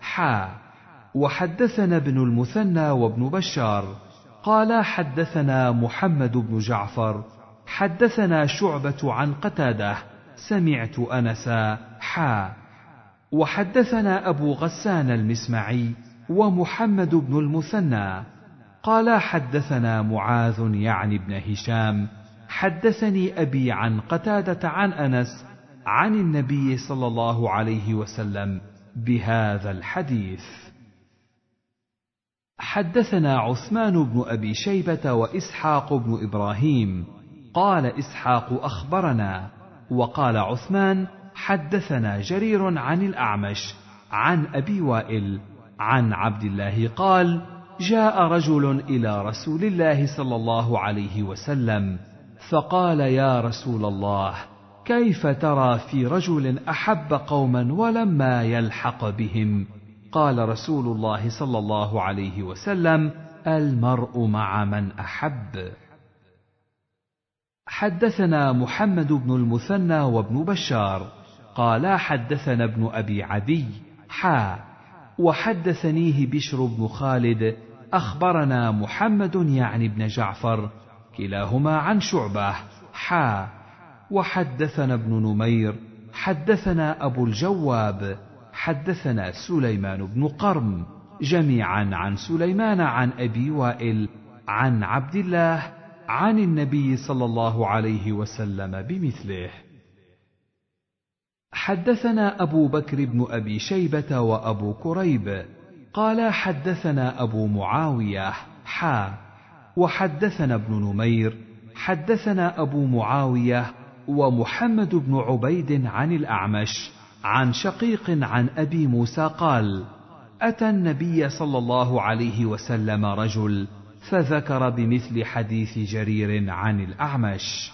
وحدثنا ابن المثنى وابن بشار قال حدثنا محمد بن جعفر حدثنا شعبة عن قتادة سمعت أنسا وحدثنا أبو غسان المسمعي ومحمد بن المثنى قال حدثنا معاذ يعني بن هشام حدثني أبي عن قتادة عن أنس عن النبي صلى الله عليه وسلم بهذا الحديث. حدثنا عثمان بن أبي شيبة وإسحاق بن إبراهيم قال إسحاق أخبرنا وقال عثمان حدثنا جرير عن الأعمش عن أبي وائل عن عبد الله قال جاء رجل إلى رسول الله صلى الله عليه وسلم فقال يا رسول الله كيف ترى في رجل أحب قوما ولما يلحق بهم؟ قال رسول الله صلى الله عليه وسلم المرء مع من أحب. حدثنا محمد بن المثنى وابن بشار قال حدثنا ابن أبي عدي وحدثنيه بشر بن خالد أخبرنا محمد يعني بن جعفر كلاهما عن شعبة وحدثنا ابن نمير حدثنا أبو الجواب حدثنا سليمان بن قرم جميعا عن سليمان عن أبي وائل عن عبد الله عن النبي صلى الله عليه وسلم بمثله. حدثنا أبو بكر بن أبي شيبة وأبو كريب قال حدثنا أبو معاوية وحدثنا ابن نمير حدثنا أبو معاوية ومحمد بن عبيد عن الأعمش عن شقيق عن أبي موسى قال أتى النبي صلى الله عليه وسلم رجل فذكر بمثل حديث جرير عن الأعمش.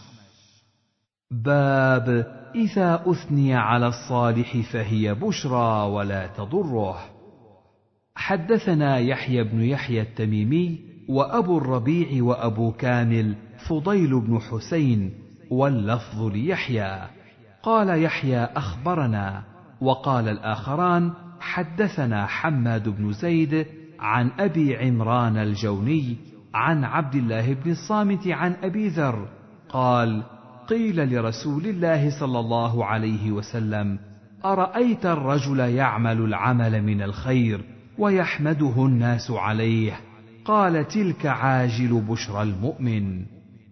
باب إذا أثني على الصالح فهي بشرى ولا تضره. حدثنا يحيى بن يحيى التميمي وأبو الربيع وأبو كامل فضيل بن حسين واللفظ ليحيى قال يحيى أخبرنا وقال الآخران حدثنا حماد بن زيد عن أبي عمران الجوني عن عبد الله بن الصامت عن أبي ذر قال قيل لرسول الله صلى الله عليه وسلم أرأيت الرجل يعمل العمل من الخير ويحمده الناس عليه؟ قال تلك عاجل بشرى المؤمن.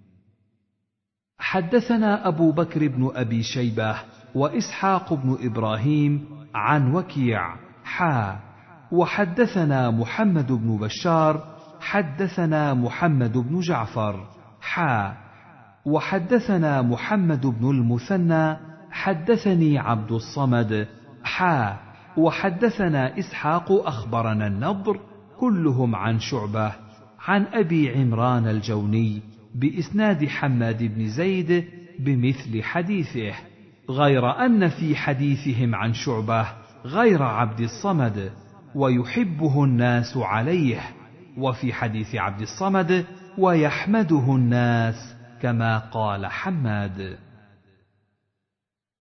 حدثنا أبو بكر بن أبي شيبة وإسحاق بن إبراهيم عن وكيع وحدثنا محمد بن بشار حدثنا محمد بن جعفر وحدثنا محمد بن المثنى حدثني عبد الصمد وحدثنا إسحاق أخبرنا النضر كلهم عن شعبة عن أبي عمران الجوني بإسناد حماد بن زيد بمثل حديثه غير أن في حديثهم عن شعبة غير عبد الصمد ويحبه الناس عليه وفي حديث عبد الصمد ويحمده الناس كما قال حماد.